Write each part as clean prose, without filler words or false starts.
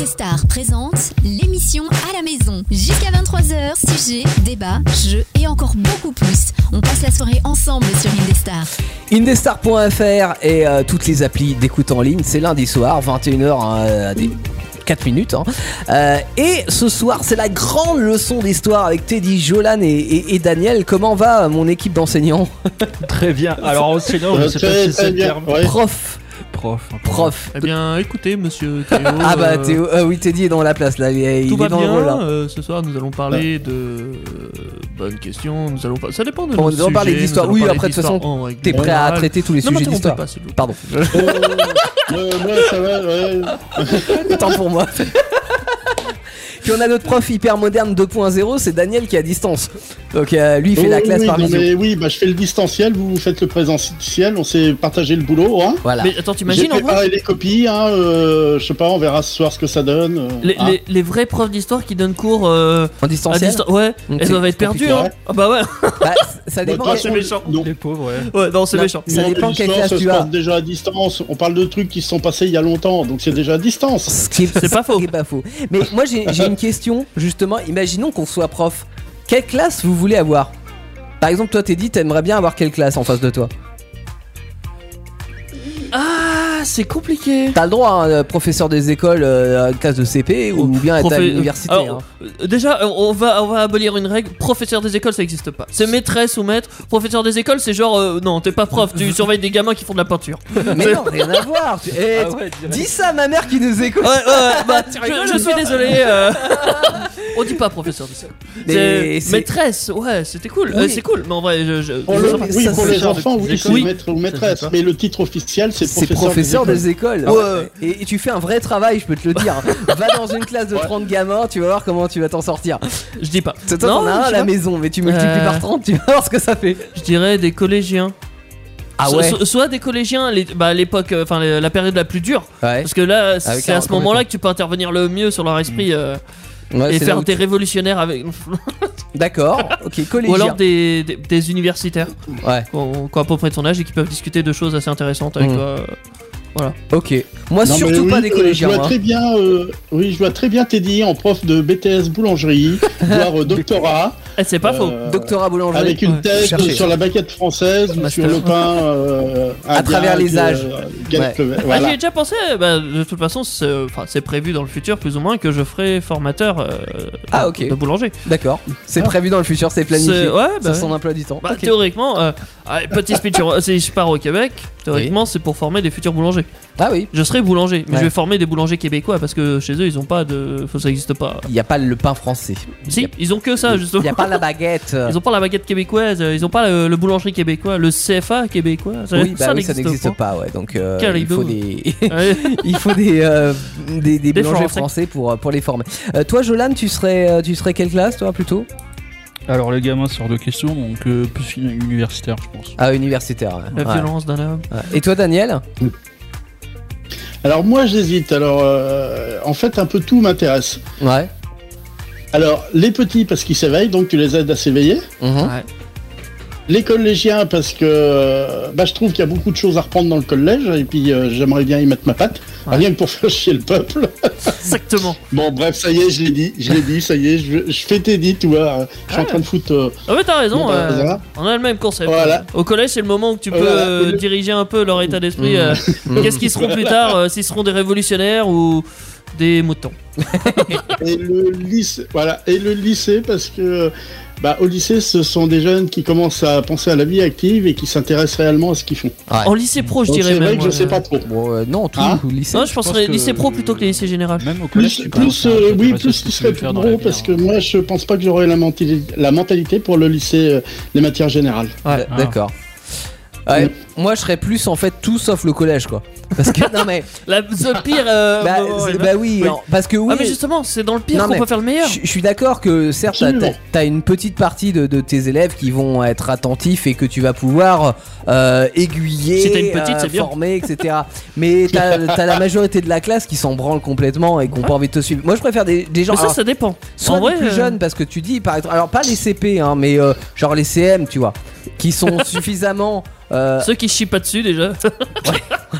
Indestar présente l'émission à la maison. Jusqu'à 23h, sujets, débats, jeux et encore beaucoup plus. On passe la soirée ensemble sur Indestar. Indestar.fr et toutes les applis d'écoute en ligne. C'est lundi soir, 21h à des 4 minutes. Et ce soir, c'est la grande leçon d'histoire avec Teddy, Jolan et Daniel. Comment va mon équipe d'enseignants? Très bien. Alors, enseignant, je ne sais pas si c'est le terme. Ouais. Prof. Eh bien, écoutez, monsieur Théo. Ah bah Théo, oui, Teddy est dans la place là. Il tout est va dans bien. le rôle là. Ce soir, nous allons parler de bonnes questions. Ça dépend de On nos va parler sujets, d'histoire. nous allons Oui, parler après de toute d'histoire façon, en règle t'es prêt à générale. traiter tous les Non, sujets m'interrompez d'histoire. pas, s'il vous plaît. Pardon. Moi, ça va, ouais. Tant pour moi. Puis on a notre prof hyper moderne 2.0, c'est Daniel qui est à distance. Donc lui il fait la classe par visio. Oui, je fais le distanciel, vous faites le présentiel, on s'est partagé le boulot. Hein. Voilà. Mais attends, t'imagines J'ai en vrai préparé les copies, je sais pas, on verra ce soir ce que ça donne. les vrais profs d'histoire qui donnent cours En à distanciel. distance, ouais, Donc elles c'est doivent être perdues, compliqué, hein. Ah bah ouais. Bah, ça dépend. Bah, c'est méchant. Non. Les pauvres, ouais. Ouais, non, c'est Non. méchant. Ça dépend quelle classe ça tu se as. passe déjà à distance. On parle de trucs qui se sont passés il y a longtemps, donc c'est déjà à distance. C'est pas faux. C'est pas faux. Mais moi j'ai une question justement. Imaginons qu'on soit prof. Quelle classe vous voulez avoir? Par exemple, toi Teddy, t'aimerais bien avoir quelle classe en face de toi? Ah, c'est compliqué. T'as le droit, hein, professeur des écoles, classe de CP ou bien être à l'université. Alors, déjà, on va abolir une règle. Professeur des écoles, ça n'existe pas. C'est maîtresse ou maître. Professeur des écoles, c'est genre non, t'es pas prof, tu surveilles des gamins qui font de la peinture. Mais non, rien à voir. Dis ça à ma mère qui nous écoute. Bah, je suis désolé. On dit pas professeur des écoles. Mais C'est maîtresse, ouais, c'était cool. Oui. C'est cool, mais en vrai, Pour les enfants, oui, c'est Oui. maître ou maîtresse. Mais le titre officiel, c'est C'est professeur des écoles. Et tu fais un vrai travail, je peux te le dire. Va dans une classe de 30 gamins, tu vas voir comment tu vas t'en sortir. Je dis pas. Toi, t'en as un à la maison, mais tu multiplies par 30, tu vas voir ce que ça fait. Je dirais des collégiens. Ah ouais. Soit des collégiens à l'époque, enfin la période la plus dure. Ouais. Parce que là, Ah oui, c'est à ce moment-là que tu peux intervenir le mieux sur leur esprit Ouais, et c'est faire là où des révolutionnaires avec. D'accord, ok, collégien. Ou alors des universitaires Ouais. qui ont à peu près de ton âge et qui peuvent discuter de choses assez intéressantes avec toi. Voilà. Ok. Moi, Non, surtout mais pas oui, des collégiens. Je vois très bien, je vois très bien Teddy en prof de BTS boulangerie, voire doctorat. C'est pas faux. Doctorat boulangerie. Avec une thèse cherchez. sur la baguette française ou sur le pain À travers les âges. Ouais. Voilà. J'y ai déjà pensé. De toute façon, c'est prévu dans le futur plus ou moins que je ferai formateur ok. de boulanger. D'accord. C'est prévu dans le futur, c'est planifié. Ouais, sur son emploi du temps. Bah, Ok. théoriquement, petit speech, si je pars au Québec, théoriquement c'est pour former des futurs boulangers. Ah oui. Je serai boulanger, mais Ouais. je vais former des boulangers québécois parce que chez eux ils ont pas de. Ça existe pas. Il n'y a pas le pain français. Si, ils ont que ça justement. Il n'y a pas la baguette. Ils ont pas la baguette québécoise, ils ont pas le boulangerie québécois, le CFA québécois. Oui, ça n'existe pas, ouais. Donc Quel il faut rideau. des, Ouais. il faut des boulangers Français. français pour les former. Toi, Jolan, tu serais quelle classe, toi, plutôt? Alors, les gamins sortent de questions, donc plus universitaire, je pense. Ah, universitaire. Ouais. La Ouais. violence d'un homme. Ouais. Et toi, Daniel? Alors moi j'hésite. Alors en fait un peu tout m'intéresse. Ouais. Alors les petits parce qu'ils s'éveillent, donc tu les aides à s'éveiller. Mhm. Ouais. Les collégiens parce que je trouve qu'il y a beaucoup de choses à reprendre dans le collège et puis j'aimerais bien y mettre ma patte, Ouais. rien que pour faire chier le peuple. Exactement. Bon bref, ça y est, je l'ai dit, ça y est, je fais Teddy, tu vois, je suis en train de foutre... Ah mais t'as raison, Bon, bah, ça va. on a le même concept. Voilà. Au collège, c'est le moment où tu peux Voilà. diriger un peu leur état d'esprit. Qu'est-ce qu'ils seront plus tard, s'ils seront des révolutionnaires ou des moutons. Et le lycée parce que au lycée ce sont des jeunes qui commencent à penser à la vie active et qui s'intéressent réellement à ce qu'ils font. Ouais. En lycée pro, je Donc, dirais c'est même. vrai que je sais pas trop. Bon, non, tout Hein lycée. Non, je penserais que- lycée pro plutôt que les lycées général. Même au collège, tu Plus ce qui serait plus gros parce que moi je pense pas que j'aurais la mentalité pour le lycée, les matières générales. Ouais. D'accord. Ouais, moi je serais plus en fait tout sauf le collège quoi. Parce que non mais Le pire. oui, non, parce que oui. Ah mais justement, c'est dans le pire Non, qu'on mais peut faire le meilleur. Je suis d'accord que certes Absolument. t'as une petite partie de tes élèves qui vont être attentifs et que tu vas pouvoir aiguiller, Si t'as une petite, c'est bien. former, etc. Mais t'as la majorité de la classe qui s'en branle complètement et qui n'ont pas envie de te suivre. Moi je préfère des gens Mais ça, alors, ça dépend. soit En vrai, des plus jeunes parce que tu dis par exemple, alors pas les CP hein, mais genre les CM tu vois, qui sont suffisamment Ceux qui chient pas dessus déjà.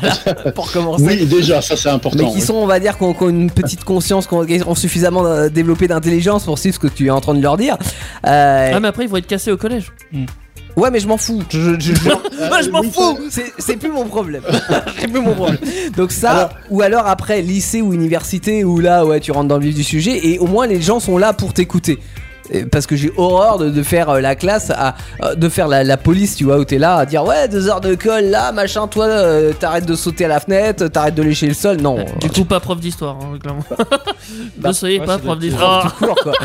pour commencer. Oui, déjà, ça c'est important. Mais qui oui. sont, on va dire, qui ont une petite conscience, qui ont suffisamment développé d'intelligence pour suivre ce que tu es en train de leur dire. Ah, mais après, ils vont être cassés au collège. Ouais, mais je m'en fous. Je m'en fous. C'est plus mon problème. C'est plus mon problème. Donc ça, ou alors après lycée ou université, où là, ouais, tu rentres dans le vif du sujet, et au moins les gens sont là pour t'écouter. Parce que j'ai horreur de faire la classe, de faire la police, tu vois, où t'es là à dire ouais 2 heures de colle là, machin, toi t'arrêtes de sauter à la fenêtre, t'arrêtes de lécher le sol, non. Du coup, pas prof d'histoire, hein, clairement. Ne soyez pas prof Tout d'histoire. court quoi.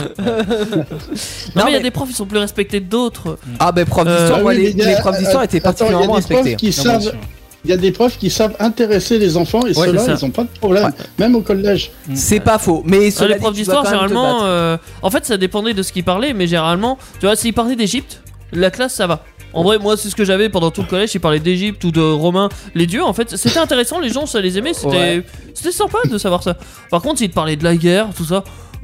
Non, mais il y a des profs, ils sont plus respectés que d'autres. Ah ben prof d'histoire, moi oui, mais les profs d'histoire étaient particulièrement respectés. Il y a des profs qui savent intéresser les enfants et ceux-là, c'est ça. ils n'ont pas de problème, même au collège. C'est pas faux, mais Les cela dit, profs tu dois d'histoire, quand même te généralement, battre. en fait, ça dépendait de ce qu'ils parlaient, mais généralement, tu vois, s'ils parlaient d'Égypte, la classe, ça va. En vrai, moi, c'est ce que j'avais pendant tout le collège. Ils parlaient d'Égypte ou de Romains, les dieux. En fait, c'était intéressant. Les gens, ça les aimait. C'était sympa de savoir ça. Par contre, s'ils te parlaient de la guerre, tout ça.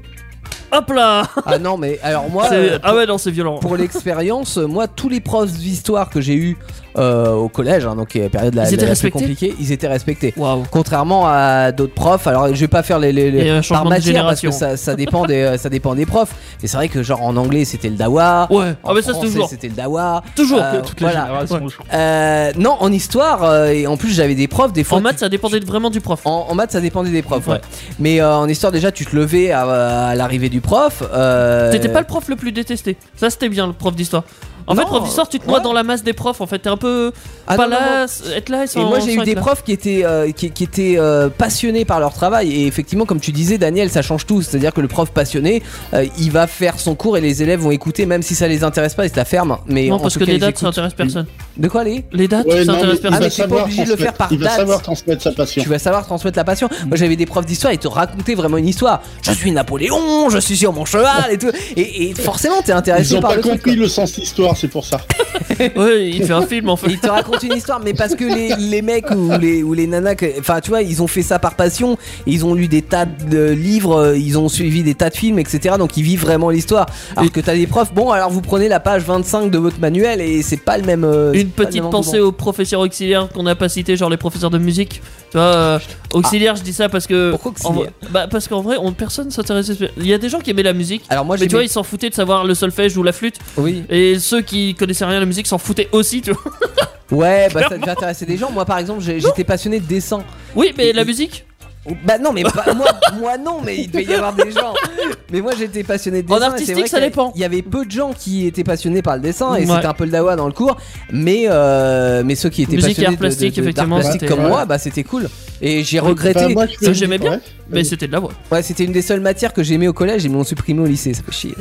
Hop là. Ah non, mais alors moi, ah ouais, non, c'est violent. pour l'expérience, moi, tous les profs d'histoire que j'ai eu au collège, hein, donc période la Ils étaient plus respectés compliquée, ils étaient respectés. Waouh. Contrairement à d'autres profs, alors je vais pas faire Il y a un par changement de matière parce que génération. ça dépend des profs. Mais c'est vrai que genre en anglais c'était le dawa. Ouais. En Ah, mais ça, c'est français, toujours. c'était le dawa. Toujours. Toutes les voilà. générations, je crois. Non, en histoire et en plus j'avais des profs des fois. En maths, ça dépendait vraiment du prof. En maths, ça dépendait des profs, ouais. Ouais. Mais en histoire, déjà, tu te levais à l'arrivée du prof. T'étais pas le prof le plus détesté. Ça, c'était bien, le prof d'histoire. En Non, fait, prof d'histoire, tu te noies ouais. dans la masse des profs. En fait, t'es un peu Ah, pas non, non, là, être là et sans. Et moi j'ai sans eu des être là. profs qui étaient passionnés par leur travail et effectivement comme tu disais Daniel ça change tout, c'est à dire que le prof passionné il va faire son cours et les élèves vont écouter même si ça les intéresse pas, ils se la ferment. Mais Non, en parce tout que cas, les ils dates, ça écoutent. intéresse personne. De quoi les Les dates, Ouais, ça non, intéresse mais Ah, mais personne. t'es pas obligé de le faire par il va date. savoir transmettre sa passion. Tu vas savoir transmettre la passion. Moi j'avais des profs d'histoire, ils te racontaient vraiment une histoire. Je suis Napoléon, je suis sur mon cheval et tout. Et forcément t'es intéressé Ils n'ont par pas le truc, compris quoi. le sens d'histoire, c'est pour ça. Ouais, il fait un film en fait. Il te raconte une histoire, mais parce que les mecs ou les nanas, enfin tu vois, ils ont fait ça par passion, ils ont lu des tas de livres, ils ont suivi des tas de films, etc. Donc ils vivent vraiment l'histoire. Alors que t'as des profs, bon alors vous prenez la page 25 de votre manuel et c'est pas le même. Une petite pensée aux professeurs auxiliaires qu'on n'a pas cités, genre les professeurs de musique. Tu vois, auxiliaires, je dis ça parce que. Pourquoi auxiliaire Parce qu'en vrai, personne s'intéressait. Il y a des gens qui aimaient la musique. Alors moi Mais j'ai tu vois, ils s'en foutaient de savoir le solfège ou la flûte. oui. Et ceux qui connaissaient rien à la musique s'en foutaient aussi, tu vois. Ouais, bah ça devait intéresser des gens. Moi par exemple, j'étais passionné de dessin. Oui, mais la musique. Bah non, mais pas, moi non, mais il devait y avoir des gens. Mais moi j'étais passionné de En dessin. et artistique, c'est vrai ça qu'il y a- dépend. Il y avait peu de gens qui étaient passionnés par le dessin et Ouais. c'était un peu le dawa dans le cours. Mais ceux qui étaient Musique et passionnés art plastique, d'art effectivement, plastique c'était- comme ouais. moi, bah c'était cool. Et j'ai regretté. Enfin, moi, Ça, j'aimais bien. Ouais. Mais c'était de la voix. Ouais, c'était une des seules matières que j'aimais au collège et ils me l'ont supprimé au lycée, ça fait chier.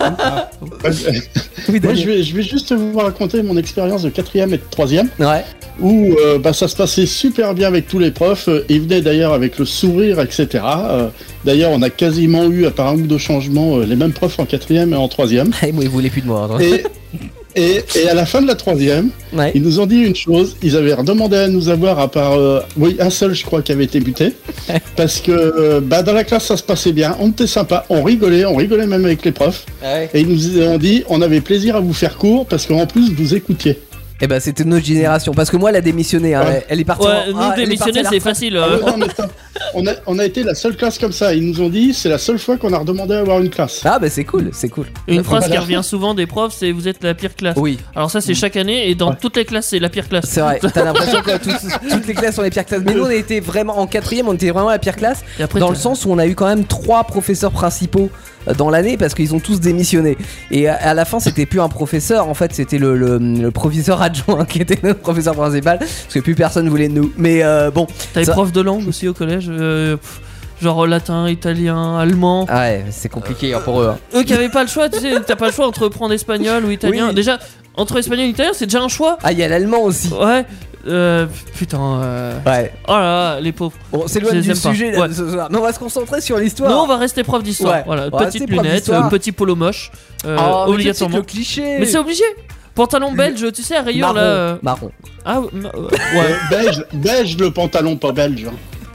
Oui, Moi, Daniel. je vais juste vous raconter mon expérience de 4ème et de 3ème, Ouais. où ça se passait super bien avec tous les profs. Ils venaient d'ailleurs avec le sourire, etc. D'ailleurs, on a quasiment eu, à part un ou deux changements, les mêmes profs en 4ème et en 3ème. Et moi, ils voulaient plus de moi. Et à la fin de la 3ème, Ouais. ils nous ont dit une chose. Ils avaient redemandé à nous avoir, à part un seul, je crois, qui avait été buté, parce que dans la classe ça se passait bien, on était sympa, on rigolait même avec les profs. Ouais. Et ils nous ont dit, on avait plaisir à vous faire cours parce qu'en plus vous écoutiez. Et bah c'était notre génération parce que moi elle a démissionné. Hein. Ouais. Elle est partie. Ouais, elle est nous partie démissionner, à la c'est retraite. facile. Non, mais ça, on a été la seule classe comme ça. Ils nous ont dit, c'est la seule fois qu'on a redemandé à avoir une classe. Ah bah c'est cool, c'est cool. Une phrase qui Voilà. revient souvent des profs, c'est vous êtes la pire classe. Oui. Alors ça, c'est chaque année et dans Ouais. toutes les classes, c'est la pire classe. C'est vrai, t'as l'impression que toutes les classes sont les pires classes. Mais nous on était vraiment en 4ème, on était vraiment la pire classe. Et après, Dans t'as- le sens où on a eu quand même 3 professeurs principaux dans l'année parce qu'ils ont tous démissionné. Et à la fin c'était plus un professeur, en fait c'était le professeur adjoint qui était notre professeur principal parce que plus personne voulait de nous. Mais bon. T'avais ça- prof de langue aussi au collège, genre latin, italien, allemand. Ah ouais, c'est compliqué hein, pour eux. Hein. Eux qui avaient pas le choix, tu sais, t'as pas le choix entre prendre espagnol ou italien. Oui. Déjà, entre espagnol et italien, c'est déjà un choix. Ah il y a l'allemand aussi. Ouais. Putain. Ouais. Oh là là, les pauvres. Bon, c'est Je loin les du aime pas. sujet là, Ouais. de ce soir. Mais on va se concentrer sur l'histoire. Nous, on va rester prof d'histoire. Ouais. Voilà, On va petite rester prof lunette, d'histoire. petit polo moche, Oh, mais tout de suite, obligatoirement. le cliché. Mais c'est obligé. Pantalon belge, tu sais, à rayures marron. là. Marron. Ah ouais. Beige le pantalon, pas belge. Hein.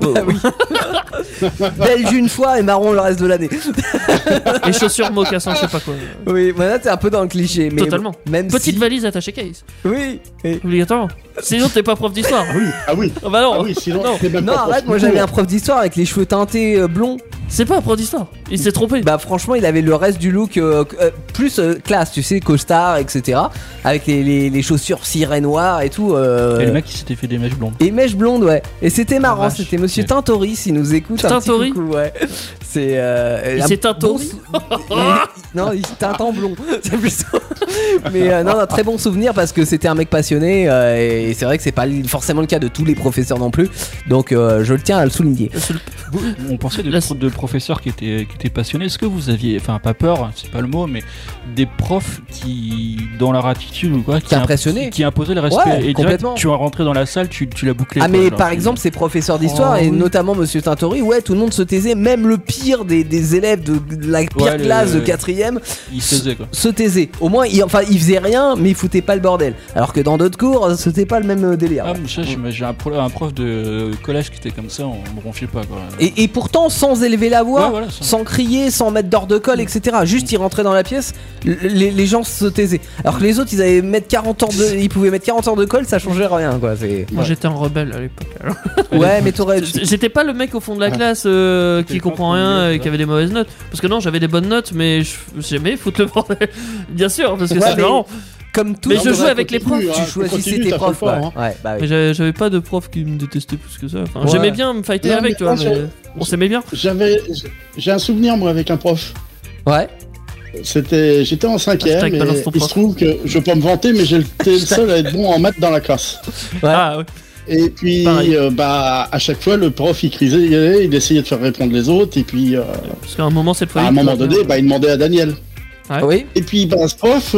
Belge une fois et marron le reste de l'année. Les chaussures, mocassins, je sais pas quoi. Oui, voilà, t'es un peu dans le cliché. Mais Totalement. Même Petite si... valise attachée case. Oui. Obligatoirement. Sinon, t'es pas prof d'histoire. Ah oui. Ah bah non. Ah oui, sinon, Non. c'est même Non, pas arrête, moi possible. j'avais un prof d'histoire avec les cheveux teintés blonds. C'est pas un prof d'histoire. Il s'est trompé. Bah franchement, il avait le reste du look plus classe, tu sais, costard, etc. Avec les chaussures ciré noires et tout. Et le mec qui s'était fait des mèches blondes. Et mèche blonde, ouais. Et c'était marrant, vache. c'était Monsieur Ouais. Tintori, s'il nous écoute. Un petit Tintori coucou, ouais. C'est. Il un s'est Tintori Non, il teint en blond. C'est plus ça. Mais non, un très bon souvenir parce que c'était un mec passionné et c'est vrai que c'est pas forcément le cas de tous les professeurs non plus. Donc je le tiens à le souligner. On pensait Là, de professeurs qui étaient passionnés. Est-ce que vous aviez, enfin pas peur, c'est pas le mot, mais des profs qui, dans leur attitude ou quoi, impressionnaient. qui imposaient le respect. Ouais, et direct, complètement. tu vas rentrer dans la salle, tu l'as bouclé. Ah quoi, mais genre, par tu- exemple ces professeurs d'histoire Oh, et oui. notamment Monsieur Tintori, ouais, tout le monde se taisait, même le pire des élèves de la pire Ouais, classe de 4ème il se faisait quoi. se taisait. Au moins il faisait rien mais il foutait pas le bordel. Alors que dans d'autres cours c'était pas le même délire. Ah, mais j'ai un prof de collège qui était comme ça, on me ronchait pas quoi. Et pourtant sans élever la voix, Ouais, voilà, ça. sans crier, sans mettre d'ordre de colle, etc. Juste il rentrait dans la pièce, les gens se taisaient. Alors que les autres ils pouvaient mettre 40 heures de colle, ça changeait rien quoi. C'est... Moi j'étais un rebelle à l'époque. alors. Ouais mais t'aurais... J'étais pas le mec au fond de la classe qui comprend rien et qui avait des mauvaises notes. Parce que non, j'avais des bonnes notes, mais j'aimais foutre le bordel. Bien sûr, parce que Ouais, c'est mais- marrant. Comme tout, Mais je t'aurais- jouais avec les profs. Tu choisissais Continue, tes t'as profs. fait fort, Ouais. Ouais, bah oui. Mais j'avais pas de prof qui me détestait plus que ça. Enfin, Ouais. j'aimais bien me fighter Non, avec, mais tu vois, moi, mais on s'aimait bien. J'ai un souvenir moi avec un prof. Ouais. J'étais en 5ème Hashtag et balance ton il se prof. trouve que je peux pas me vanter mais j'étais le seul à être bon en maths dans la classe. Ouais. Ah ouais. Et puis Pareil. à chaque fois le prof il criait, il essayait de faire répondre les autres et puis Parce qu'à un moment, cette fois à un moment donné il demandait à Daniel. Ouais. Oui. Et puis ce prof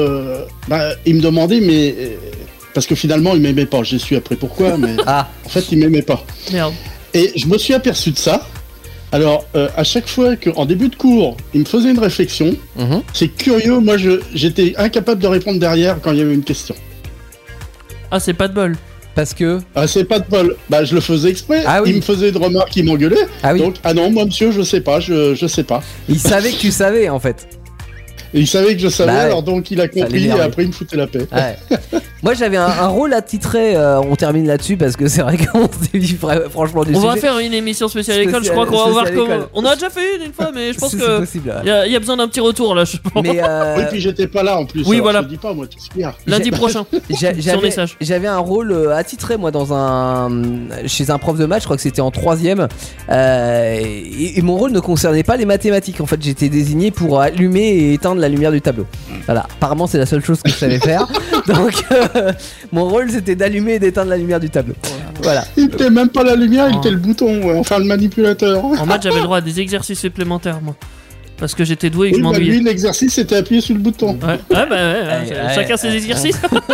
il me demandait mais parce que finalement il m'aimait pas, j'ai su après pourquoi mais Ah. en fait il m'aimait pas. Merde. Et je me suis aperçu de ça. Alors, à chaque fois qu'en début de cours, il me faisait une réflexion, Mhm. c'est curieux, moi j'étais incapable de répondre derrière quand il y avait une question. Ah, c'est pas de bol. Parce que. Ah, c'est pas de bol. Bah, je le faisais exprès. Ah oui. Il me faisait des remarques, il m'engueulait. Ah oui. Donc, ah non, moi, monsieur, je sais pas, je sais pas. Il savait que tu savais en fait. Et il savait que je savais, Bah ouais. alors donc il a compris et l'énervait. après il me foutait la paix. Ouais. Moi j'avais un rôle attitré, on termine là-dessus parce que c'est vrai qu'on s'est dit franchement du On va sujet. faire une émission spéciale école, je Spéciale- crois qu'on va voir spéciale comment. école. On a déjà fait une fois, mais je pense C'est que. possible. Il y a besoin d'un petit retour là, je pense. Mais Oui, puis j'étais pas là en plus. Oui, alors voilà. Je te dis pas, moi, tout ce qu'il y a. Lundi prochain. Sur j'avais, message. j'avais un rôle attitré moi chez un prof de maths, je crois que c'était en 3ème et mon rôle ne concernait pas les mathématiques en fait, j'étais désigné pour allumer et éteindre la lumière du tableau. Voilà, apparemment c'est la seule chose que je savais faire. Donc mon rôle c'était d'allumer et d'éteindre la lumière du tableau. Voilà. Il était même pas la lumière, il Oh. était le bouton, ouais, enfin le manipulateur. En maths, j'avais le droit à des exercices supplémentaires, moi. Parce que j'étais doué et que Oui, je bah, m'ennuyais. lui, l'exercice c'était appuyer sur le bouton. Ouais, ouais, bah ouais, Ouais, chacun ouais, ses exercices.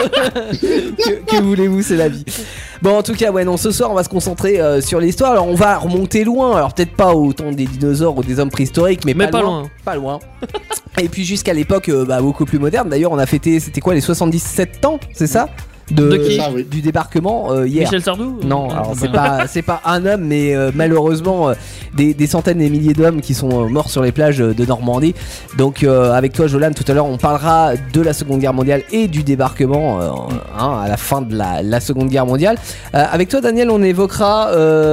que voulez-vous, c'est la vie. Bon, en tout cas, ouais, non, ce soir, on va se concentrer sur l'histoire. Alors, on va remonter loin. Alors, peut-être pas au temps des dinosaures ou des hommes préhistoriques, mais pas loin. Pas loin. Et puis, jusqu'à l'époque beaucoup plus moderne. D'ailleurs, on a fêté, c'était quoi, les 77 ans, c'est ça De qui Ça, oui. Du débarquement hier. Michel Sardou Non, alors Bah, c'est pas un homme, mais malheureusement des centaines et milliers d'hommes qui sont morts sur les plages de Normandie. Donc avec toi, Jolan, tout à l'heure, on parlera de la Seconde Guerre mondiale et du débarquement à la fin de la Seconde Guerre mondiale. Avec toi, Daniel, on évoquera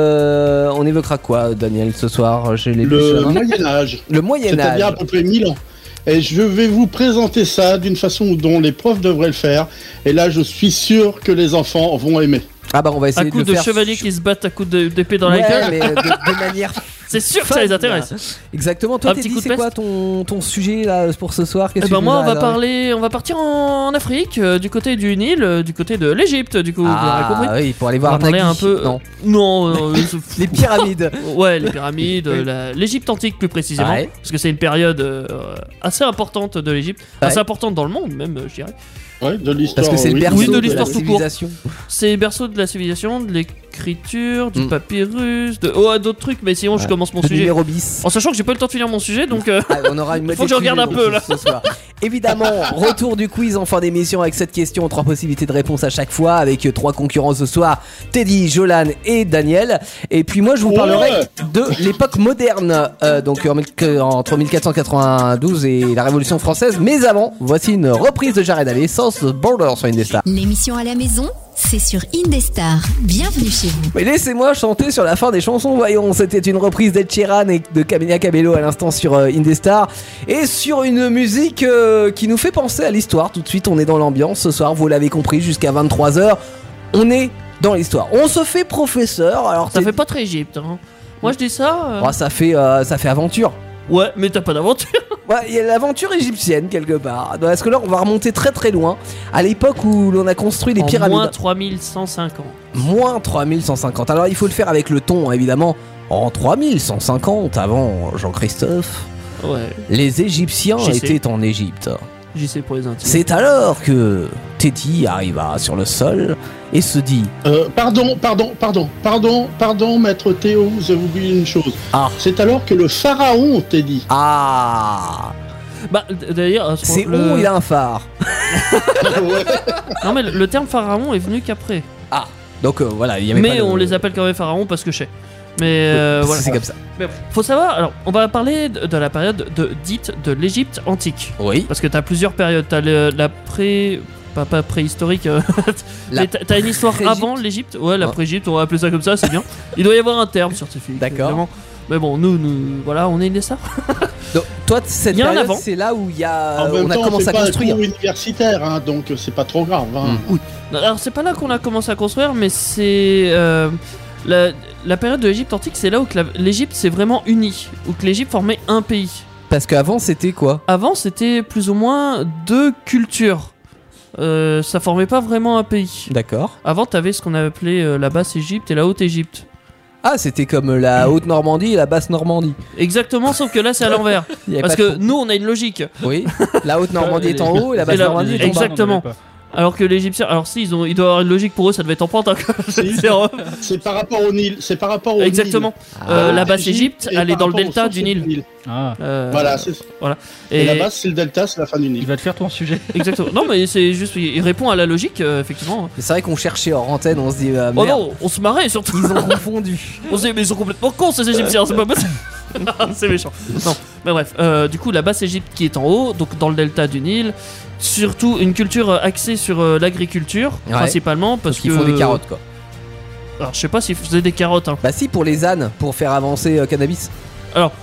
quoi, Daniel, ce soir? J'ai les bûches à la Le main. Moyen-Âge. Le Moyen C'est-à-dire à Âge. peu près 1000 ans. Et je vais vous présenter ça d'une façon dont les profs devraient le faire. Et là, je suis sûr que les enfants vont aimer. Ah bah on va à essayer coups de de le faire. chevaliers qui se battent à coups d'épée dans Ouais, la gueule. mais de manière. C'est sûr que fun, ça les intéresse. là. Exactement. Toi, Un t'es petit dit, coup de c'est quoi peste. ton sujet là pour ce soir? Qu'est-ce Eh que ben tu moi nous on as va réservé on va partir en Afrique, du côté du Nil, du côté de l'Égypte, du coup, vous Ah aurez compris. oui, pour aller On va voir parler Nagui. un peu. Non. Non, Les pyramides. ouais, les pyramides, l'Égypte antique plus précisément, Ouais. parce que c'est une période assez importante de l'Égypte, Ouais. assez importante dans le monde même, je dirais. Ouais, de l'histoire. Parce que c'est le oui. berceau Oui, de de, la l'histoire tout court. civilisation. C'est le berceau de la civilisation, l'écriture, du papyrus, d'autres trucs, mais sinon je commence mon Le sujet. numéro bis. En sachant que j'ai pas eu le temps de finir mon sujet, donc On aura une faut que je regarde un peu, là. ce soir. Évidemment, retour du quiz en fin d'émission avec cette question, 3 possibilités de réponse à chaque fois, avec 3 concurrents ce soir, Teddy, Jolan et Daniel. Et puis moi je vous parlerai de l'époque moderne, donc entre 1492 et la Révolution française. Mais avant, voici une reprise de Jared Alley, South Border sur Indestar. L'émission à la maison, c'est sur Indestar. Bienvenue chez vous. Mais laissez-moi chanter sur la fin des chansons, voyons. C'était une reprise d'Ed Sheeran et de Camila Cabello à l'instant sur Indestar. Et sur une musique qui nous fait penser à l'histoire. Tout de suite, on est dans l'ambiance. Ce soir, vous l'avez compris, jusqu'à 23h, on est dans l'histoire. On se fait professeur. Alors ça fait pas très Égypte. Hein. Moi je dis ça. Oh, ça fait aventure. Ouais, mais t'as pas d'aventure. Ouais, il y a l'aventure égyptienne quelque part. Parce que là, on va remonter très très loin. À l'époque où l'on a construit les pyramides. Moins 3150. Moins 3150. Alors il faut le faire avec le ton, hein, évidemment. En 3150, avant Jean-Christophe, Ouais, les Égyptiens J'y sais. étaient en Égypte. j'y sais pour les intimes. C'est alors que Teddy arriva sur le sol et se dit Pardon, maître Théo, vous avez oublié une chose. Ah. C'est alors que le pharaon t'est dit. Ah, Bah d'ailleurs, c'est où il a un phare. Ouais. Non mais le terme pharaon est venu qu'après. Donc voilà, il y avait Mais pas on les appelle quand même pharaons parce que je sais. Mais voilà. C'est comme ça. Mais bon, faut savoir, alors on va parler de la période dite de l'Égypte antique. Oui. Parce que t'as plusieurs périodes. T'as la pas préhistorique. La mais t'as une histoire pré-Égypte. avant l'Égypte. Ouais, la Ah. pré-Égypte, on va appeler ça comme ça, c'est bien. Il doit y avoir un terme scientifique. D'accord. évidemment. Mais bon, nous, voilà, on est né ça. Donc toi, cette Il y a un période, avant. c'est là où il y a, En même on a temps, commencé c'est à pas un construire. cours universitaire, hein, donc c'est pas trop grave. Hein. Alors c'est pas là qu'on a commencé à construire, mais c'est la période de l'Égypte antique, c'est là où que l'Égypte s'est vraiment unie, où que l'Égypte formait un pays. Parce qu'avant, c'était quoi? Avant, c'était plus ou moins deux cultures. Ça formait pas vraiment un pays. D'accord. Avant, t'avais ce qu'on appelait la basse Égypte et la haute Égypte. Ah, c'était comme la haute Normandie et la basse Normandie. Exactement, sauf que là, c'est à l'envers. Il y avait Parce pas que trop. nous, on a une logique. Oui, la haute Normandie est en haut et la basse Et la- Normandie est en bas. Exactement. Alors que l'Égyptien, alors si, il doit y avoir une logique pour eux, ça devait être en pente. Hein, Si. C'est par rapport au Nil. C'est par rapport au Exactement. Nil. La basse Égypte, et elle est par dans le rapport au delta centre du Nil. Ah, Voilà, c'est ça. Et la base, c'est le delta, c'est la fin du il Nil. va te faire ton sujet. Exactement. Non, mais c'est juste, il répond à la logique, effectivement. Mais c'est vrai qu'on cherchait hors antenne, on se dit Oh merde, non, on se marrait surtout. ils ont confondu. On se dit, mais ils sont complètement cons ces Égyptiens, c'est pas possible. Non, c'est méchant. Non, mais bref, du coup, la basse Égypte qui est en haut, donc dans le delta du Nil. Surtout une culture axée sur l'agriculture, Ouais. principalement, parce Parce qu'il que. faut des carottes quoi. Alors, je sais pas s'ils faisaient des carottes, hein. Bah si, pour les ânes, pour faire avancer cannabis. Alors,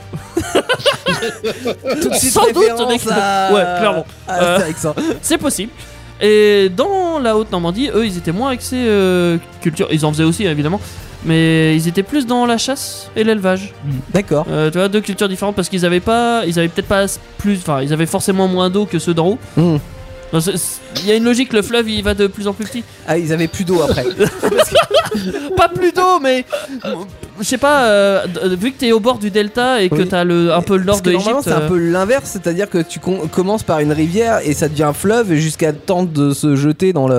Tout de suite Sans doute, référence mec. à... Ouais, clairement. à Astérix, hein. c'est possible. Et dans la Haute-Normandie, eux, ils étaient moins axés culture. Ils en faisaient aussi, évidemment. Mais ils étaient plus dans la chasse et l'élevage. D'accord. Tu vois, deux cultures différentes parce qu'ils avaient peut-être pas plus. Enfin, ils avaient forcément moins d'eau que ceux d'en haut. Hmm. Non, il y a une logique, le fleuve il va de plus en plus petit. Ah, ils avaient plus d'eau après. Pas plus d'eau, mais je sais pas, vu que t'es au bord du delta et que Oui. t'as un peu le nord Parce que de normalement, l'Égypte. c'est un peu l'inverse, c'est-à-dire que tu commences par une rivière et ça devient un fleuve jusqu'à temps de se jeter dans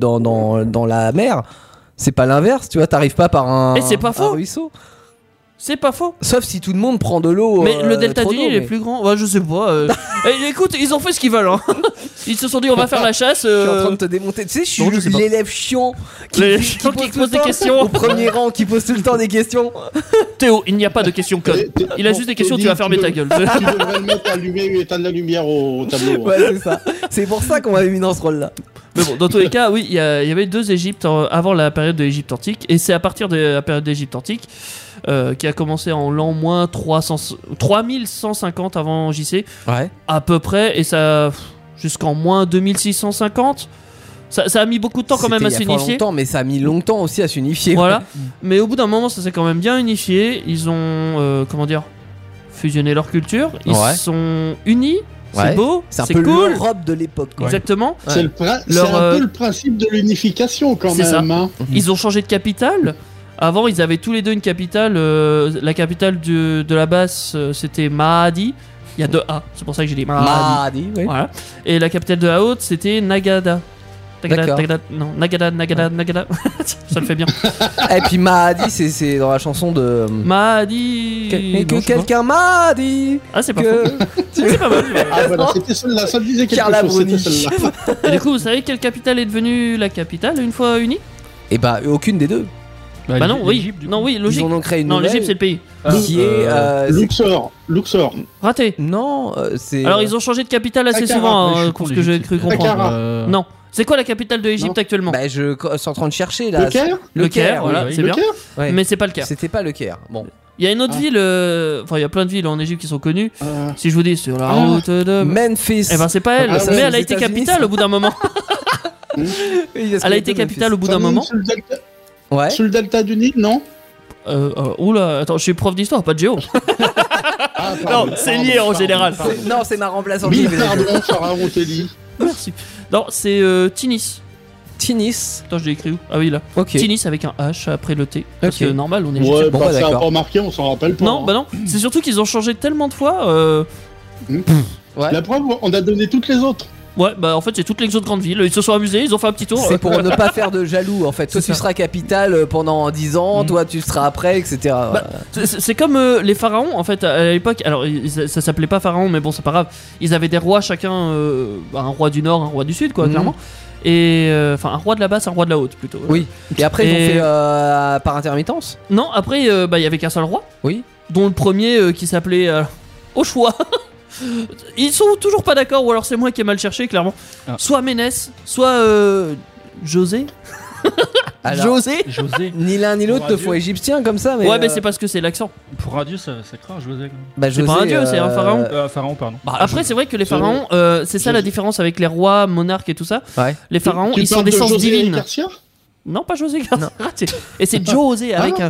la mer. C'est pas l'inverse, tu vois, t'arrives pas par un, Et c'est pas un faux. ruisseau. C'est pas faux. Sauf si tout le monde prend de l'eau. Mais le delta trop du Nil d'eau, est mais- plus grand. Ouais, je sais pas. Écoute, ils ont fait ce qu'ils veulent. Hein. Ils se sont dit, on va faire la chasse. Je suis en train de te démonter. Tu sais, je non, je sais suis pas. l'élève chiant Les gens qui tout posent le des temps questions. au premier rang, qui pose tout le temps des questions. Théo, il n'y a pas de questions connes. Il a juste des questions, tu vas fermer ta gueule. Tu devrais le mettre à allumer, éteindre la lumière au tableau. Ouais, c'est ça. C'est pour ça qu'on m'avait mis dans ce rôle-là. Mais bon, dans tous les cas, oui, il y avait deux Égyptes avant la période de l'Égypte antique. Et c'est à partir de la période d'Égypte antique qui a commencé en l'an moins 3150 avant JC, Ouais. à peu près. Et ça jusqu'en moins 2650. Ça a mis beaucoup de temps quand même à C'était il y a fort s'unifier. longtemps, mais ça a mis longtemps aussi à s'unifier. Voilà. Mais au bout d'un moment, ça s'est quand même bien unifié. Ils ont, comment dire, fusionné leur culture. Ils Ouais. sont unis. C'est Ouais. beau. C'est un peu cool. l'Europe de l'époque. quoi. Exactement. Ouais. C'est Leur, un peu le principe de l'unification quand c'est ça. même. Hein. Ils ont changé de capitale. Avant, ils avaient tous les deux une capitale. La capitale de la basse, c'était Mahdi. Il y a deux A. C'est pour ça que j'ai dit Mahdi. Mahdi, oui. Voilà. Et la capitale de la haute, c'était Nagada. Tagada, D'accord. tagada, non, Nagada, Nagada, Nagada. Ça le fait bien. Et puis Mahadi, c'est dans la chanson de. Mahdi. Et que Non, je sais pas. quelqu'un m'a dit Ah, c'est pas que. faux. C'est pas mal. Ah voilà, c'était celle-là, ça me disait quelque Carla chose, c'était Bruni. celle-là. Et du coup, vous savez quelle capitale est devenue la capitale une fois unie? Et bah, aucune des deux. Bah non, oui. l'Égypte, du Non, coup. oui, Ils logique. en ont créé une Non, nouvelle. l'Égypte, c'est le pays. Qui est. Luxor. Raté. Non, c'est. Alors, ils ont changé de capitale assez Ankara, souvent, Ouais, je suis pour con, ce que j'ai l'Égypte. cru comprendre. Ankara. Non. C'est quoi la capitale de l'Égypte Non. actuellement? Bah, je suis en train de chercher là. Le Caire. Le Caire, voilà, oui, c'est Le bien. Caire. Ouais. Mais c'est pas le Caire. C'était pas le Caire. Bon. Il y a une autre Ah. ville, enfin, il y a plein de villes en Égypte qui sont connues. Euh, Si je vous dis sur la Ah. route de. Memphis. Eh ben, c'est pas elle. Ah, ouais, mais elle a aux été États-Unis, capitale ça. au bout d'un moment. Elle a été capitale au bout d'un ça moment. monte Ouais. Sur le delta du Nil, non? Oula, attends, je suis prof d'histoire, pas de géo. Ah, Non, c'est lié en général. Non, c'est ma remplaçante. qui Mille fait ça. pardon, Pharaon Telly. Merci. Non, c'est Tinis. Tinis. Attends, je l'ai écrit où? Ah oui, là. Ok. Tinis avec un H après le T. Parce Ok. que normal, on est Ouais, Bon, bah, bah, ça a d'accord. pas marqué, on s'en rappelle pas. Non, hein. bah non. C'est surtout qu'ils ont changé tellement de fois. Ouais. La preuve, on a donné toutes les autres. Ouais, bah en fait, c'est toutes les autres grandes villes. Ils se sont amusés, ils ont fait un petit tour. C'est pour ne pas faire de jaloux en fait. Toi C'est tu ça. seras capitale pendant 10 ans, toi tu seras après, etc. Bah, c'est comme les pharaons en fait à l'époque. Alors ça s'appelait pas pharaon, mais bon c'est pas grave. Ils avaient des rois chacun, un roi du nord, un roi du sud quoi, Mhm. clairement. Et enfin un roi de la basse, un roi de la haute plutôt. Oui. Et après ils ont Et- fait par intermittence. Non, après bah il y avait qu'un seul roi, Oui. dont le premier qui s'appelait au choix. Ils sont toujours pas d'accord, ou alors c'est moi qui ai mal cherché clairement. Ah. Soit Ménès, soit José. Alors, José. José. Ni l'un ni l'autre Pour ne un font dieu. égyptien comme ça, mais. Ouais, mais c'est parce que c'est l'accent. Pour un dieu, ça craint José. quand même. Bah, c'est pas un dieu, c'est un pharaon. Pharaon, pardon. Après, c'est vrai que les Je- pharaons, c'est ça la différence avec les rois, monarques et tout ça. Ouais. Les pharaons, Tu ils sont parles de d'essence José divine. Garcia. Non, pas José Garcia. Et c'est José avec Ah. un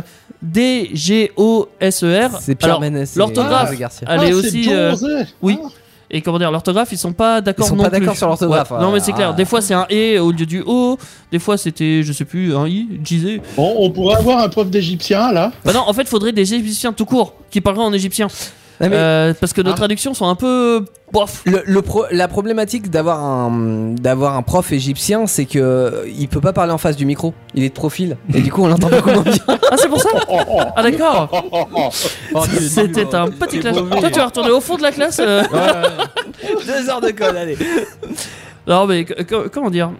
D-G-O-S-E-R. C'est Pierre Alors, Ménès. et l'orthographe. José Garcia. Elle est c'est aussi. José. oui. Ah. Et comment dire, l'orthographe, ils sont pas d'accord Ils sont non pas plus. d'accord sur l'orthographe, Ouais. Non, mais c'est clair. ah. Des fois, c'est un E au lieu du O. Des fois, c'était, je sais plus, un I, Jizé. Bon, on pourrait avoir un prof d'égyptien là. Bah non, en fait, faudrait des égyptiens tout court qui parleraient en égyptien. Non, mais Parce que nos Ah. traductions sont un peu. Bof. la problématique d'avoir un prof égyptien, c'est que il peut pas parler en face du micro. Il est de profil et du coup on l'entend pas comment bien. Ah, c'est pour ça. Ah, d'accord. Oh, C'était un petit clash. mauvais. Toi, tu vas retourner au fond de la classe. 2 heures de code, allez. Non, mais comment dire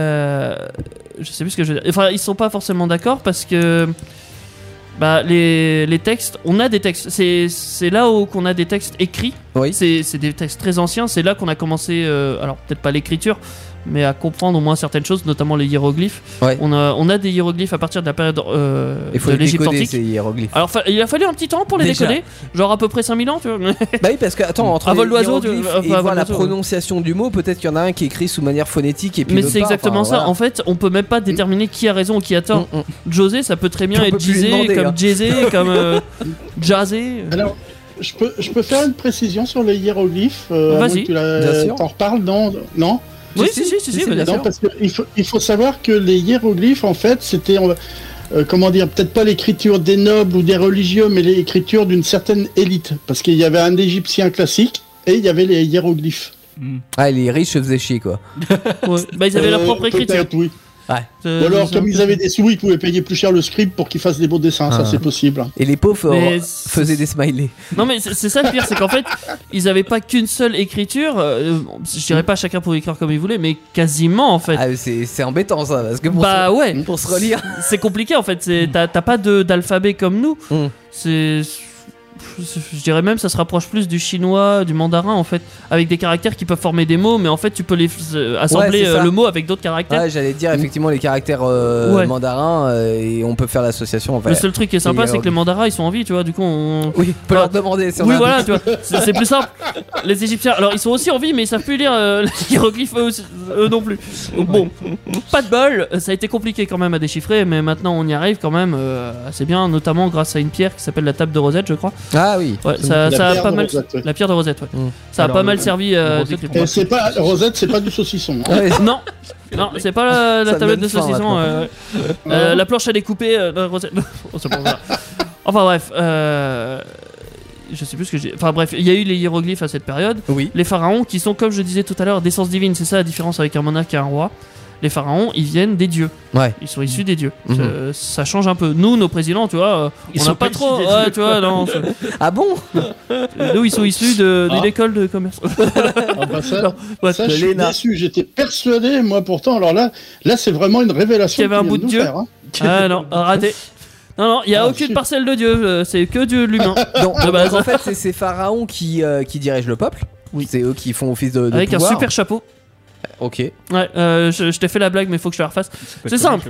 je sais plus ce que je veux dire. Enfin, ils sont pas forcément d'accord parce que. Bah, les textes, on a des textes. C'est là où qu'on a des textes écrits. Oui. C'est des textes très anciens. C'est là qu'on a commencé. Alors, peut-être pas l'écriture, mais à comprendre au moins certaines choses, notamment les hiéroglyphes. Ouais. On a des hiéroglyphes à partir de la période Il faut de les l'Égypte décoder antique. ces hiéroglyphes. Alors, il a fallu un petit temps pour les Déjà. décoder. Genre à peu près 5000 ans, tu vois. Bah oui, parce que attends, entre À les vol d'oiseau, tu- hiéroglyphes enfin, et à vol voir la d'oiseau, prononciation du mot, peut-être qu'il y en a un qui est écrit sous manière phonétique et puis Mais l'autre c'est pas, exactement enfin, ça. voilà. En fait, on peut même pas déterminer qui a raison ou qui a tort. José, ça peut très bien On être peut plus lui Jizé, demander, comme hein. Jazé, comme Jazé. Alors, je peux faire une précision sur les hiéroglyphes. À moins Vas-y. que tu Bien sûr. t'en reparles, non. Oui, si, bien vas-y. sûr. Non, parce qu'il faut savoir que les hiéroglyphes, en fait, c'était, comment dire, peut-être pas l'écriture des nobles ou des religieux, mais l'écriture d'une certaine élite. Parce qu'il y avait un égyptien classique et il y avait les hiéroglyphes. Ah, les riches se faisaient chier quoi. Ouais. Bah, ils avaient leur propre écriture. Peut-être, oui. Ou Euh, alors, c'est comme un ils peu- avaient des sous, ils pouvaient payer plus cher le scribe pour qu'il fasse des beaux dessins. Ah. Ça, c'est possible. Et les pauvres Mais faisaient des smileys. Non, mais c'est ça le pire, c'est qu'en fait, ils avaient pas qu'une seule écriture. Je dirais pas chacun pour écrire comme il voulait, mais quasiment en fait. Ah, c'est embêtant ça, parce que Bah ouais, pour se relire. c'est compliqué en fait. T'as pas d'alphabet comme nous. Mm. Je dirais même ça se rapproche plus du chinois, du mandarin en fait, avec des caractères qui peuvent former des mots, mais en fait tu peux les assembler Ouais, c'est ça. le mot avec d'autres caractères. Ouais, j'allais dire effectivement les caractères Ouais. mandarins et on peut faire l'association. Enfin, Le seul truc qui est sympa, Et, c'est que les mandarins ils sont en vie, tu vois. Du coup, on. oui, on peut Ah. leur demander si on Oui, a- voilà, tu vois, c'est plus simple. Les Égyptiens, alors ils sont aussi en vie, mais ils savent plus lire les hiéroglyphes eux non plus. Donc bon, pas de bol, ça a été compliqué quand même à déchiffrer, mais maintenant on y arrive quand même assez bien, notamment grâce à une pierre qui s'appelle la table de Rosette, je crois. Ah oui. Ouais, La ça a pierre pas de mal. Rosette, ouais. La pierre de Rosette, ouais. Mm. Ça a Alors, pas mal le- servi le à Rosette, décrypter. Et c'est pas Rosette, c'est pas du saucisson. hein. Ouais. Non, non, c'est pas la Ça tablette donne de faim, saucisson. maintenant. La planche à découper, la Rosette. Oh, c'est bon, voilà. Enfin bref, je sais plus ce que j'ai. Enfin bref, il y a eu les hiéroglyphes à cette période. Oui. Les pharaons qui sont, comme je disais tout à l'heure, d'essence divine, c'est ça la différence avec un monarque et un roi. les pharaons, ils viennent des dieux. Ouais. Ils sont issus des dieux. Mhm. Ça change un peu. Nous, nos présidents, tu vois, Ils on sont n'a pas pas trop. issus des Ouais, dieux. tu vois, non. Ah bon? Nous, ils sont issus de Ah. l'école de commerce. Ah bah ça, Ouais, ça, je suis Léna. déçu. J'étais persuadé, moi, pourtant. Alors là, c'est vraiment une révélation. Qu'il y avait un qu'il bout vient de nous Dieu. faire, hein. Ah non, raté. Non, il n'y a Ah, aucune si. parcelle de Dieu, c'est que de l'humain. Donc, De base. en fait, c'est ces pharaons qui dirigent le peuple. Oui. C'est eux qui font office de Avec un pouvoir. super chapeau. Ok. Ouais, je t'ai fait la blague, mais faut que je la refasse. C'est simple.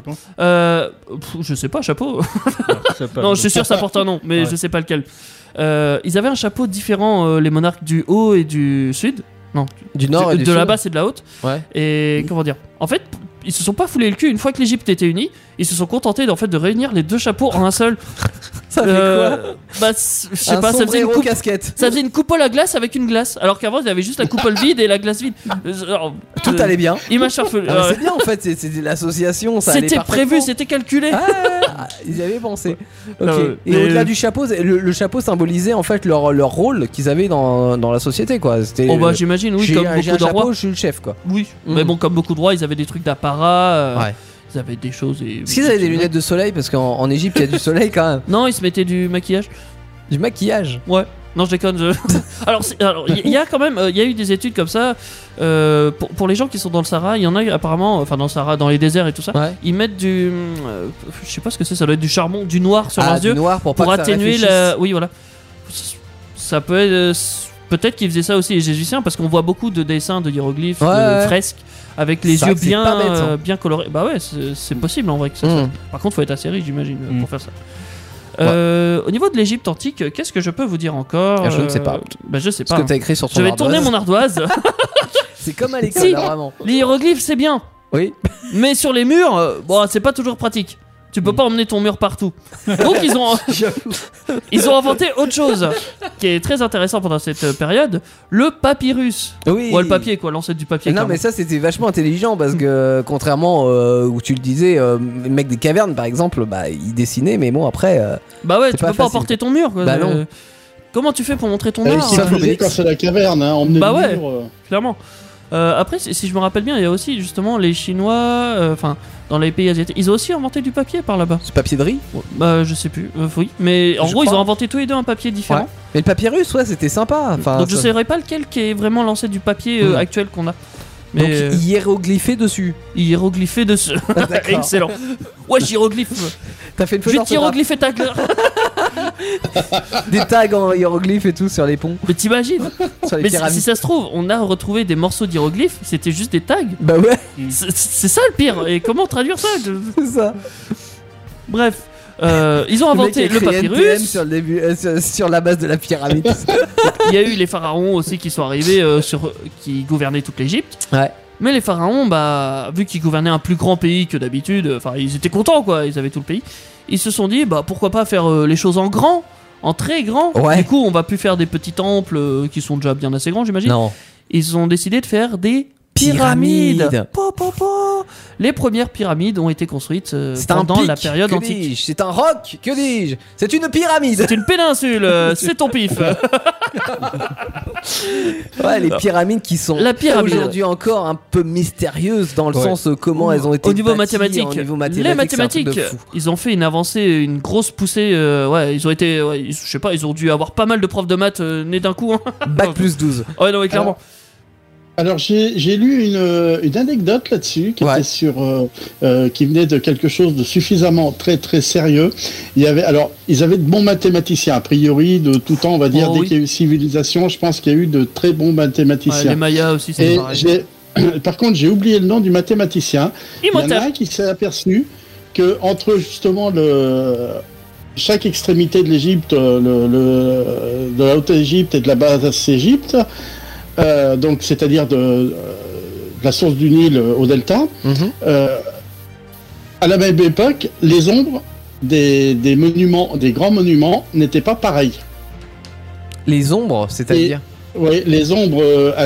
Je sais pas, chapeau. Non, je suis sûr ça porte un nom, mais Ouais. je sais pas lequel. Ils avaient un chapeau différent, les monarques du haut et du sud. Non, Du nord et du de sud. la basse et de la haute. Ouais. Et comment dire? En fait, ils se sont pas foulés le cul une fois que l'Égypte était unie. Ils se sont contentés en fait de réunir les deux chapeaux en un seul. Ça fait quoi? Bah, je sais pas, ça faisait une sombrero coupe. casquette. Ça faisait une coupole à glace avec une glace, alors qu'avant il y avait juste la coupole vide et la glace vide. Alors, Tout allait bien. Image farfelue. Ah, mais c'est bien en fait, c'était l'association. ça allait C'était prévu, parfaitement. c'était calculé. Ah, ils y avaient pensé. Ok. Et mais- au-delà du chapeau, le chapeau symbolisait en fait leur rôle qu'ils avaient dans la société quoi. C'était. Oh bah j'imagine, oui, j'ai comme un beaucoup de chapeau, rois. je suis le chef quoi. Oui, Mhm. mais bon, comme beaucoup de rois, ils avaient des trucs d'apparat. Ouais. Ils avaient des choses. Et... Est-ce qu'ils avaient des lunettes de soleil parce qu'en Égypte il y a du soleil quand même. Non, ils se mettaient du maquillage. Du maquillage. Ouais. Non, je déconne. Alors, il y a quand même, il y a eu des études comme ça. Pour les gens qui sont dans le Sahara, il y en a apparemment, enfin dans le Sahara, dans les déserts et tout ça. Ouais. Ils mettent du, je sais pas ce que c'est, ça doit être du charbon, du noir sur leurs du yeux noir pour pas pour que ça atténuer réfléchisse. la. Oui, voilà. Ça peut être. Peut-être qu'ils faisaient ça aussi les Égyptiens parce qu'on voit beaucoup de dessins, de hiéroglyphes, Ouais, de ouais. fresques avec les C'est yeux vrai que c'est bien, pas bête, hein. bien colorés. Bah ouais, c'est possible en vrai que ça. Mm. Par contre, faut être assez riche, j'imagine, Mm. pour faire ça. Au niveau de l'Égypte antique, qu'est-ce que je peux vous dire encore? Je ne sais pas. Bah je sais Ce pas. que t'as écrit sur ton Je vais ardoise. tourner mon ardoise. C'est comme à l'école Si. là, vraiment. Les hiéroglyphes, c'est bien. Oui. Mais sur les murs, bon, c'est pas toujours pratique. Tu peux pas emmener ton mur partout. Donc ils ont inventé autre chose qui est très intéressant pendant cette période, le papyrus. Oui. Ouais, le papier quoi, l'ancêtre du papier. Non clairement. mais ça c'était vachement intelligent parce que contrairement où tu le disais, les mecs des cavernes par exemple, bah ils dessinaient mais bon après. Bah ouais, c'est tu pas peux pas facile. emporter ton mur quoi. Bah non. Comment tu fais pour montrer ton Et art c'est ça, plus Obélix. quand c'est la caverne, hein, emmener Bah le ouais. mur, Clairement. Après, si je me rappelle bien, il y a aussi justement les Chinois, enfin dans les pays asiatiques, ils ont aussi inventé du papier par là-bas. Ce papier de riz. Bah je sais plus, oui. Mais en Je gros, ils crois. ont inventé tous les deux un papier différent. Ouais. Mais le papyrus ouais c'était sympa. Enfin, Donc je ça- saurais pas lequel qui est vraiment l'ancêtre du papier Mm. actuel qu'on a. Donc Mais hiéroglyphé dessus. hiéroglyphé dessus. D'accord. Excellent. Ouais, hiéroglyphe. T'as fait une Je faute vais hiéroglypher ta gueule. Des tags en hiéroglyphe et tout sur les ponts, Mais t'imagines? sur les Mais si pyramides. ça se trouve, on a retrouvé des morceaux d'hiéroglyphes, c'était juste des tags. Bah ouais, C'est ça le pire. Et comment traduire ça? c'est ça. Bref. Ils ont Le mec inventé a le créé NTM papyrus. sur le début, sur la base de la pyramide. Il y a eu les pharaons aussi qui sont arrivés, qui gouvernaient toute l'Égypte. Ouais. Mais les pharaons, bah, vu qu'ils gouvernaient un plus grand pays que d'habitude, enfin, ils étaient contents, quoi, ils avaient tout le pays. Ils se sont dit, bah, pourquoi pas faire les choses en grand, en très grand. Ouais. Du coup, on va plus faire des petits temples qui sont déjà bien assez grands, j'imagine. Non. Ils ont décidé de faire des Pyramides. pyramides. Po, po, po. Les premières pyramides ont été construites C'est un pendant pic, la période que antique. dis-je C'est un roc, que dis-je C'est une pyramide. C'est une péninsule, c'est ton pif. Ouais, les pyramides qui sont La pyramide. aujourd'hui encore un peu mystérieuses dans le Ouais. sens comment elles ont été Au niveau bâties, mathématique, au niveau les c'est un truc mathématiques, de fou. ils ont fait une avancée, une grosse poussée. Ouais, ils ont été, ouais, je sais pas, ils ont dû avoir pas mal de profs de maths nés d'un coup. Hein. Bac plus 12. Ouais, non, mais clairement. Alors j'ai lu une anecdote là-dessus qui Ouais. était qui venait de quelque chose de suffisamment très très sérieux. Ils avaient de bons mathématiciens a priori de tout temps, on va dire. Oh, Dès oui. qu'il y a eu civilisation, je pense qu'il y a eu de très bons Ouais, mathématiciens. les Mayas aussi, c'est Et pareil. par contre, j'ai oublié le nom du mathématicien. Il y en a Imhotep. un qui s'est aperçu que entre justement chaque extrémité de l'Égypte, de la Haute-Égypte et de la Basse-Égypte, donc c'est-à-dire de la source du Nil au delta, à la même époque, les ombres des monuments, des grands monuments, n'étaient pas pareilles. Les ombres, c'est-à-dire Oui, les ombres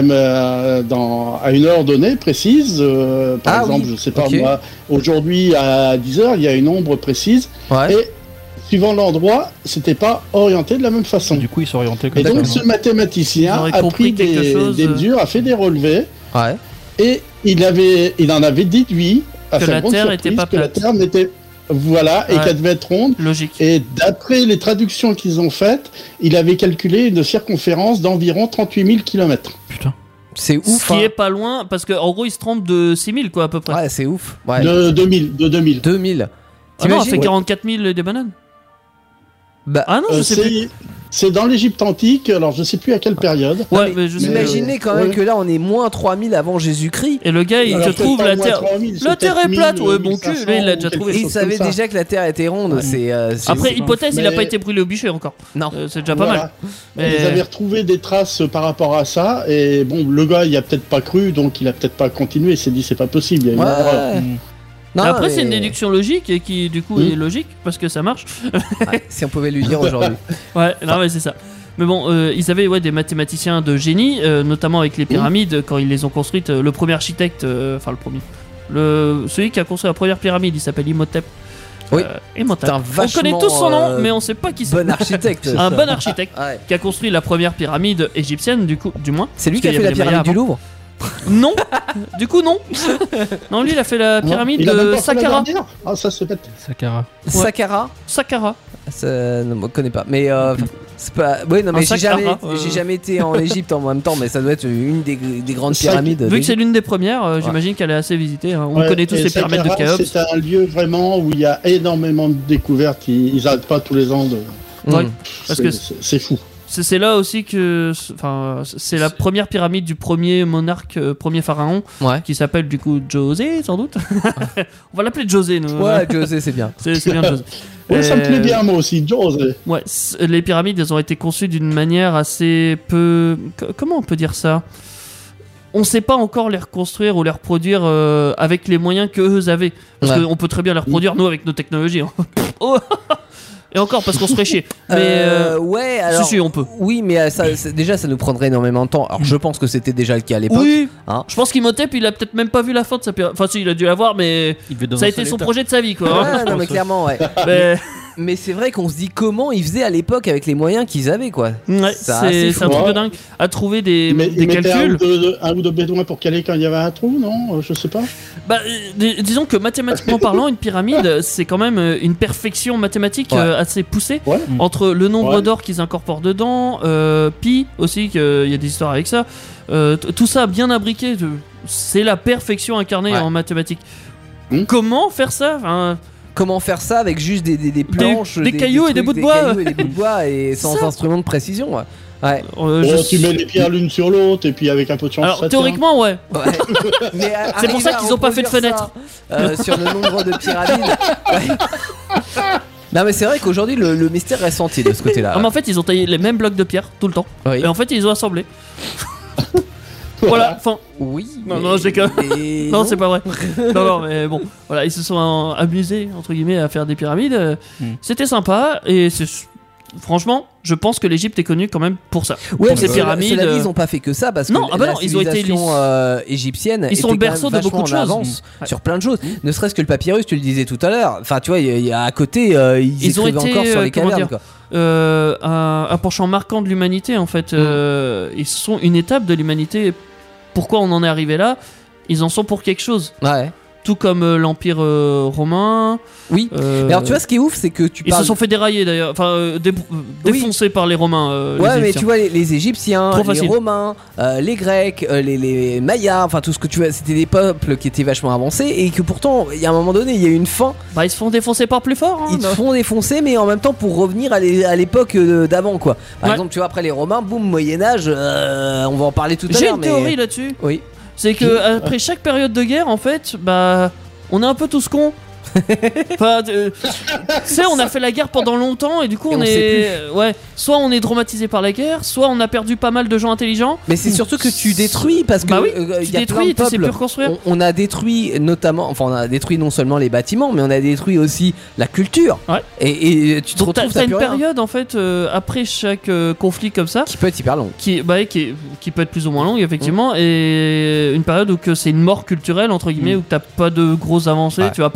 à une heure donnée précise, par Ah exemple, oui, je sais pas ok. moi, aujourd'hui à 10h, il y a une ombre précise, Ouais. et suivant l'endroit, c'était pas orienté de la même façon. Du coup, ils s'orientaient comme Et donc ça. ce mathématicien Ils auraient a compris pris quelque chose, des mesures, a fait des relevés, Ouais. Et il en avait déduit à Que sa la grande Terre surprise était pas que la plate. Terre n'était voilà et Ouais. qu'elle devait être ronde. Logique. Et d'après les traductions qu'ils ont faites, il avait calculé une circonférence d'environ 38 000 km. Putain. C'est ouf. Ce qui est pas loin, parce qu'en gros, il se trompe de 6000, quoi, à peu près. Ouais, c'est ouf. Ouais. De 2000. 2000. Ah non, on fait T'imagines 44 000 des bananes. Bah, Ah non, je sais plus. C'est dans l'Égypte antique, alors je sais plus à quelle période. Ouais, mais je sais mais- pas. imaginez quand même ouais. que là, on est moins 3000 avant Jésus-Christ. Et le gars, il Alors, te peut-être trouve pas la moins Terre. 3000, c'est La Terre est peut-être plate, 1000, ouais, bon cul. 1500, Lui, il l'a déjà quelque trouvé. Et il chose savait comme ça. déjà que la Terre était ronde. Ouais. C'est Après, c'est- hypothèse, il a Mais- pas été brûlé au bûcher encore. Non. C'est déjà pas Voilà. mal. Mais- Ils avaient retrouvé des traces par rapport à ça, et bon, le gars, il a peut-être pas cru, donc il a peut-être pas continué. Il s'est dit, c'est pas possible, il y a une erreur. Ouais. Mm. Non, Après, mais- c'est une déduction logique et qui, du coup, est logique parce que ça marche. Ouais, si on pouvait lui dire aujourd'hui. Ouais, non, mais c'est ça. Mais bon, ils avaient des mathématiciens de génie, notamment avec les pyramides, quand ils les ont construites. Le premier architecte, enfin le premier, celui qui a construit la première pyramide, il s'appelle Imhotep. Oui. Imhotep. C'est un On connaît vachement, tous son nom, mais on sait pas qui c'est. Bon architecte. Un bon architecte Ouais. qui a construit la première pyramide égyptienne, du moins. C'est lui Parce qui a qu'il y fait la avait les Mayas pyramide du avant. Louvre. Non, du coup non. Non, lui il a fait la pyramide Il a même de pas fait la Saqqara. dernière Ah, ça c'est bête. Saqqara. Saqqara. Saqqara. Ça, non, je connais pas. Mais c'est pas. Oui, non, Un mais j'ai jamais, Saqqara, j'ai jamais été en Égypte en même temps, mais ça doit être une des grandes pyramides. Vu que c'est l'une des premières, j'imagine qu'elle est assez visitée. Hein. On Ouais, connaît tous et les pyramades de Saqqara, Khéops. C'est un lieu vraiment où il y a énormément de découvertes. Ils arrêtent pas tous les ans de. Ouais. Mm. Parce que C'est fou. c'est là aussi que, enfin, c'est la première pyramide du premier monarque, premier pharaon, Ouais. qui s'appelle du coup José, sans doute. On va l'appeler José, nous. Ouais, José, c'est bien. C'est bien José. Ouais, ça me plaît bien, moi aussi, José. Ouais, les pyramides, elles ont été conçues d'une manière assez peu. Comment on peut dire ça? On sait pas encore les reconstruire ou les reproduire avec les moyens qu'eux avaient. Parce Ouais. qu'on peut très bien les reproduire, nous, avec nos technologies. hein. Oh. Et encore, parce qu'on se ferait chier. Mais. Ouais, alors. Si, on peut. Oui, mais déjà, ça nous prendrait énormément de temps. Alors, je pense que c'était déjà le cas à l'époque. Oui, Hein. je pense qu'Imhotep, il a peut-être même pas vu la fin de sa pyramide. Enfin, si, il a dû la voir, mais Il devait dans ça a un été sale son état. projet de sa vie, quoi. hein. Ouais, non, mais clairement, ouais. Mais- Mais c'est vrai qu'on se dit comment ils faisaient à l'époque avec les moyens qu'ils avaient, quoi. Ouais, C'est assez c'est un fou. truc de Ouais. dingue. À trouver des Il mettait calculs. un ou deux bédouins pour caler quand il y avait un trou, non? Je sais pas. Bah, disons que mathématiquement parlant, une pyramide, c'est quand même une perfection mathématique Ouais. assez poussée. Ouais. Entre le nombre Ouais. d'or qu'ils incorporent dedans, pi aussi, qu'il y a des histoires avec ça. Tout ça bien abriqué, c'est la perfection incarnée Ouais. en mathématiques. Hmm. Comment faire ça? Enfin, Comment faire ça avec juste des planches, des cailloux et des trucs, bouts de bois. cailloux et des bouts de bois et sans Ça. instrument de précision. Ouais. Ouais. Tu mets les pierres l'une sur l'autre et puis avec un peu de chance. Alors ça tient. théoriquement, ouais. Ouais. Mais, C'est pour ça arriver à qu'ils ont pas fait de reproduire fenêtre. ça, sur le nombre de pyramides. Ouais. Non mais c'est vrai qu'aujourd'hui le mystère reste entier de ce côté-là. Ah, mais en fait, ils ont taillé les mêmes blocs de pierre tout le temps. Oui. Et en fait, ils ont assemblé. Voilà, enfin. Oui. Non, mais- non, je déconne. mais Non, c'est pas vrai. Non, non, mais bon, voilà, ils se sont amusés, entre guillemets, à faire des pyramides. C'était sympa, et franchement, je pense que l'Égypte est connue quand même pour ça. Ouais, pour mais ces pyramides. cela dit, ils ont pas fait que ça parce Non, que ah bah la non, ils ont été civilisation égyptienne Ils sont était le quand berceau même de beaucoup de vachement en choses. avance Ouais. sur plein de choses. Ne serait-ce que le papyrus, tu le disais tout à l'heure. Enfin, tu vois, il y a à côté, ils ont écrivaient été, encore sur les comment cavernes. dire, Quoi. un penchant marquant de l'humanité, en fait. Ils sont une étape de l'humanité. Pourquoi on en est arrivé là? Ils en sont pour quelque chose. Ouais. Tout comme l'Empire romain. Oui. Mais alors tu vois, ce qui est ouf, c'est que tu Ils parles. se sont fait dérailler d'ailleurs, enfin défoncés par les Romains. les Ouais, mais Égyptiens. tu vois, les Égyptiens, Trop les facile. Romains, les Grecs, les Mayas, enfin tout ce que tu vois, c'était des peuples qui étaient vachement avancés et que pourtant, il y a un moment donné, il y a eu une fin. Bah, ils se font défoncer par plus fort. Hein, Ils te font défoncer, mais en même temps pour revenir à l'époque d'avant, quoi. Par Ouais. exemple, tu vois, après les Romains, boum, Moyen-Âge, on va en parler tout à J'ai l'heure. une mais... théorie là-dessus. Oui. C'est que après chaque période de guerre, en fait, bah, on est un peu tous cons. Enfin, tu sais, on a fait la guerre pendant longtemps et du coup Et on on est, ouais, soit on est traumatisé par la guerre, soit on a perdu pas mal de gens intelligents. Mais c'est surtout que tu détruis parce que Bah oui, il tu y a plein détruis, de tu sais peuples. plus reconstruire. On a détruit notamment, enfin on a détruit non seulement les bâtiments, mais on a détruit aussi la culture. Ouais. Et tu te Donc t'as retrouves t'as une plus rien. période en fait après chaque conflit comme ça Qui peut être hyper long. qui peut être plus ou moins longue effectivement et une période où que c'est une mort culturelle entre guillemets où que t'as pas de grosses avancées, Ouais. tu vas pas découvrir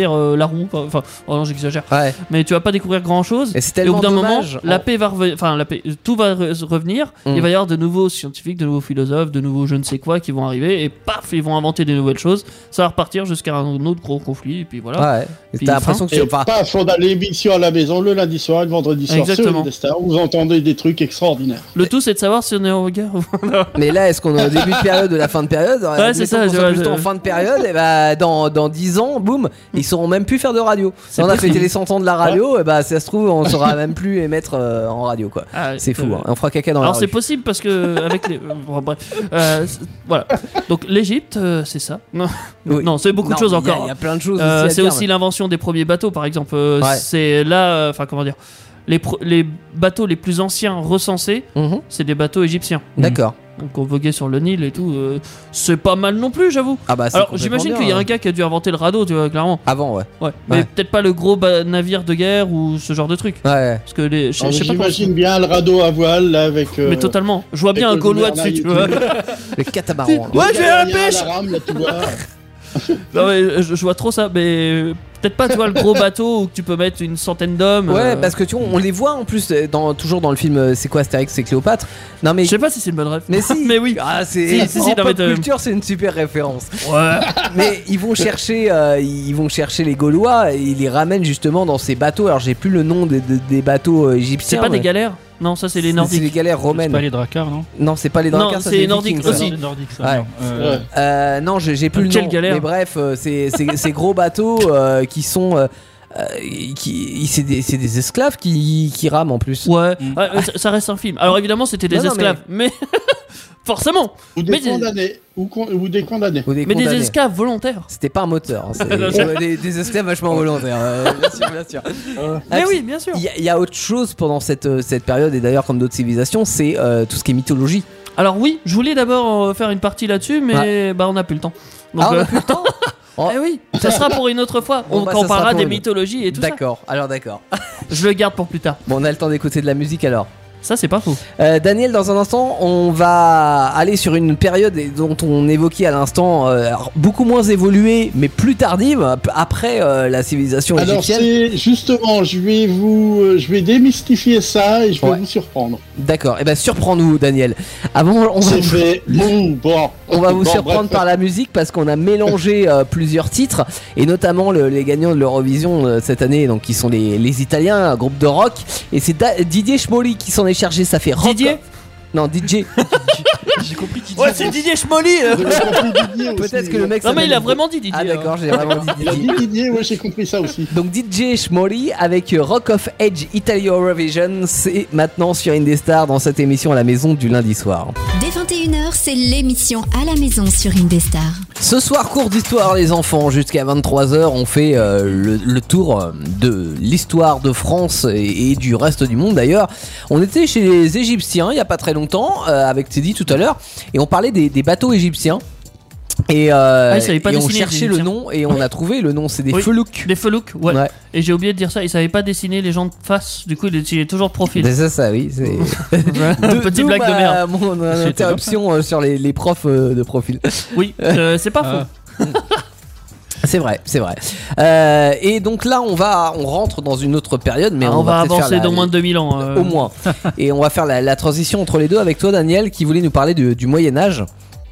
découvrir la roue. Enfin, oh non, j'exagère. Ouais. Mais tu vas pas découvrir grand chose. Et c'est Et au tellement bout d'un moment, dommage. la paix va revenir. Enfin, tout va revenir. Mm. Il va y avoir de nouveaux scientifiques, de nouveaux philosophes, de nouveaux je ne sais quoi qui vont arriver. Et paf, ils vont inventer des nouvelles choses. Ça va repartir jusqu'à un autre gros conflit. Et puis voilà. Ouais. Et Puis t'as l'impression que Et tu. Enfin, paf, on a l'émission à la maison le lundi soir et le vendredi soir sur Exactement. Indestar. Vous entendez des trucs extraordinaires. Le tout, c'est de savoir si on est en regard. mais là, est-ce qu'on est au début de période ou la fin de période Ouais, c'est ça, Mettons qu'on soit je- plutôt en fin de période, et bah dans 10 ans, boum, ils sauront même plus faire de radio. C'est On a possible. fêté les 100 ans de la radio, et bah ça se trouve, on saura même plus émettre en radio quoi. Ah, C'est fou, hein. On fera caca dans Alors la c'est rue. possible parce que avec les bon, bref voilà donc l'Égypte c'est ça non, Oui. non c'est beaucoup de Non, choses mais il y a- encore Il y a plein de choses. c'est aussi l'invention des premiers bateaux par exemple Ouais. c'est là enfin comment dire les bateaux les plus anciens recensés c'est des bateaux égyptiens D'accord. donc on voguait sur le Nil et tout c'est pas mal non plus j'avoue Ah bah c'est alors complètement j'imagine bien, qu'il y a un hein. gars qui a dû inventer le radeau tu vois clairement Avant, ouais. ouais mais Ouais. peut-être pas le gros navire de guerre ou ce genre de truc Ouais. parce que les je Alors, sais pas comment- j'imagine bien le radeau à voile là avec. mais totalement je vois bien un avec le Gaulois gouvernail dessus tu et vois tout. Le catamaran. Ouais, je vais à la pêche. La rame, là, tu vois. Non mais je vois trop ça, mais peut-être pas tu vois le gros bateau où tu peux mettre une centaine d'hommes. Ouais, parce que tu vois, on les voit en plus toujours dans le film C'est quoi Astérix, c'est Cléopâtre. Non mais Je sais pas si c'est une bonne rêve. mais si. mais oui. Ah c'est Si, en non, mais pop culture, c'est une super référence. Ouais. Mais ils vont chercher les Gaulois et ils les ramènent justement dans ces bateaux. Alors j'ai plus le nom des bateaux C'est égyptiens. pas des mais galères. Non, ça c'est les C'est Nordiques. les galères C'est romaines. pas les Dracars, non? Non, c'est pas les Non, Dracars, ça, c'est les nordique Vikings, ça. aussi. C'est nordique, ça. Ouais. non. Ouais. Non, j'ai plus le Quelle nom. galère. Mais bref, ces gros bateaux qui sont c'est des esclaves qui rament en plus. Ouais, Mm. ouais, ça reste un film. Alors évidemment, c'était des Non, non, esclaves, mais forcément, Ou des Mais- condamnés. Ou des condamnés. Ou des mais des condamnés. esclaves volontaires. C'était pas un moteur, hein, Non, c'est des esclaves vachement volontaires. Bien sûr, bien sûr. Mais Ah, oui, bien sûr. Il y a autre chose pendant cette période, et d'ailleurs comme d'autres civilisations, c'est tout ce qui est mythologie. Alors oui, je voulais d'abord faire une partie là-dessus, mais bah on n'a plus le temps. Donc, Ah, on a plus le temps. Oh. eh oui, ça sera pour une autre fois. Bon, bah, Quand ça on sera parlera pour des une- mythologies et tout ça. D'accord, alors d'accord. Je le garde pour plus tard. Bon, on a le temps d'écouter de la musique alors. Ça, c'est pas faux. Daniel, dans un instant, on va aller sur une période dont on évoquait à l'instant, alors, beaucoup moins évoluée, mais plus tardive, après la civilisation Alors égyptienne. c'est justement, je vais démystifier ça et je vais Ouais. vous surprendre. D'accord, et ben surprends-nous, Daniel. Avant, on va C'est fait. Bon. On va vous Bon, surprendre bref. par la musique parce qu'on a mélangé plusieurs titres et notamment les gagnants de l'Eurovision cette année, donc qui sont les Italiens, un groupe de rock, et c'est Didier Schmoli qui s'en est chargé. Ça fait rock. Didier Non, DJ. J'ai compris qui Ouais, c'est Didier Schmoli. Vous avez compris Didier aussi. Peut-être que le mec. Non, mais il a s'appelle- vraiment dit Didier. Ah d'accord, j'ai vraiment dit Il a Didier. dit Didier, ouais, j'ai compris ça aussi. Donc DJ Schmoli avec Rock of Age Italy Eurovision, c'est maintenant sur Indestar dans cette émission à la maison du lundi soir. Dès 21h, c'est l'émission à la maison sur Indestar. Ce soir, cours d'histoire les enfants, jusqu'à 23h, on fait le tour de l'histoire de France et du reste du monde d'ailleurs. On était chez les Égyptiens il n'y a pas très longtemps, avec Teddy tout à l'heure, et on parlait des bateaux égyptiens. Et, ils savaient pas et on dessiner, les cherchait le Égyptiens. nom et on a trouvé le nom, c'est des Oui. felouks. Des felouks, ouais. Ouais. Et j'ai oublié de dire ça, il savait pas dessiner les gens de face, du coup il dessinait toujours de profil. C'est ça, oui. C'est... Petite D'où blague de merde. Mon C'était interruption sur les profs de profil. Oui, c'est pas faux. C'est vrai, c'est vrai. Et donc là, on rentre dans une autre période, mais Ah, on va peut-être avancer faire d'au moins de 2000 ans. au moins. Et on va faire la transition entre les deux avec toi, Daniel, qui voulait nous parler du Moyen Âge.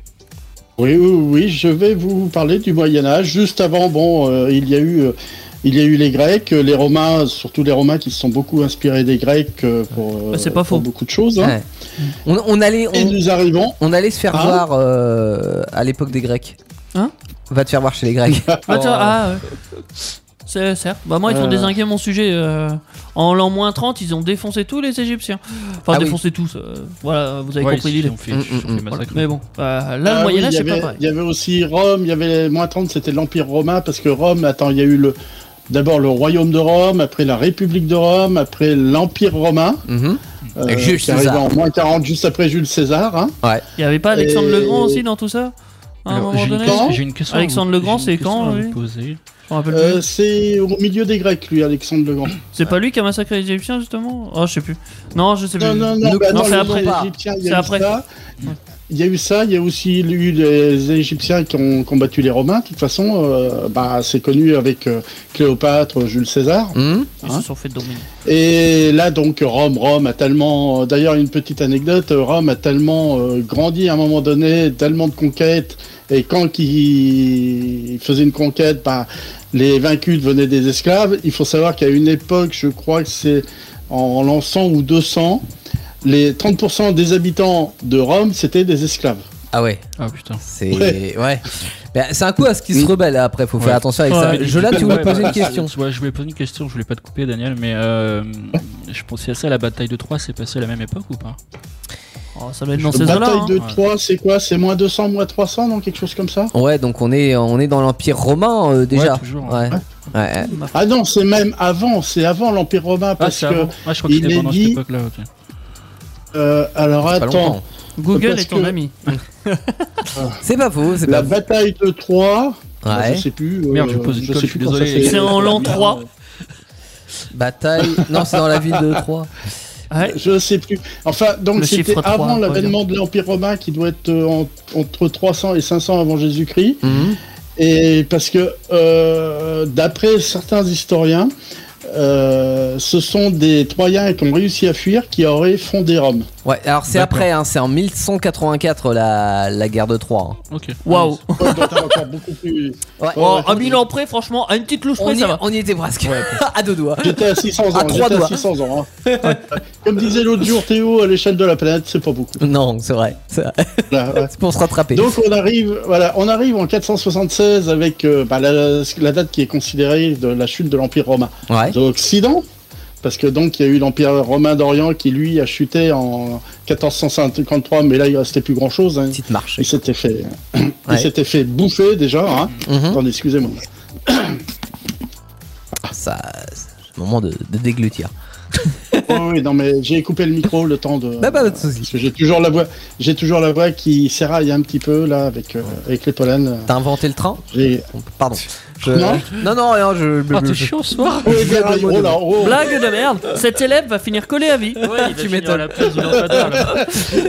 Oui, je vais vous parler du Moyen-Âge. Juste avant, il y a eu les Grecs, les Romains, surtout les Romains qui se sont beaucoup inspirés des Grecs pour, c'est pas pour faux. beaucoup de choses. Hein. Ouais. On allait Et nous arrivons. on allait se faire Hein voir à l'époque des Grecs. Hein Va te faire voir chez les Grecs. Ouais. C'est certes. Bah moi ils ont dézingué mon sujet. En l'an moins 30, ils ont défoncé tous les Égyptiens. Enfin Ah oui. défoncé tous. Voilà, vous avez Ouais, compris ils l'idée. ont fait Voilà. massacre. Mais bon, là le Ah oui, Moyen-Âge il y c'est pas avait- pareil. Il y avait aussi Rome, il y avait moins 30, c'était l'Empire romain, parce que Rome, attends, il y a eu d'abord le Royaume de Rome, après la République de Rome, après l'Empire romain, Mhm. Avec Jules qui arrive César. en moins 40, juste après Jules César. Hein. Il y avait pas Alexandre Et- le Grand aussi dans tout ça à un Alors, moment donné Quand J'ai une question. Alexandre à vous- le Grand, j'ai c'est une question quand, à vous lui poser. Je me rappelle plus. C'est au milieu des Grecs, lui, Alexandre le Grand. C'est pas lui qui a massacré les Égyptiens justement? Oh, je sais plus. Non, je sais plus. Non, c'est les après. Égyptiens, il y C'est a eu après. ça. Il y a eu ça, il y a aussi eu les Égyptiens qui ont combattu les Romains. De toute façon, c'est connu avec Cléopâtre, Jules César. Hum. Ils se sont fait dominer. Et là, donc, Rome a tellement... D'ailleurs, une petite anecdote, Rome a tellement grandi à un moment donné, tellement de conquêtes, et quand ils faisaient une conquête, les vaincus devenaient des esclaves. Il faut savoir qu'à une époque, je crois que c'est en l'an 100 ou 200, les 30% des habitants de Rome, c'était des esclaves. Ah ouais. Ah putain. C'est ouais. Mais c'est un coup à ce qui se rebelle après, faut faire attention avec ça. Jola, tu voulais poser une question? Ouais, je voulais poser une question, je voulais pas te couper Daniel, mais je pensais à ça, la bataille de Troie s'est passée à la même époque ou pas? Oh, ça doit être dans La ces eaux-là. bataille de Hein. Troie, c'est quoi? C'est moins 200, moins 300, non? Quelque chose comme ça? Ouais, donc on est dans l'Empire romain déjà. Ouais, toujours. Ouais. Ouais. Ah non, c'est même avant, c'est avant l'Empire romain, parce que... avant. Ah, je crois que il c'était est pendant dit- cette époque-là, ok. alors C'est pas attends, longtemps. Google Parce est ton que- ami. C'est pas faux, c'est la pas faux. bataille de Troie, Ouais. je sais plus. Merde, je pose une je colle, sais je suis plus quand ça désolé. s'est- C'est en l'an 3. Bataille. Non, c'est dans la ville de Troie. Ouais. Je sais plus. Enfin, donc Le c'était chiffre 3, avant on va l'avènement de l'Empire romain qui doit être entre 300 et 500 avant Jésus-Christ. Mhm. Et parce que d'après certains historiens, ce sont des Troyens qui ont réussi à fuir qui auraient fondé Rome. Ouais, alors c'est D'accord. après, hein, c'est en 1184 la guerre de Troie. hein. Ok. Waouh. Ouais, donc encore beaucoup plus. Ouais. Oh, un 1000 ans près, franchement, à une petite louche près, ça va. On y était presque. à deux doigts. J'étais à 600 ans. À trois J'étais doigts. à 600 ans. Hein. Comme disait l'autre jour Théo, à l'échelle de la planète, c'est pas beaucoup. Non, c'est vrai. C'est vrai. Voilà, ouais. C'est pour se rattraper. Donc on arrive en 476 avec la date qui est considérée de la chute de l'Empire romain. Ouais. De l'Occident, parce que donc il y a eu l'Empire romain d'Orient qui lui a chuté en 1453, mais là il restait plus grand chose. Hein. Petite marche. Il s'était fait, Ouais. il s'était fait bouffer déjà. Hein. Mhm. Attendez, excusez-moi. Ça, c'est le moment de déglutir. Oh, oui, non mais j'ai coupé le micro le temps de. Bah, pas de soucis. Parce que j'ai toujours la voix qui s'éraille un petit peu là avec les pollens. T'as inventé le train? J'ai. Pardon. Non. Non, rien, Ah, t'es chiant ce soir. Oh, les rails, oh là, oh. Blague de merde. Cet élève va finir collé à vie. Ouais, Tu m'étonnes. à la place du lampadaire, là.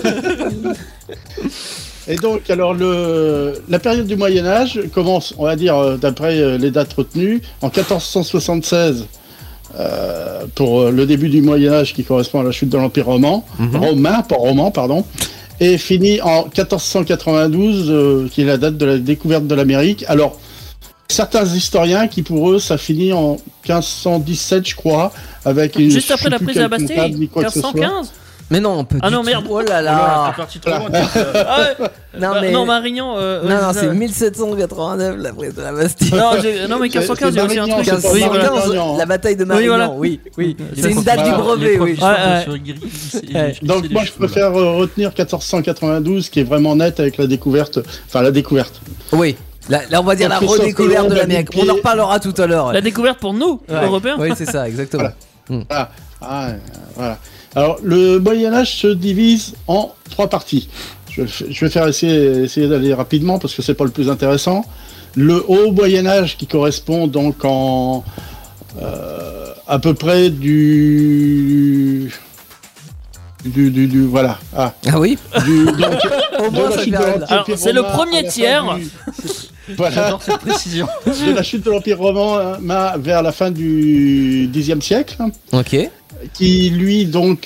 Et donc, alors, la période du Moyen-Âge commence, on va dire, d'après les dates retenues, en 1476, pour le début du Moyen-Âge qui correspond à la chute de l'Empire romain, romain, pardon, et finit en 1492, qui est la date de la découverte de l'Amérique. Alors, certains historiens qui, pour eux, ça finit en 1517, je crois, avec une... Juste après la prise de la Bastille, ni quoi que ce soit. 1515. Mais non, on peut. Ah non, merde. Oh là T'es là. parti trop loin. Ah ouais. Non, Bah, mais. non, Marignan. Non, c'est 1789 la prise de la Bastille. Non, mais 1515, il y a aussi un truc. c'est pas Oui, voilà. 1515, la bataille de Marignan. voilà. Oui. C'est C'est une date du brevet, oui. Ouais. Donc moi je préfère retenir 1492 qui est vraiment net avec la découverte, Oui. Là, on va dire la Christophe redécouverte de Colomb, l'Amérique. David On en reparlera tout à l'heure. La découverte pour nous, Ouais. Européens. Oui, c'est ça, exactement. Voilà. Alors le Moyen-Âge se divise en 3 parties. Je vais essayer d'aller rapidement parce que c'est pas le plus intéressant. Le Haut Moyen-Âge qui correspond donc à peu près du voilà. Ah oui. Au moins, ça fait rien. Alors, c'est le premier tiers. Voilà. J'adore cette précision. De la chute de l'Empire romain vers la fin du Xe siècle, Ok. qui lui donc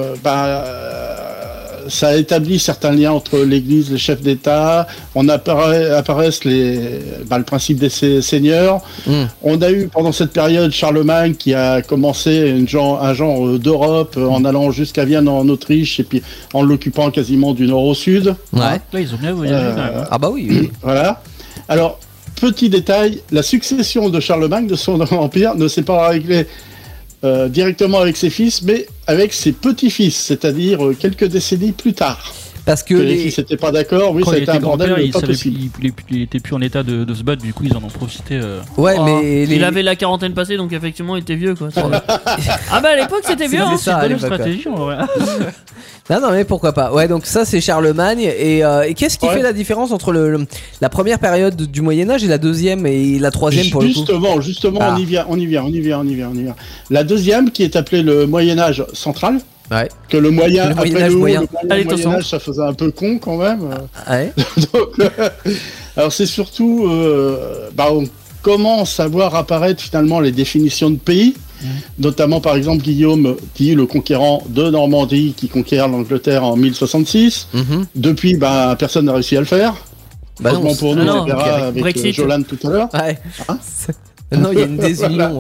ça a établi certains liens entre l'Église, les chefs d'État. Apparaissent le principe des seigneurs. Mm. On a eu pendant cette période Charlemagne qui a commencé un genre d'Europe en allant jusqu'à Vienne en Autriche et puis en l'occupant quasiment du nord au sud. Ouais. Là, ils ont bien voyagé quand même. Ah bah oui. Voilà. Alors, petit détail, la succession de Charlemagne, de son empire, ne s'est pas réglée directement avec ses fils, mais avec ses petits-fils, c'est-à-dire quelques décennies plus tard. Parce que Les fils n'étaient pas d'accord, oui, Quand ça a il été un était grand-père, bordel il pas savait possible. il était plus en état de se battre, du coup ils en ont profité. Ouais, Oh, mais il avait la quarantaine passée, donc effectivement, il était vieux, quoi. Ah bah à l'époque, c'était vieux. Hein. C'est ça, à Bonne l'époque, stratégie en vrai. Non, mais pourquoi pas. Ouais, donc ça c'est Charlemagne. Et qu'est-ce qui fait la différence entre la première période du Moyen-Âge et la deuxième et la troisième pour le coup? Justement, on y vient. La deuxième, qui est appelée le Moyen-Âge central. Ouais. Que le Moyen-Âge moyen. Allez, Moyen-Âge, ça faisait un peu con quand même. Ouais. Donc, alors c'est surtout, on commence à voir apparaître finalement les définitions de pays. Notamment par exemple Guillaume, qui est le conquérant de Normandie, qui conquiert l'Angleterre en 1066. Depuis, personne n'a réussi à le faire. Heureusement pour nous, on verra avec Jolan tout à l'heure. Ouais. Hein Non, il y a une désunion.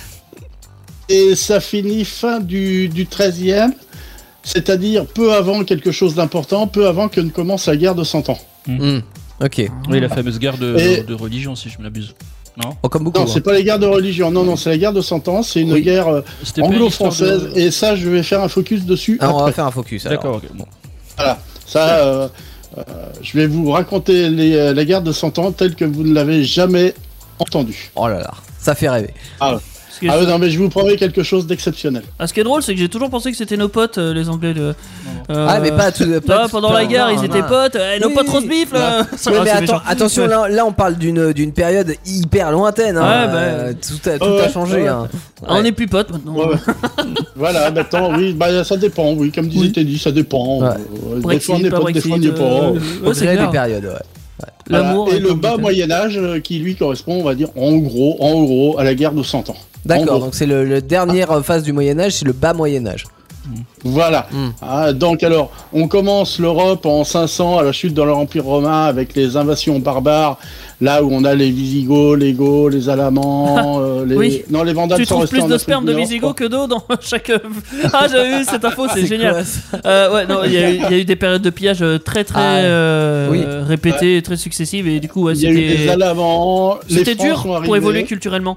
Et ça finit fin du 13e, c'est-à-dire peu avant quelque chose d'important, peu avant que ne commence la guerre de 100 ans. Ok. Oui, la fameuse guerre de religion, si je me l'abuse. Non, comme beaucoup. Non, c'est pas les guerres de religion. Non, c'est la guerre de 100 ans. C'est une guerre anglo-française. Et ça, je vais faire un focus dessus. On va faire un focus. Alors. D'accord, ok. Bon. Voilà. Ça, je vais vous raconter la guerre de 100 ans telle que vous ne l'avez jamais entendue. Oh là là, ça fait rêver. Non, mais je vous promets quelque chose d'exceptionnel. Ce qui est drôle, c'est que j'ai toujours pensé que c'était nos potes, les Anglais. Mais pas pendant la guerre, ils étaient potes. Nos potes roast beef, là. Mais attention, là, on parle d'une période hyper lointaine. Tout a changé. On n'est plus potes maintenant. Voilà, maintenant, oui, ça dépend. Oui, comme disait Teddy, ça dépend. Des fois, on est potes, des fois, on n'est pas. C'est des périodes, L'amour et le bas Moyen-Âge qui lui correspond, on va dire, en gros, à la guerre de 100 ans. D'accord, donc c'est le dernière phase du Moyen-Âge, c'est le bas Moyen-Âge. Voilà. Donc alors, on commence l'Europe en 500 à la chute de l'Empire romain avec les invasions barbares, là où on a les Visigoths, les Gauls, les Alamans, les Vandales. Tu trouves plus de sperme de Visigoths que d'eau dans chaque. J'avais eu cette info, c'est génial. Il y a eu des périodes de pillage très répétées, très successives, et du coup, il y a eu les Alamans. C'était dur pour évoluer culturellement.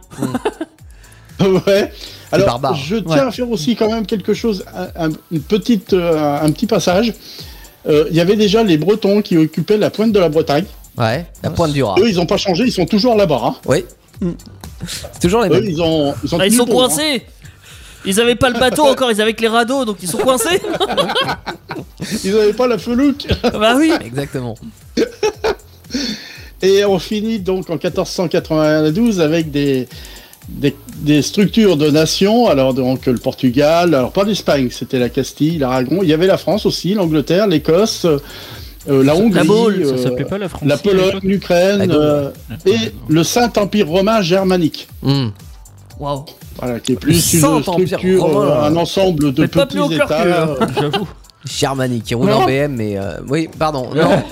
Ouais. Alors, je tiens à faire aussi quand même quelque chose, un petit passage. Il y avait déjà les Bretons qui occupaient la pointe de la Bretagne. Ouais, la pointe du Raz. Eux, ils n'ont pas changé, ils sont toujours là-bas. Hein. Oui. C'est toujours les mêmes. Eux, ils sont coincés. Ils avaient pas le bateau encore, ils avaient que les radeaux, donc ils sont coincés. Ils avaient pas la felouque. Bah oui. Exactement. Et on finit donc en 1492 avec des structures de nations, alors donc le Portugal, alors pas l'Espagne, c'était la Castille, l'Aragon, il y avait la France aussi, l'Angleterre, l'Écosse, la Hongrie, ça s'appelait pas la France, la Pologne, l'Ukraine, et le Saint-Empire romain germanique. Waouh. Voilà, qui est plus une structure, un ensemble de petits États. J'avoue. Germanique, qui roule en BM, mais oui, pardon.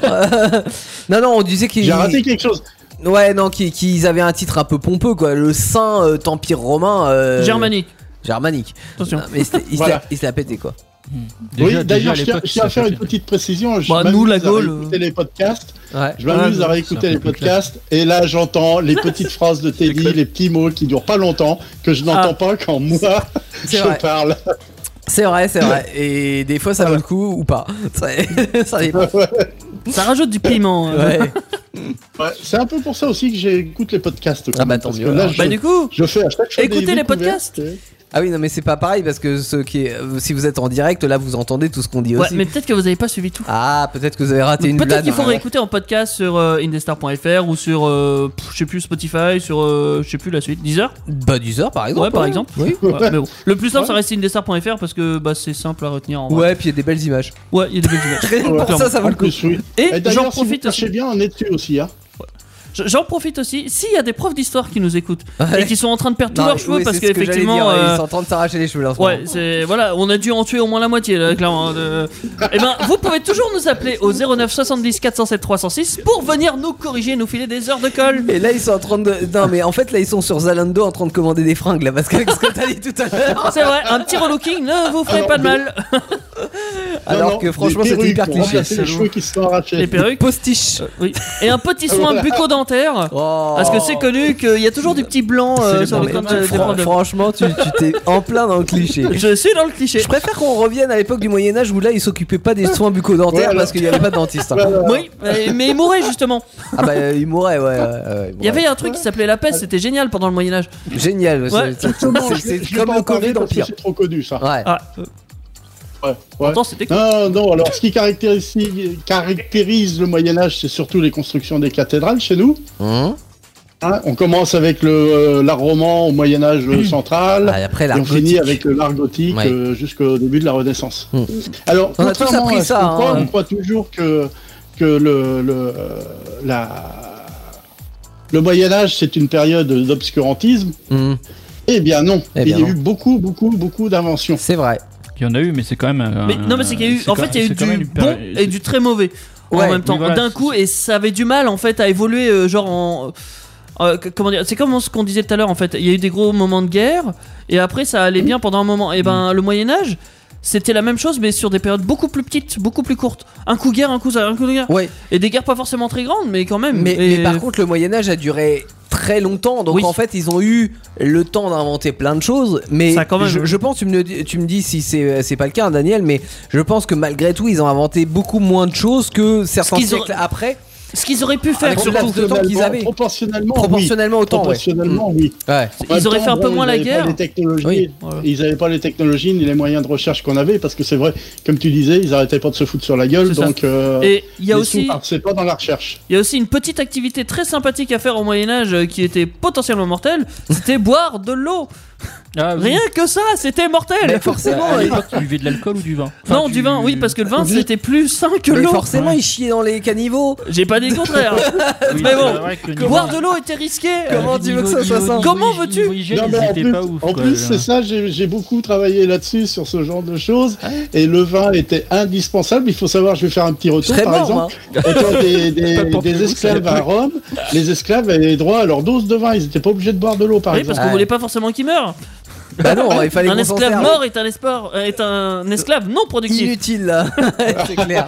Non, on disait qu'il. J'ai raté quelque chose. Ouais, non, qu'ils avaient un titre un peu pompeux, quoi. Le Saint-Empire romain. Germanique. Attention. Mais il s'est la pété, quoi. D'ailleurs, je tiens à faire une petite précision. Nous, la Gaule. Écouter les podcasts. Je m'amuse à réécouter les podcasts. Et là, j'entends les petites phrases de Teddy, les petits mots qui durent pas longtemps, que je n'entends pas quand moi je parle. C'est vrai. Et des fois, ça vaut le coup ou pas. Ça dépend. Ça rajoute du piment. C'est un peu pour ça aussi que j'écoute les podcasts. Tant mieux. Là, du coup, je fais à chaque fois écoutez les podcasts. Ah oui, non, mais c'est pas pareil parce que si vous êtes en direct, là, vous entendez tout ce qu'on dit aussi. Mais peut-être que vous avez pas suivi tout. Ah, peut-être que vous avez raté une blague. Peut-être qu'il faut réécouter en podcast sur indestar.fr ou sur, je sais plus, Spotify, sur, je sais plus la suite, Deezer. Deezer, par exemple. Ouais, par exemple. Oui. Mais bon. Le plus simple, ça reste indestar.fr parce que c'est simple à retenir. Ouais, puis il y a des belles images. Ouais, il y a des belles images. Pour ça vaut le coup. Et j'en profite aussi. Bien, on est dessus aussi, hein. J'en profite aussi, s'il y a des profs d'histoire qui nous écoutent et qui sont en train de perdre tous leurs cheveux parce qu'effectivement ils sont en train de s'arracher les cheveux là. On a dû en tuer au moins la moitié là, clairement. Vous pouvez toujours nous appeler au 09 70 407 306 pour venir nous corriger, nous filer des heures de colle. Et là ils sont en train de mais en fait là ils sont sur Zalando en train de commander des fringues là parce qu'avec ce que t'as dit tout à l'heure. C'est vrai, un petit relooking ne vous ferait pas de mal. Alors que franchement c'était hyper cliché. Les cheveux qui se sont arrachés. Les perruques. Postiche. Oui. Et un petit soin bucco-dentaire. Parce que c'est connu qu'il y a toujours du petit blanc sur le compte des profs. Franchement, tu t'es en plein dans le cliché. Je suis dans le cliché. Je préfère qu'on revienne à l'époque du Moyen-Âge où là ils s'occupaient pas des soins bucco-dentaires parce qu'il y avait pas de dentiste. Oui, mais ils mouraient justement. Ah bah ils mouraient, Il y avait un truc qui s'appelait la peste, c'était génial pendant le Moyen-Âge. Génial, c'est comme le Covid en pire. C'est trop connu ça. Ouais. Ouais. Pourtant, c'était cool. Non, alors ce qui caractérise le Moyen-Âge, c'est surtout les constructions des cathédrales chez nous. Hein Hein, on commence avec l'art roman au Moyen-Âge central, Ah, et après, et l'art on finit gothique. avec l'art gothique Ouais. jusqu'au début de la Renaissance. Mm. Alors, On a tous contrairement appris à ce ça, qu'on croit, hein. on croit toujours que le Moyen-Âge, c'est une période d'obscurantisme. Hum, Eh bien non, Eh il bien y a non. eu beaucoup d'inventions. C'est vrai. Il y en a eu, mais c'est quand même. Mais non, mais c'est qu'il y a eu, c'est en quand- fait, il y a eu c'est quand même du une bon période- et du très mauvais Ouais, en même temps, oui, voilà, d'un c'est- coup, et ça avait du mal en fait à évoluer, genre en. Comment dire, c'est comme ce qu'on disait tout à l'heure en fait. Il y a eu des gros moments de guerre et après ça allait bien pendant un moment. Et ben le Moyen Âge, c'était la même chose mais sur des périodes beaucoup plus petites, beaucoup plus courtes. Un coup de guerre, un coup de guerre. Ouais. Et des guerres pas forcément très grandes, mais quand même. Mais Et- par contre, le Moyen-Âge a duré très longtemps. Donc Oui. en fait, ils ont eu le temps d'inventer plein de choses. Mais Ça, quand même. je pense, tu me dis si c'est pas le cas, hein, Daniel, mais je pense que malgré tout, ils ont inventé beaucoup moins de choses que certains qu'ils siècles auraient- après. ce qu'ils auraient pu faire, Avec le surtout. laps de temps qu'ils avaient. Proportionnellement, Proportionnellement au oui. temps, ouais. Proportionnellement, oui. Ouais. En même Ils auraient temps, fait un peu bon, moins ils la avaient pas guerre. les technologies, Oui. Voilà. Ils n'avaient pas les technologies ni les moyens de recherche qu'on avait, parce que c'est vrai, comme tu disais, ils arrêtaient pas de se foutre sur la gueule, C'est ça. donc Et il y a les aussi. sous c'est pas dans la recherche. Il y a aussi une petite activité très sympathique à faire au Moyen-Âge qui était potentiellement mortelle, c'était boire de l'eau. Ah, oui. Rien que ça, c'était mortel. Mais forcément, À l'époque, tu buvais de l'alcool ou du vin? Non, Enfin, du vin, oui, parce que le vin c'était plus sain que Mais l'eau. forcément, ils chiaient dans les caniveaux. J'ai pas dit le contraire. Oui, Mais bon, c'est vrai que le niveau- boire de l'eau était risqué. Comment tu veux que ça soit sain Comment veux-tu Non, mais en plus, c'est ça, j'ai beaucoup travaillé là-dessus, sur ce genre de choses, et le vin était indispensable. Il faut savoir, je vais faire un petit Je retour, serais par mort, exemple. moi. Étant Pas pour des vous, esclaves ça à Rome, les esclaves avaient droit à leur dose de vin. Ils n'étaient pas obligés de boire de l'eau, par Oui, exemple. parce qu'on Ouais. voulait pas forcément qu'il meure. Bah non, il fallait Un qu'on s'en esclave serve. mort est un esclave non productif. Inutile là. C'est clair.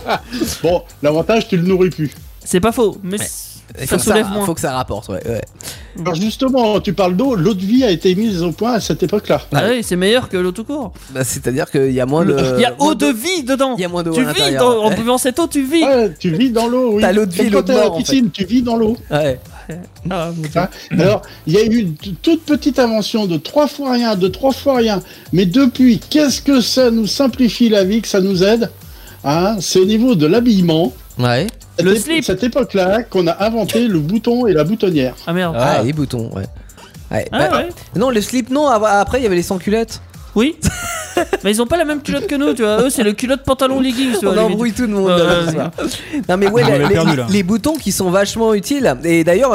Bon, l'avantage, tu le nourris plus. C'est pas faux, mais Il ça faut, soulève moins. faut que ça rapporte, ouais. Alors justement, tu parles d'eau, l'eau de vie a été mise au point à cette époque-là. Ah oui, c'est meilleur que l'eau tout court. Bah, c'est-à-dire qu'il y a moins de. Il y a eau de vie dedans. Il y a moins d'eau à Tu vis l'intérieur. en buvant cette eau, tu vis. Ouais, tu vis dans l'eau, oui. T'as l'eau de vie, Comme l'eau quand de t'es à la mort, en piscine, tu vis dans l'eau. Ouais. Ah, mon Dieu. Hein. Alors, il y a eu une toute petite invention de 3 fois rien. Mais depuis, qu'est-ce que ça nous simplifie la vie, que ça nous aide, hein? C'est au niveau de l'habillement. Ouais. Le slip. Cette époque-là qu'on a inventé le bouton et la boutonnière. Ah merde. Ah, les boutons, ouais. Ouais. Ah Bah, ouais. Non, le slip, non. Après, il y avait les sans culottes. Oui. Mais ils ont pas la même culotte que nous, tu vois. Eux, c'est le culotte pantalon leggings, tu vois. On limite. embrouille tout le monde. Ouais, ce soir. Non mais ouais, on l'a perdu, là. les boutons qui sont vachement utiles. Et d'ailleurs,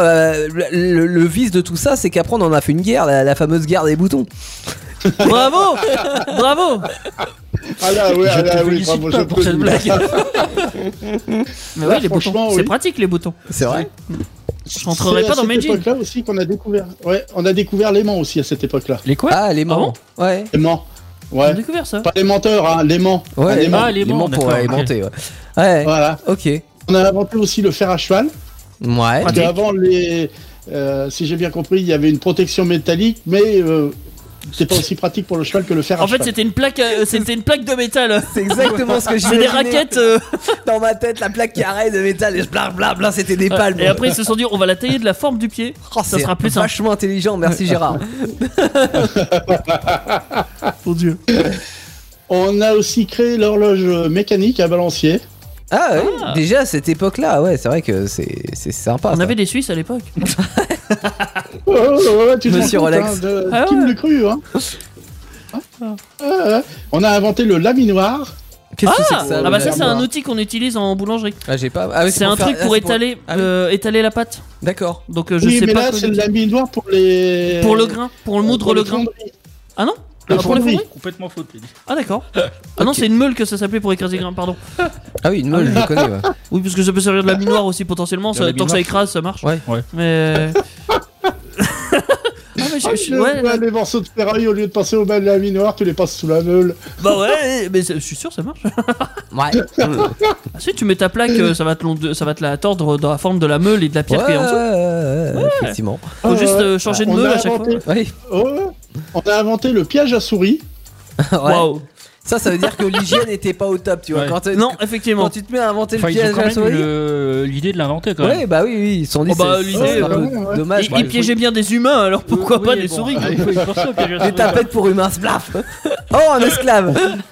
le vice de tout ça, c'est qu'après on en a fait une guerre, la fameuse guerre des boutons. Bravo. Bravo. Ah là, oui, Je te oui, félicite bravo, pas je pour cette t'applaudis. blague. Mais Là, oui, les boutons. franchement, C'est oui. pratique les boutons. C'est vrai. Je rentrerai pas dans mes C'est à jeans. cette époque-là aussi qu'on a découvert. Ouais, on a découvert l'aimant aussi à cette époque-là. Les quoi? Ah, l'aimant. Ouais. L'aimant. On a Ouais. découvert ça. Pas les menteurs, hein, l'aimant. Ouais, Un aimant. Ah, l'aimant, pour d'accord, aimanter, ouais. Ouais. Voilà. Ok. On a inventé aussi le fer à cheval. Ouais. Parce Pratique. qu'avant, si j'ai bien compris, il y avait une protection métallique, mais c'est pas aussi pratique pour le cheval que le fer à En fait, cheval. c'était une plaque de métal. C'est exactement ce que C'est des j'imaginais. raquettes. Dans ma tête, la plaque carrée de métal et bla c'était des palmes. Et après, ils se sont dit, on va la tailler de la forme du pied. Oh, ça c'est sera plus simple. vachement intelligent, merci Gérard. Mon Dieu. On a aussi créé l'horloge mécanique à balancier. Ah ouais, Ah. déjà à cette époque-là, ouais, c'est vrai que c'est sympa. On ça. avait des Suisses à l'époque. Tu te Monsieur rends compte, Rolex. hein, de- Ah qui ouais. me l'eût cru, hein. Ouais. On a inventé le laminoir. Qu'est-ce que c'est Ah, que ça ah bah ça, le c'est un lavoir outil qu'on utilise en boulangerie. Ah, j'ai pas. Ah, oui, C'est un faire- truc ah, pour c'est étaler, Ah oui. étaler la pâte. D'accord. Donc je Oui, sais mais pas. là, quoi c'est le dire. laminoir pour les. Pour le grain, pour le moudre pour le les grain. fonderies. Ah non Les Ah, pour les fonderies. fonderies Complètement faux, t'as dit. Ah d'accord. Ah non, c'est une meule que ça s'appelait pour écraser le grain, pardon. Ah oui, une meule, je connais. Ouais. Oui, parce que ça peut servir de la minoire aussi potentiellement, De la tant que ça minoire. écrase, ça marche. Ouais. Ouais. Mais. Ah, mais ouais, Les morceaux de ferraille, au lieu de passer au bas de laminoir, tu les passes sous la meule. bah ouais, mais je suis sûr ça marche. Ouais. Ah, si tu mets ta plaque, ça va te la tordre dans la forme de la meule et de la pierre qui est en dessous. ouais, effectivement. Faut juste changer de On meule a à chaque fois. inventé- Oui. Oh, on a inventé le piège à souris. Ouais. Waouh. Ça veut dire que l'hygiène n'était pas au top, tu vois. Ouais. Non, effectivement. Quand tu te mets à inventer Enfin, le ils ont piège quand à la même souris. eu l'idée de l'inventer quand même. Ouais, bah oui, ils se sont dit Oh, bah, c'est l'idée, un peu ouais. dommage. Il piégeait bien des humains, alors pourquoi pas Oui, des bon, souris il faut penser au piège à Des souris. tapettes pour humains, splaf. Oh, un esclave.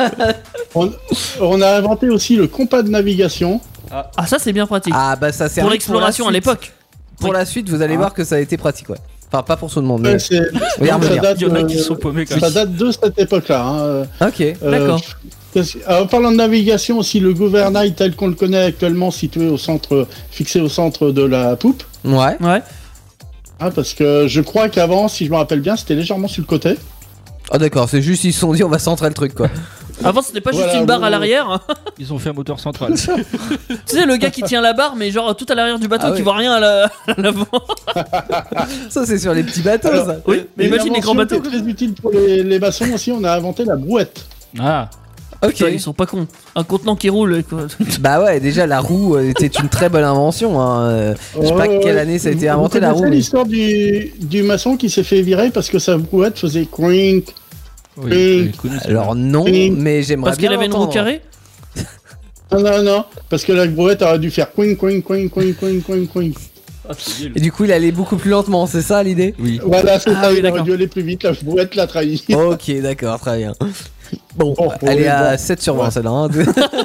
On a inventé aussi le compas de navigation. Ah, ça c'est bien pratique. Ah bah ça sert Pour l'exploration à l'époque. Pour la suite, vous allez voir que ça a été pratique, ouais. Enfin, pas pour tout le monde, mais. Ouais, c'est- Regarde, ça regarde. date, Il y en a qui sont paumés quand ça même. date de cette époque-là. Hein. Ok. D'accord. En parlant de navigation aussi, le gouvernail tel qu'on le connaît actuellement, situé au centre, fixé au centre de la poupe. Ouais. Ouais. Hein, parce que je crois qu'avant, si je me rappelle bien, c'était légèrement sur le côté. Ah d'accord, c'est juste ils se sont dit on va centrer le truc quoi. Avant c'était pas juste Voilà, une barre à bon. l'arrière. Hein. Ils ont fait un moteur central. Tu sais, le gars qui tient la barre, mais genre tout à l'arrière du bateau Ah ouais. qui voit rien à l'avant. Ça c'est sur les petits bateaux Alors, ça. Oui, mais Une imagine les grands invention bateaux. qui est très utile pour les maçons aussi, on a inventé la brouette. Ah, Ok. Putain, ils sont pas cons. Un contenant qui roule, quoi. Bah ouais, déjà la roue était une très bonne invention. Hein. Je sais pas quelle année ça a été inventé la roue. C'est mais- l'histoire du maçon qui s'est fait virer parce que sa brouette faisait crink. oui, j'ai connu ça. Alors non, Oui. mais j'aimerais Parce bien qu'il avait une roue l'entendre. carrée. Non, parce que la brouette aurait dû faire quink, quink, quink, quink, quink, quink, quink. Ah, c'est nul. Et du coup il allait beaucoup plus lentement, c'est ça l'idée? Oui. Voilà, c'est Ah ça, oui, il aurait d'accord. dû aller plus vite, la brouette l'a trahi. Ok, d'accord, très bien. Bon, Bon, elle est à bon. 7 sur 20 Ouais. celle-là. Hein.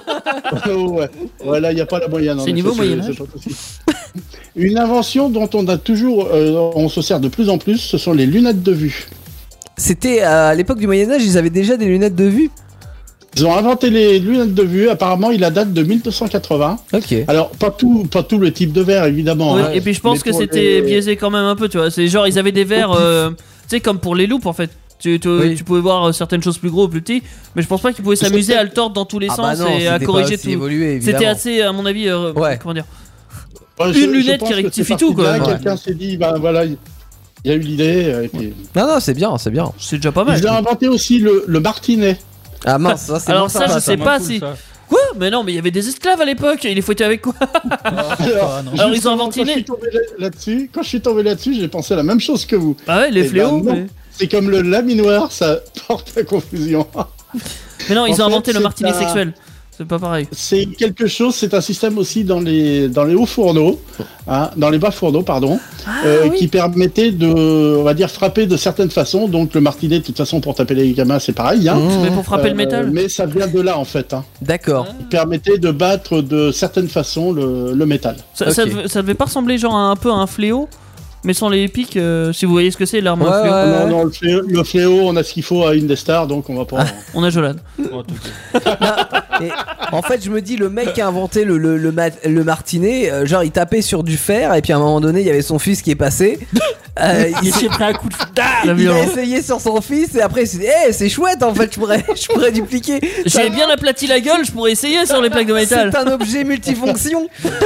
Ouais, voilà, il n'y a pas la moyenne. en C'est effet, niveau Moyen-Âge. c'est pas possible. Une invention dont on a toujours, on se sert de plus en plus, ce sont les lunettes de vue. C'était à l'époque du Moyen-Âge, ils avaient déjà des lunettes de vue. Ils ont inventé les lunettes de vue, apparemment, il a date de 1280. Ok. Alors, pas tout le type de verre, évidemment. Oui, hein. et puis je pense Mais que pour c'était les- biaisé quand même un peu, tu vois. C'est genre, ils avaient des verres, tu sais, comme pour les loupes en fait. Tu pouvais voir certaines choses plus gros ou plus petits, mais je pense pas qu'ils pouvaient s'amuser à le tordre dans tous les Ah sens bah non, et à c'était corriger pas aussi tout. évolué, C'était évidemment. assez, à mon avis, Ouais. comment dire. Ouais, une lunette pense qui que rectifie c'est tout, parti de quoi. là, Ouais. Quelqu'un s'est dit, ben voilà, il y a eu l'idée. Et puis... Non, non, c'est bien, c'est bien. C'est déjà pas mal. Ils ont inventé aussi le martinet. Ah mince, ça c'est Alors moins ça, sympa, je sais Moins pas cool, si. ça. Quoi? Mais non, mais il y avait des esclaves à l'époque. Il les fouettait avec quoi? Alors, Ah, non. Alors, ils ont justement, inventé quand je les- suis tombé là-dessus, quand je suis tombé là-dessus, j'ai pensé à la même chose que vous. Ah ouais, les Eh fléaux. ben non. mais... C'est comme le laminoir, ça porte à confusion. mais non, ils En ont fait, inventé le c'est martinet un- sexuel. C'est pas pareil. C'est quelque chose, c'est un système aussi dans les hauts fourneaux, hein, dans les bas fourneaux, pardon, oui. qui permettait de, on va dire, frapper de certaines façons. Donc le martinet, de toute façon, pour taper les gamins, c'est pareil. Hein. Mmh. Mais pour frapper le métal. Mais ça vient de là, en fait. Hein. D'accord. Il permettait de battre de certaines façons le métal. Ça Ok. ça devait pas ressembler genre à un peu à un fléau, mais sans les pics. Si vous voyez ce que c'est, l'arme Ouais, à fléau. ouais. Non, le fléau, on a ce qu'il faut à une des stars, donc on va pas. On a Jolan. Oh, tout est- Et en fait, je me dis, le mec qui a inventé le martinet, genre il tapait sur du fer, et puis à un moment donné, il y avait son fils qui est passé. Il était pris un coup de La Il a violence. essayé sur son fils, et après il s'est dit, c'est chouette en fait, je pourrais dupliquer. J'ai bien aplati la gueule, je pourrais essayer sur les plaques de métal. C'est un objet multifonction.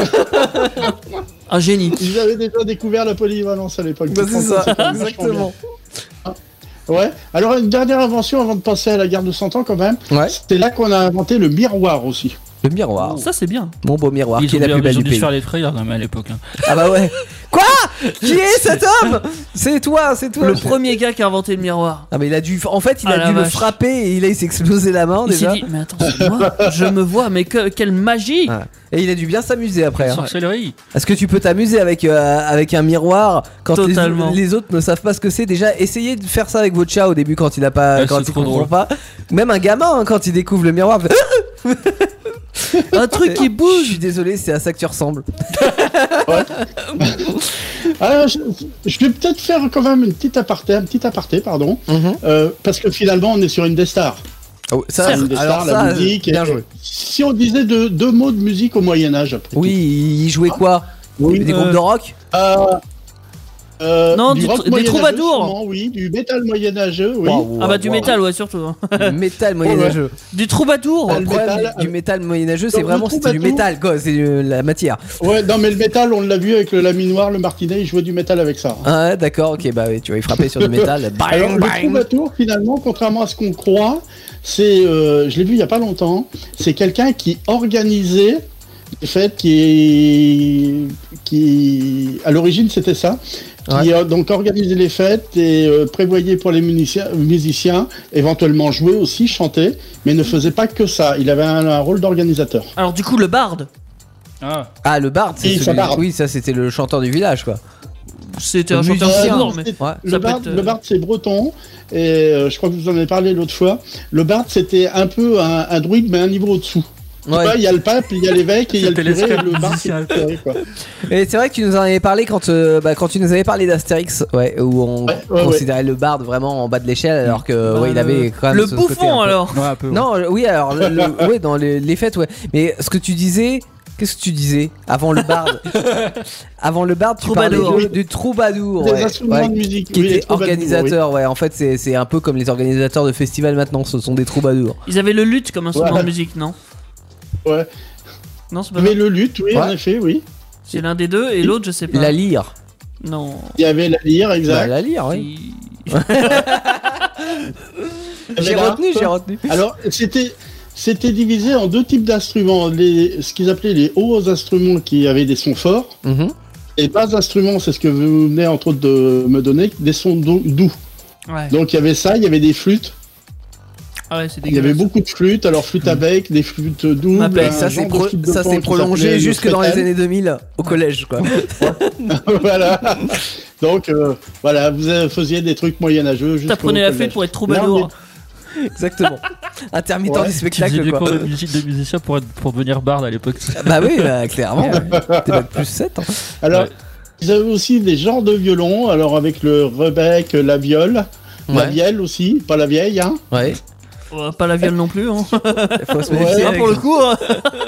Un génie. Ils avaient déjà découvert la polyvalence à l'époque. Bah, c'est ça, quand même vachement exactement. bien. Ouais. Alors une dernière invention avant de passer à la guerre de 100 ans quand même. Ouais. C'est là qu'on a inventé le miroir aussi. Le miroir. Ça, c'est bien. Mon beau miroir, Ils qui est la ont plus belle dû du se pays. faire les frayeurs quand même à l'époque. hein. Ah bah ouais. Quoi? Qui est cet homme? C'est toi, c'est toi. Le premier gars qui a inventé le miroir. Ah mais il a dû, en fait, il Ah, a la dû le vache. frapper et il s'est explosé la main Il s'est déjà. dit, mais attends, c'est moi, je me vois, mais quelle magie! Ouais. Et il a dû bien s'amuser après. Hein. Sorcellerie. Est-ce que tu peux t'amuser avec un miroir quand Totalement. les autres ne savent pas ce que c'est? Déjà, essayez de faire ça avec votre chat au début quand il a pas, Ouais, quand c'est il trop comprend drôle. pas. Même un gamin hein, quand il découvre le miroir. Fait... Un truc qui Je bouge! suis désolé, c'est à ça que tu ressembles. Alors, je vais peut-être faire quand même un petit aparté, pardon, parce que finalement on est sur une des stars. Oh, ça, Une des alors stars, ça, la musique. bien et- joué. Si on disait deux mots de musique au Moyen Âge, après Oui, il jouait quoi? Oui, Des groupes de rock? Non, du rock des moyenâgeux, troubadours. sûrement, oui, du métal moyenâgeux, oui. Waouh, Ah bah du waouh. métal, ouais, surtout. hein. Du métal moyenâgeux. Du troubadour! Ah, Le le problème métal, du métal moyenâgeux, c'est Donc, vraiment le c'était du troubadour- métal, quoi. C'est la matière. Ouais, non, mais le métal, on l'a vu avec le laminoir, le martinet, il jouait du métal avec ça. Ah ouais, d'accord, ok, bah oui, tu vois, il frappait sur du métal. Alors, Bang, le bang. troubadour, finalement, contrairement à ce qu'on croit, c'est, je l'ai vu il y a pas longtemps, c'est quelqu'un qui organisait des fêtes qui, à l'origine, c'était ça, qui donc organisait les fêtes et prévoyait pour les musiciens, éventuellement jouer aussi, chanter, mais ne faisait pas que ça. Il avait un rôle d'organisateur. Alors du coup, le barde, Ah, le barde, c'est Oui, ça celui... barde. Oui, ça c'était le chanteur du village, quoi. c'était Le un chanteur musicien. de cours, mais Ouais. ça peut être, Le barde, c'est breton, et je crois que vous en avez parlé l'autre fois. Le barde, c'était un peu un druide, mais un niveau au-dessous. Tu Ouais. vois, il y a le pape, il y a l'évêque et il y a le C'était curé, et l'esclave le barde, c'est musicien. le curé, quoi. Et c'est vrai que tu nous en avais parlé quand tu nous avais parlé d'Astérix, où on Ouais. considérait le barde vraiment en bas de l'échelle, alors que il avait quand même le ce côté bouffon un peu- alors. Ouais, un peu. Non, oui, alors ouais, dans les fêtes, ouais. Mais ce que tu disais, qu'est-ce que tu disais avant le barde? Avant le barde, tu parlais Troubadour. du troubadour, Des ouais, instruments ouais, de musique. qui oui, les était troubadours, organisateur, ouais. En fait, c'est un peu comme les organisateurs de festivals maintenant, ce sont des troubadours. Ils avaient le luth comme instrument Ouais. de musique, non? Ouais. Non, c'est Il pas y avait ça. le luth, oui, Ouais. en effet, oui. C'est l'un des deux et l'autre, je sais pas. La lyre. Non. Il y avait la lyre, Bah, exact. la lyre, oui. Il y avait J'ai la retenu, harpe. j'ai retenu. Alors, c'était divisé en deux types d'instruments. Ce qu'ils appelaient les hauts instruments qui avaient des sons forts. Mhm. Les bas instruments, c'est ce que vous venez entre autres de me donner, des sons doux. Ouais. Donc il y avait ça, il y avait des flûtes. Ah ouais, c'est Il y avait dégueulasse. beaucoup de flûtes, alors flûtes à bec, des flûtes doubles. Ma plaie, un Ça genre s'est de flûte de pan qui prolongé s'appelait jusque le dans les fretel. années 2000 au collège, quoi. Voilà. Donc voilà, vous faisiez des trucs moyenâgeux. jusqu'au T'apprenais la collège. flûte pour être troubadour. Exactement. Intermittent Ouais. du Tu faisais spectacle, des quoi. cours de musique de musicien pour devenir barde à l'époque. Bah oui, bah, clairement. T'es bac plus 7. Hein. Alors, Ouais. ils avaient aussi des genres de violons, alors avec le rebec, la viole, la Ouais. vielle aussi, pas la vieille, hein. Ouais. Pas la viole non plus. Hein. Faut se Ouais. méfier. Ah, avec- pour le coup. Hein.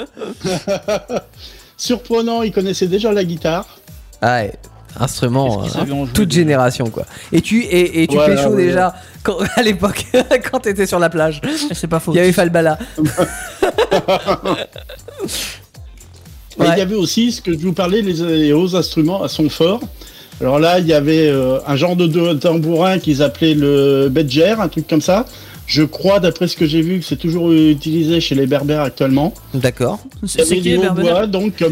Surprenant, ils connaissaient déjà la guitare. Ah ouais. Instrument, Qu'est-ce qu'ils savaient en jouer, toute déjà génération, quoi. Et tu Voilà, pécho ouais. déjà à l'époque, quand t'étais sur la plage. Et c'est pas faux. Il y avait Falbala. Et Ouais. il y avait aussi ce que je vous parlais, les hauts instruments à son fort. Alors là, il y avait un genre de tambourin qu'ils appelaient le bedjer, un truc comme ça. Je crois, d'après ce que j'ai vu, que c'est toujours utilisé chez les berbères actuellement. D'accord. Il y C'est avait qui du les haut berbères? bois, donc comme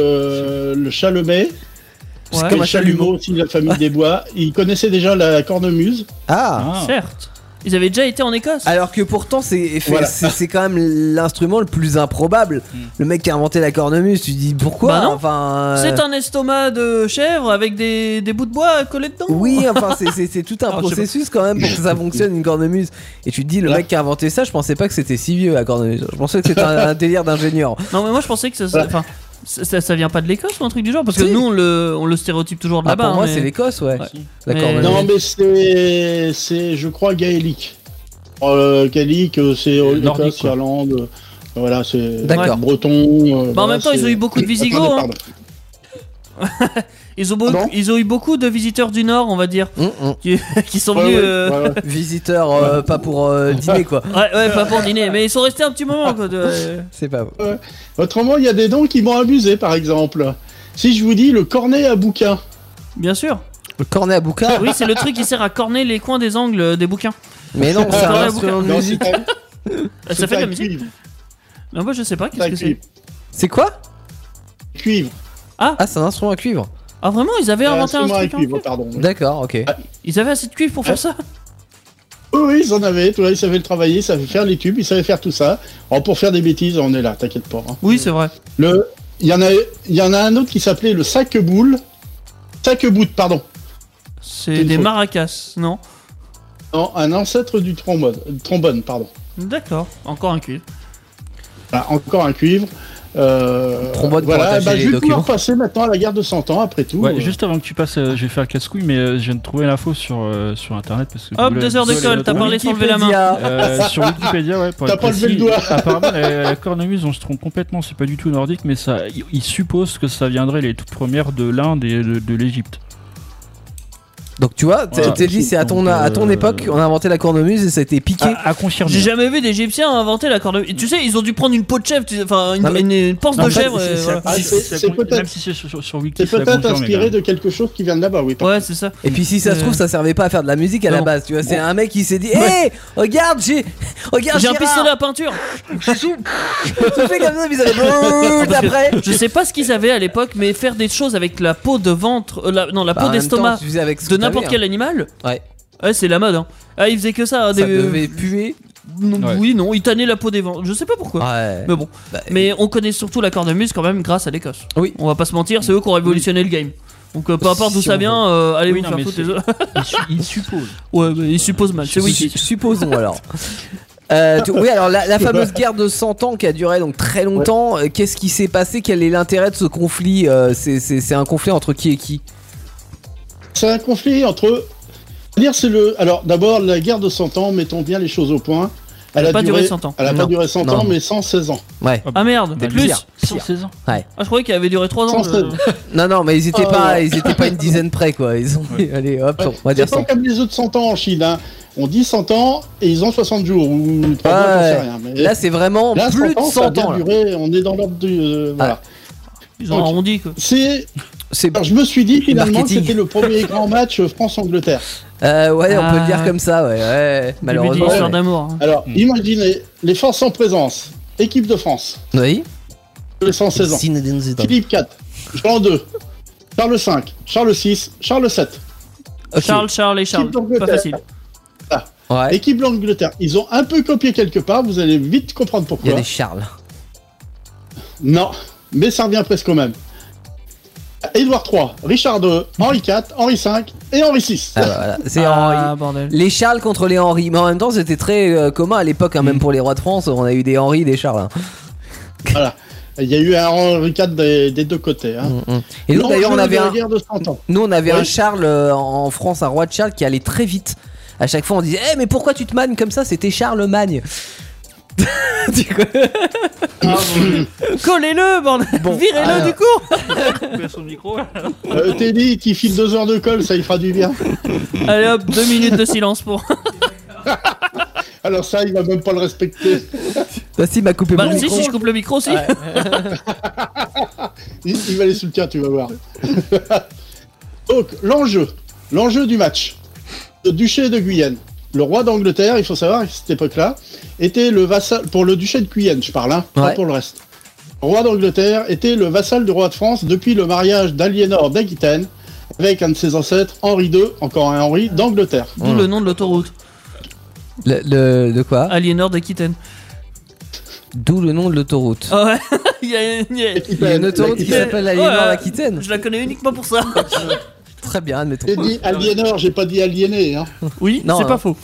le chalumet, Ouais. comme et un chalumeau. aussi de la famille des bois. Ils connaissaient déjà la cornemuse. Ah. Ah. Certes. Ils avaient déjà été en Écosse. Alors que pourtant Voilà. c'est quand même l'instrument le plus improbable. Le mec qui a inventé la cornemuse, tu dis pourquoi? Bah non. Enfin. C'est un estomac de chèvre avec des bouts de bois collés dedans. Oui, enfin c'est tout un Alors, je sais processus quand même pour que ça fonctionne une cornemuse. Et tu te dis le Là. mec qui a inventé ça, je pensais pas que c'était si vieux la cornemuse. Je pensais que c'était un délire d'ingénieur. Non, mais moi je pensais que ça. Enfin, ça vient pas de l'Écosse ou un truc du genre? Parce que Si. nous on le stéréotype toujours de Ah, là-bas. pour moi hein, c'est mais- l'Écosse, ouais. Ouais. La Mais- cornemuse. Non, mais c'est, je crois, gaélique. Gaélique, c'est Nordique, Écosse, quoi. Irlande. Voilà, c'est D'accord. breton. Bah, en même temps, ils ont eu beaucoup de Visigoths, hein. Pardon. Ils ont, Pardon ils ont eu beaucoup de visiteurs du Nord, on va dire, qui sont Ouais, venus. ouais. Visiteur, pas pour dîner quoi. Ouais, pas pour dîner, mais ils sont restés un petit moment. Quoi, C'est pas. Autrement, il y a des noms qui m'ont abusé, par exemple. Si je vous dis le cornet à bouquin. Bien sûr. Le cornet à bouquin. Oui, c'est le truc qui sert à corner les coins des angles des bouquins. Mais non, c'est Cornet un à instrument de Non, musique. Ça fait de la un musique. cuivre. Non, moi je sais pas, C'est qu'est-ce un que c'est. cuivre. C'est quoi? Cuivre. Ah, c'est un instrument à cuivre. Ah, vraiment, ils avaient inventé un instrument à truc en cuivre, cuivre. pardon. D'accord, ok. Ils avaient assez de cuivre pour faire ça. Oui, ils en avaient. Toi, ils savaient le travailler, ils savaient faire les tubes, ils savaient faire tout ça. Alors, pour faire des bêtises, on est là, t'inquiète pas. Hein. Oui, c'est vrai. Il y en a un autre qui s'appelait le sac-boule. Sac-bout, pardon. C'est une des faute. maracas, non? Non, un ancêtre du trombone, pardon. D'accord, encore un cuivre. Ah, encore un cuivre. Trombone pour voilà, attacher bah, les je vais pouvoir documents. passer maintenant à la guerre de 100 ans, après tout. Ouais, juste avant que tu passes, je vais faire casse-couille, mais je viens de trouver l'info sur internet parce que. Hop, Google- 2 heures Google d'école, est t'as là-dedans. parlé sans lever la main. Wikipédia. Sur Wikipédia, ouais, pour T'as être pas levé le précis, doigt. apparemment, la cornemuse, on se trompe complètement, c'est pas du tout nordique, mais ça, il suppose que ça viendrait les toutes premières de l'Inde et de l'Égypte. Donc tu vois, Voilà. t'es dit, c'est à ton époque, on a inventé la cornemuse et ça a été piqué. À confirmer. J'ai jamais vu d'Égyptiens inventer la cornemuse. Tu sais, ils ont dû prendre une peau de chèvre, enfin Non, mais- une panse Non, de ça, chèvre. c'est- c'est- voilà. Ah, c'est peut-être- Même si c'est sur Wiki, C'est peut-être inspiré de quelque chose qui vient de là-bas, oui. Ouais, c'est ça. Et puis si ça se trouve, ça servait pas à faire de la musique à la Non. base, tu vois, c'est un mec qui s'est dit, hé, regarde, j'ai J'ai un Gérard, pistolet à peinture. tu fais comme ça, puis ça fait Parce que après. Je sais pas ce qu'ils avaient à l'époque, mais faire des choses avec la peau de ventre, la peau Bah, en même temps, d'estomac tu faisais avec ce de que n'importe t'avais, quel animal. Ouais. Ouais, c'est la mode. Hein. Ah, ils faisaient que ça. Ça devait puer. Non, Ouais. Oui, non, ils tannaient la peau des ventres. Je sais pas pourquoi. Ouais. Mais bon. Bah, Mais on connaît surtout la cornemuse quand même grâce à l'Écosse. Oui. On va pas se mentir, c'est eux qui ont révolutionné le game. Donc peu importe d'où Si ça on vient, allez Oui, vous non, faire mais foutre c'est- les autres. Il suppose. Ouais, bah, ils supposent mal. C'est Wiki. Supposons alors. Oui, alors la fameuse guerre de 100 ans qui a duré donc très longtemps, qu'est-ce qui s'est passé? Quel est l'intérêt de ce conflit? C'est un conflit entre qui et qui? C'est un conflit entre. C'est-à-dire, Alors, d'abord, la guerre de 100 ans, mettons bien les choses au point. Elle a pas duré 100 ans. Elle a Non. pas duré 100 Non. ans, mais 116 ans. Ouais. Ah merde, Des plus. pires. 116 ans. Ah, je croyais qu'elle avait duré 3 ans. 116. Non, mais ils étaient Oh. pas une dizaine près quoi. Ils ont dit, allez hop, on va dire C'est pas 100. comme les autres 100 ans en Chine. Hein. On dit 100 ans et ils ont 60 jours ou 3 mois, j'en sais Ouais. rien. Mais Là, c'est vraiment là, plus de 100 100 ça a bien ans. Là. duré, on est dans l'ordre du. Voilà. Ils ont Ok. arrondi quoi. C'est Alors, je me suis dit finalement Marketing. que c'était le premier grand match France-Angleterre. ouais, on peut le dire Ah. comme ça, ouais. Début Malheureusement. d'une histoire ouais. d'amour. Hein. Alors, imaginez les forces en présence. Équipe de France, Oui. les 116 ans. Zinedine Zidane. Philippe IV, Jean II, Charles V, Charles VI, Charles VII. Ok. Charles et Charles. Équipe d'Angleterre. Pas facile. Ouais. Équipe de l'Angleterre. Ils ont un peu copié quelque part, vous allez vite comprendre Il y pourquoi. a des Charles. Non, mais ça revient presque au même. Édouard III, Richard II, Henri IV, Henri V et Henri VI. Ah, bah, voilà. C'est Ah, Henri. bordel. Les Charles contre les Henri. Mais en même temps, c'était très commun à l'époque, hein, même pour les rois de France. On a eu des Henri, des Charles. Hein. Voilà. Il y a eu un Henri IV des deux côtés. Hein. Et nous, d'ailleurs, on L'enjeu avait de la un. guerre de 100 ans. Nous, on avait Oui. un Charles en France, un roi de Charles qui allait très vite. À chaque fois, on disait, mais pourquoi tu te mannes comme ça? C'était Charlemagne. Du coup, Collez-le, bordel. Virez-le alors. du coup. Son micro. Teddy, qui file 2 heures de colle, ça y fera du bien. Allez hop, 2 minutes de silence pour. Alors ça, il va même pas le respecter. Bastille m'a coupé Bah mon si, micro. si je coupe le micro aussi. Il va aller sous le tien, tu vas voir. Donc, l'enjeu du match. Le duché de Guyenne. Le roi d'Angleterre, il faut savoir, à cette époque-là, était le vassal, pour le duché de Guyenne, je parle, hein, pas Ouais. pour le reste. Le roi d'Angleterre était le vassal du roi de France depuis le mariage d'Aliénor d'Aquitaine avec un de ses ancêtres, Henri II, encore un Henri, d'Angleterre. D'où le nom de l'autoroute. De quoi? Aliénor d'Aquitaine. D'où le nom de l'autoroute. Ah ouais. il y a, Il y a une autoroute qui l'Aquitaine. s'appelle Ouais, Aliénor ouais. d'Aquitaine. Je la connais uniquement pour ça. Très bien, admettons. J'ai dit Aliénor, j'ai pas dit aliéné. Hein. Oui, Non, c'est hein. pas faux.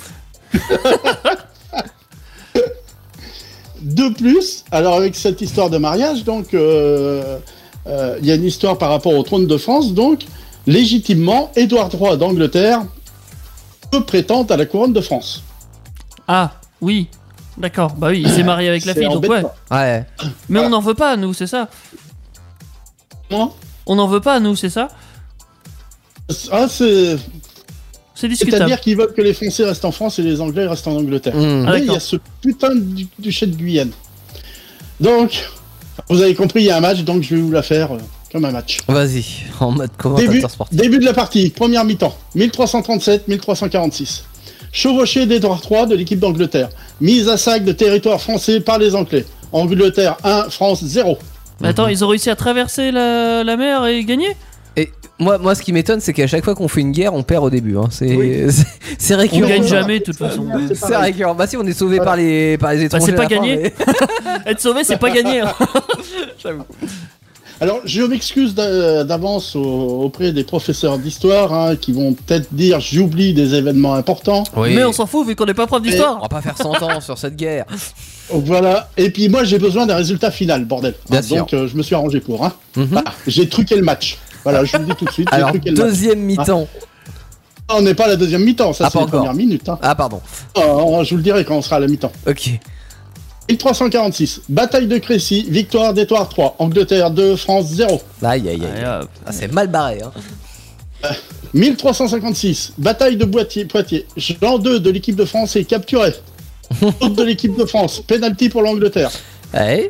De plus, alors avec cette histoire de mariage, donc, il y a une histoire par rapport au trône de France, donc, légitimement, Édouard III d'Angleterre peut prétendre à la couronne de France. Ah, oui. D'accord. Bah oui, il s'est marié avec la C'est fille, donc ouais. embêtant. Ouais. Mais on n'en veut pas, nous, c'est ça. Comment On n'en veut pas, nous, c'est ça. Ah, C'est discutable. c'est-à-dire qu'ils veulent que les Français restent en France et les Anglais restent en Angleterre. Mmh. Ah, Mais il y d'accord. a ce putain de duché de Guyenne. Donc, vous avez compris, il y a un match, donc je vais vous la faire comme un match. Vas-y, en mode Début, commentateur sportif. début de la partie, première mi-temps, 1337-1346. Chevauché d'Édouard III de l'équipe d'Angleterre. Mise à sac de territoire français par les Anglais. Angleterre 1, France 0. Mais attends, ils ont réussi à traverser la mer et gagner. Et moi, ce qui m'étonne, c'est qu'à chaque fois qu'on fait une guerre, on perd au début. Hein. C'est Oui. c'est On récurrent. gagne jamais, de toute façon. C'est C'est récurrent. Bah si, on est sauvé Voilà. par les étrangers. c'est pas à la fin, gagné. mais- Être sauvé, c'est pas gagné. hein. Alors, je m'excuse d'avance auprès des professeurs d'histoire hein, qui vont peut-être dire j'oublie des événements importants. Oui. Mais on s'en fout vu qu'on n'est pas prof On d'histoire. va pas faire 100 ans sur cette guerre. Donc voilà. Et puis moi, j'ai besoin d'un résultat final, bordel. Bien Donc, je me suis arrangé pour. Hein. Mhm. Voilà, j'ai truqué le match. Voilà, je vous le dis tout de suite. J'ai Alors, truqué le match. deuxième mi-temps. On n'est pas à la deuxième mi-temps, ça Ah, c'est pas les encore. premières minutes. Hein. Ah, pardon. Oh, je vous le dirai quand on sera à la mi-temps. Ok. 1346, bataille de Crécy, victoire d'Édouard III, Angleterre 2, France 0. Aïe, aïe, aïe. Allez, hop. Ah, c'est mal barré. Hein. 1356, bataille de Poitiers. Jean II de l'équipe de France est capturé. Autre de l'équipe de France, penalty pour l'Angleterre. Ouais.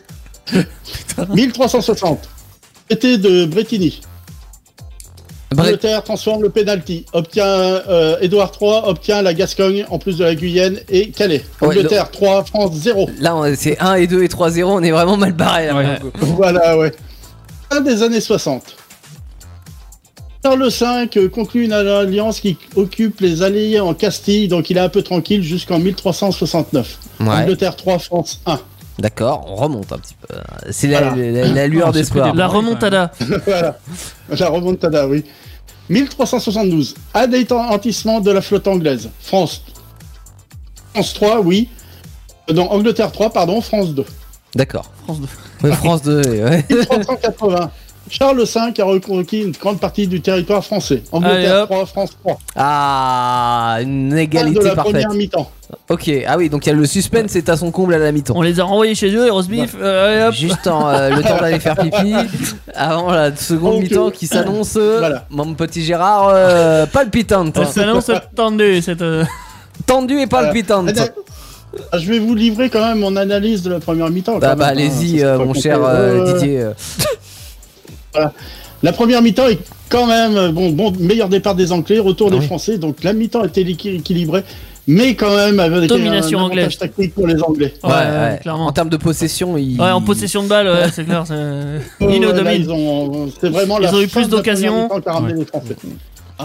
1360, traité de Bretigny. L'Angleterre transforme le penalty, obtient Édouard III obtient la Gascogne en plus de la Guyenne et Calais. Angleterre 3, France 0. Là, c'est 1 et 2 et 3-0, on est vraiment mal barré. Là, Voilà, ouais. Fin des années 60. Charles V conclut une alliance qui occupe les Alliés en Castille, donc il est un peu tranquille jusqu'en 1369. Ouais. Angleterre 3, France 1. D'accord, on remonte un petit peu. C'est Voilà. la lueur d'espoir. La remontada. Voilà, la remontada, oui. 1372, anéantissement de la flotte anglaise. France 3, oui. Non, Angleterre 3, pardon, France 2. D'accord. France 2. Ouais, France 2, ouais. 1380, Charles V a reconquis une grande partie du territoire français. Angleterre Allez, hop. 3, France 3. Ah, une Fin égalité de la parfaite. première mi-temps. Ok, ah oui, donc il y a le suspense, c'est à son comble à la mi-temps. On les a renvoyés chez eux, et Rosebif. Allez hop. Juste le temps d'aller faire pipi avant la seconde Donc, mi-temps qui s'annonce, voilà. mon petit Gérard, palpitante. Ça s'annonce tendu cette. Tendue et palpitante. Je vais vous livrer quand même mon analyse de la première mi-temps. Bah, quand même, allez-y, ça, c'est pas mon complet. cher Didier. Voilà. La première mi-temps est quand même bon meilleur départ des Anglais, retour des Oui. Français, donc la mi-temps était équilibrée, mais quand même avec Domination un avantage anglaise. tactique pour les Anglais. Ouais, clairement. En termes de possession, Ouais, en possession de balle, ouais, c'est clair. Ils nous Là, dominent. c'est vraiment Ils la ont eu fin plus de la première d'occasions. mi-temps qu'a ramené les Français. Ah,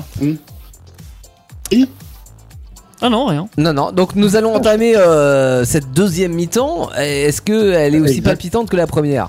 Ah non, rien. Non, donc nous allons entamer cette deuxième mi-temps. Est-ce qu'elle est aussi Exact. palpitante que la première?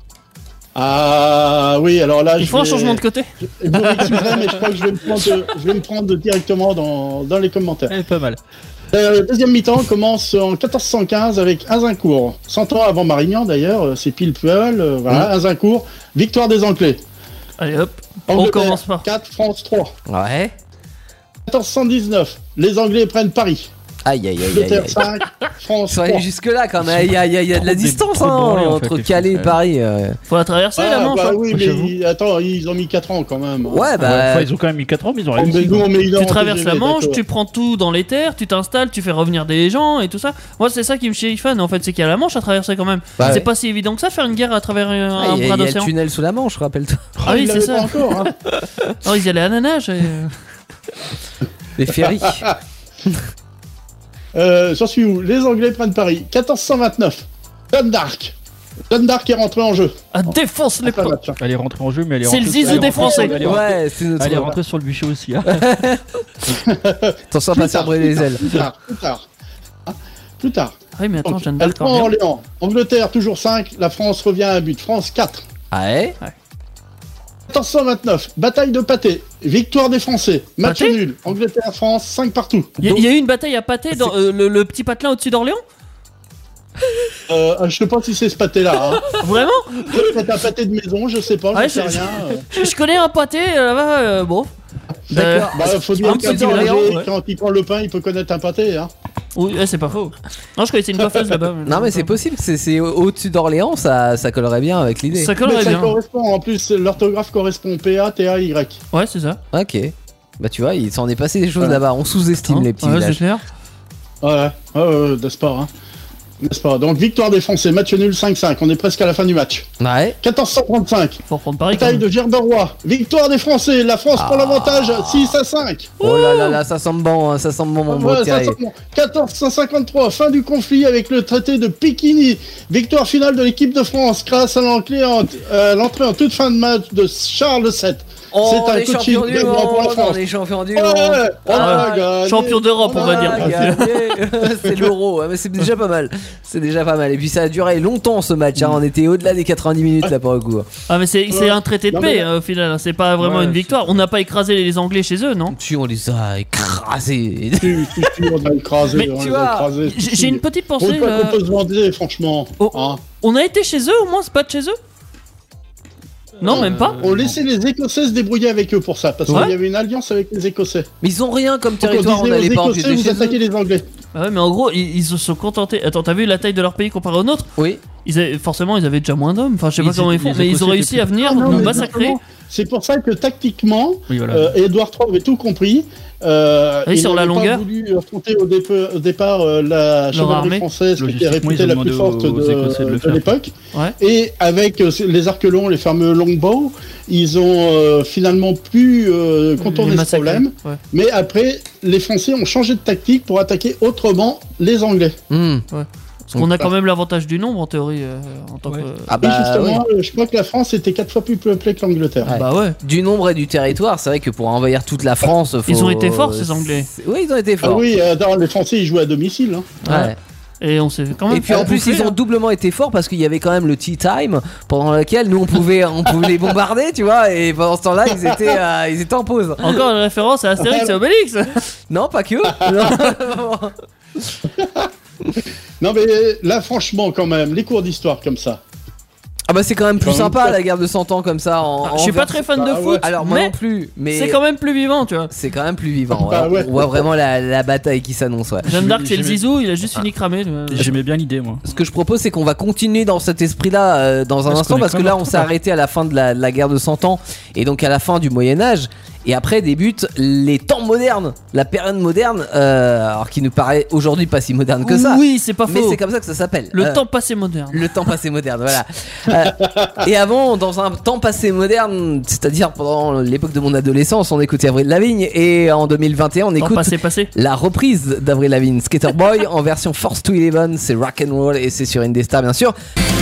Ah oui, alors là, Il faut un changement de côté. Je vous m'excuserai, mais je crois que je vais me prendre directement dans les commentaires. Elle est pas mal. La deuxième mi-temps commence en 1415 avec Azincourt. 100 ans avant Marignan d'ailleurs, c'est pile poil. Voilà, Azincourt, victoire des Anglais. Allez hop. On Angleterre, commence par. 4, France 3. Ouais. 1419, les Anglais prennent Paris. Aïe, aïe, aïe, aïe, Angleterre aïe. 5, France Faut 3. aller jusque-là quand même. Il y a de la Trop distance branlés, en fait, entre les Calais et Français. Paris. Faut la traverser la Manche. bah hein. oui, J'avoue. mais attends, ils ont mis 4 ans quand même. Ouais, bah. Enfin, ils ont quand même mis 4 ans, mais ils ont Mais réussi. nous, on met une heure Tu en traverses la TGV, Manche, d'accord. tu prends tout dans les terres, tu t'installes, tu fais revenir des gens et tout ça. Moi, c'est ça qui me chérifane en fait, c'est qu'il y a la Manche à traverser quand même. Bah C'est ouais. pas si évident que ça, faire une guerre à travers un Il y a bras le d'océan. tunnel sous la Manche, rappelle-toi. Ah oui, Ils c'est l'avaient ça. pas encore, hein. Oh, ils y allaient à la nage. Les ferries. J'en suis où? Les Anglais prennent Paris. 1429, Jeanne d'Arc. Jeanne d'Arc est rentrée en jeu. Ah, défonce les Après potes. match, hein. Elle est rentrée en jeu, mais elle est C'est rentrée le zizou elle est des rentrée- Français. Elle est rentrée- Ouais, c'est notre. elle est rentrée sur le bûcher aussi. Hein. Attention à pas se brûler les ailes. Plus tard. Hein, plus tard. Ah oui, mais attends, Donc, Jeanne elle d'Arc. prend Orléans. Angleterre, toujours 5. La France revient à un but. France 4. Ouais. 1429, bataille de Pâté. Victoire des Français. Match Pâté nul. Angleterre, France, 5 partout. Il y a eu une bataille à Pâté dans le petit patelin au-dessus d'Orléans. Je sais pas si c'est ce pâté-là. Hein. Vraiment? Peut-être un pâté de maison, je sais pas, Ouais, je sais je- rien. Je connais un pâté là-bas, bon. D'accord. Bah, faut dire Un qu'un petit Orléans, boulanger, ouais. quand il prend le pain, il peut connaître un pâté. Hein. Oui, c'est pas faux. Non, je connaissais une coiffeuse là-bas. Non, mais c'est possible, c'est au-dessus d'Orléans, ça collerait bien avec l'idée. Ça Mais collerait ça bien. correspond, en plus, l'orthographe correspond P-A-T-A-Y. Ouais, c'est ça. Ok. Bah, tu vois, il s'en est passé des choses Ouais. là-bas. On sous-estime Hein, les petits ouais, c'est villages. clair. Ouais, n'est-ce pas, hein. N'est-ce pas. Donc, victoire des Français, match nul 5-5. On est presque à la fin du match. Ouais. 1435, Faut reprendre Paris. quand bataille même. de Gerberoy. Victoire des Français. La France prend l'avantage 6-5. Oh là là là, ça sent bon, hein, ça sent bon, mon beau Ouais, Thierry. 1453, fin du conflit avec le traité de Pékini. Victoire finale de l'équipe de France grâce à l'entrée en toute fin de match de Charles VII. Oh, C'est un les coaching champions du gagnant pour la monde, France. on est champions du Ouais, monde. on a gagné. Champion d'Europe, on va dire. Ah, gagné. C'est l'euro, ouais, mais c'est déjà pas mal. C'est déjà pas mal. Et puis ça a duré longtemps ce match, hein. On était au-delà des 90 minutes là pour le coup. Ah, mais c'est un traité de Non, paix mais- au final. C'est pas vraiment Ouais, une victoire. On n'a pas écrasé les Anglais chez eux, non? Si on les a écrasés. On a écrasé, Mais on tu les vois, a écrasés. J'ai une petite On pensée. peut là. qu'on peut se vanter, franchement. Oh. Hein. On a été chez eux au moins, c'est pas de chez eux? Non, même pas. On laissait les Écossais se débrouiller avec eux pour ça, parce Ouais. qu'il y avait une alliance avec les Écossais. Mais ils ont rien comme Donc on territoire, on disait aux n'allait pas Écossais, empiéter vous chez attaquez eux. les Anglais. Ah ouais, mais en gros, ils se sont contentés. Attends, t'as vu la taille de leur pays comparé au nôtre? Oui. Forcément, ils avaient déjà moins d'hommes. Enfin, je sais pas comment ils font, mais ils ont réussi à venir Ah non, nous mais massacrer. justement, C'est pour ça que tactiquement, Oui, voilà. Édouard III avait tout compris. Il sur la n'avait longueur. pas voulu affronter au départ la chevalerie armée. française, qui était Logistiquement, réputée ils ont la plus demandé forte aux Écossais de le de faire. l'époque. Ouais. Et avec les arcs longs, les fameux longbows, ils ont finalement pu contourner Les ce massacrer. problème. Ouais. Mais après, les Français ont changé de tactique pour attaquer autrement les Anglais. Parce qu'on a quand même l'avantage du nombre en théorie en tant Ouais. que. Ah Et justement, oui. je crois que la France était 4 fois plus peuplée que l'Angleterre. Ouais. Bah ouais. Du nombre et du territoire, c'est vrai que pour envahir toute la France, Ils ont été forts, ces Anglais. Oui, ils ont été Ah forts. oui, attends, les Français ils jouaient à domicile. Hein. Ouais. Et on s'est quand même. Et puis en fait plus bouffer, ils ont hein. doublement été forts parce qu'il y avait quand même le tea time pendant lequel nous on pouvait les bombarder, tu vois, et pendant ce temps-là ils étaient en pause. Encore une référence à Astérix et Obélix. Non, pas que. Non. Non mais là franchement quand même, les cours d'histoire comme ça. Ah bah c'est quand même plus Quand même sympa pas- la guerre de 100 ans comme ça. Je suis pas très fan de Bah foot. ouais. Alors moi mais non plus, mais c'est quand même plus vivant, tu vois. c'est quand même plus vivant. Bah ouais. ouais. On voit vraiment la bataille qui s'annonce. Ouais. Jeanne d'Arc, c'est le J'aimais- zizou, il a juste fini cramé. J'aimais bien l'idée, moi. Ce que je propose, c'est qu'on va continuer dans cet esprit-là dans un Parce instant, qu'on est parce que quand là, même on s'est en arrêté à la fin de la guerre de 100 ans, et donc à la fin du Moyen-Âge, et après débutent les temps modernes, la période moderne, alors qui nous paraît aujourd'hui pas si moderne que ça, Oui, c'est pas mais faux. c'est comme ça que ça s'appelle. Le temps passé moderne. Le temps passé moderne, voilà. Et avant, dans un temps passé moderne, c'est-à-dire pendant l'époque de mon adolescence, on écoutait Avril Lavigne, et en 2021, on Temps écoute passé. la reprise d'Avril Lavigne, Skater Boy en version Force to Eleven, c'est rock and roll et c'est sur Indestar bien sûr.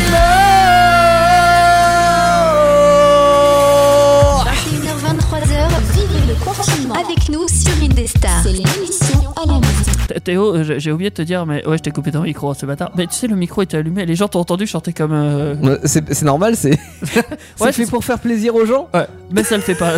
21h-23h, vivez le confinement avec nous sur Indestar. C'est l'émission à la maison. Théo, j'ai oublié de te dire, mais ouais, je t'ai coupé ton micro, ce bâtard. Mais tu sais, le micro était allumé, les gens t'ont entendu chanter comme. C'est normal, c'est Ouais, fait pour faire plaisir aux gens. Ouais, mais ça le fait pas.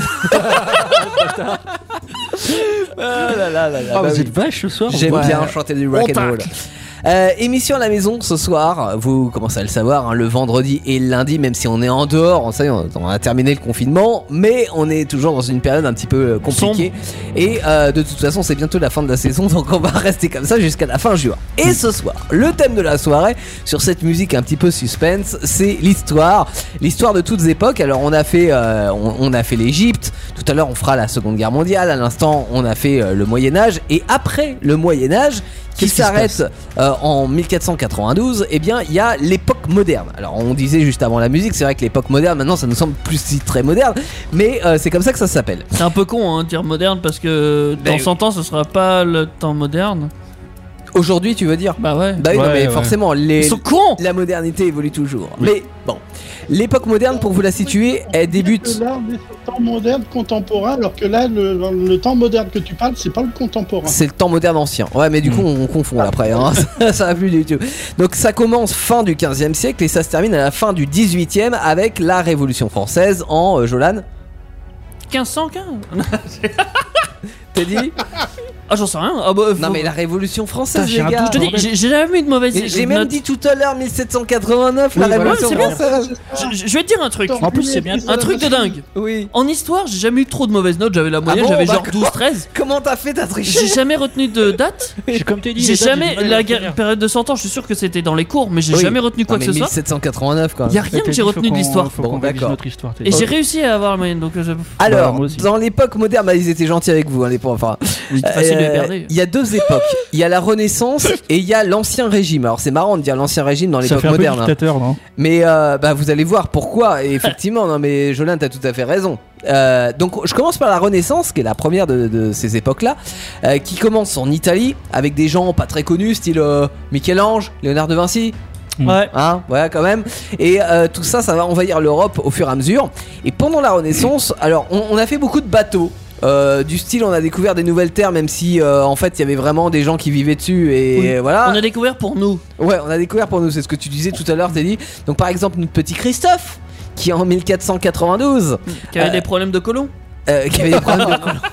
Ah, vous êtes vache ce soir. J'aime Ouais. bien chanter du rock and roll. Émission à la maison ce soir, vous commencez à le savoir, hein, le vendredi et le lundi, même si on est en dehors, ça y est, on a terminé le confinement, mais on est toujours dans une période un petit peu compliquée. Et de toute façon, c'est bientôt la fin de la saison, donc on va rester comme ça jusqu'à la fin juin. Et ce soir, le thème de la soirée, sur cette musique un petit peu suspense, c'est l'histoire de toutes époques. Alors on a fait l'Égypte, tout à l'heure on fera la Seconde Guerre mondiale, à l'instant on a fait le Moyen-Âge, et après le Moyen-Âge, qui Qu'est-ce qui se s'arrête en 1492, eh bien il y a l'époque moderne. Alors on disait juste avant la musique, c'est vrai que l'époque moderne maintenant ça nous semble plus si très moderne, mais c'est comme ça que ça s'appelle. C'est un peu con, hein, de dire moderne, parce que dans Ben, 100 ans, ce sera pas le temps moderne. Aujourd'hui tu veux dire? Bah ouais. Bah oui, non, Ouais, mais ouais. forcément Ils sont cons. la modernité évolue toujours. Oui. Mais bon, l'époque moderne, pour vous la situer, elle débute. Là, on est sur le temps moderne contemporain, alors que là, le temps moderne que tu parles, c'est pas le contemporain. C'est le temps moderne ancien. Ouais, mais du coup, on confond après. Hein. Ça va plus du tout. Donc, ça commence fin du 15e siècle et ça se termine à la fin du 18e avec la Révolution française en Jolan. 1515. T'as dit? Ah, j'en sais rien. Ah bah, Non, mais la Révolution française, Putain, j'ai les un gars. Je te dis, j'ai jamais eu de mauvaise Et j'ai même note. dit tout à l'heure 1789, la Oui, voilà, Révolution c'est bien. française. Je vais te dire un truc. En plus, c'est bien. Un truc de dingue. Oui. En histoire, j'ai jamais eu trop de mauvaises notes. J'avais la moyenne, bon, j'avais bah, genre 12-13. Comment t'as fait? T'as triché? J'ai jamais retenu de date. Comme t'as dit, J'ai les dates, jamais. du mal à La retenir. période de 100 ans, je suis sûr que c'était dans les cours, mais j'ai Oui. jamais retenu quoi Non, que mais ce soit. 1789 quand même. Y a rien que j'ai retenu de l'histoire. Faut Bon, qu'on révise d'accord. notre histoire. t'es Et dit. j'ai réussi à avoir la moyenne, donc Alors, moi aussi. dans l'époque moderne, bah, ils étaient gentils avec vous, hein, les pauvres. Enfin, c'est facile de les berner. il y a deux époques. Il y a la Renaissance et il y a l'Ancien Régime. Alors c'est marrant de dire l'Ancien Régime dans Ça l'époque fait un peu moderne, hein. dictateur, non? Mais bah, vous allez voir pourquoi. Et effectivement, non mais Jolin, t'as tout à fait raison. Donc je commence par la Renaissance, qui est la première de ces époques-là, qui commence en Italie avec des gens pas très connus, style Michel-Ange, Léonard de Vinci. Ouais. Hein, ouais, quand même. Et tout ça, ça va envahir l'Europe au fur et à mesure. Et pendant la Renaissance, alors on a fait beaucoup de bateaux. Du style, on a découvert des nouvelles terres, même si en fait il y avait vraiment des gens qui vivaient dessus. Et Oui. voilà. On a découvert pour nous. Ouais, on a découvert pour nous. C'est ce que tu disais tout à l'heure, Teddy. Donc par exemple, notre petit Christophe, qui en 1492, Qui avait des problèmes de colons. qui avait des problèmes de colon.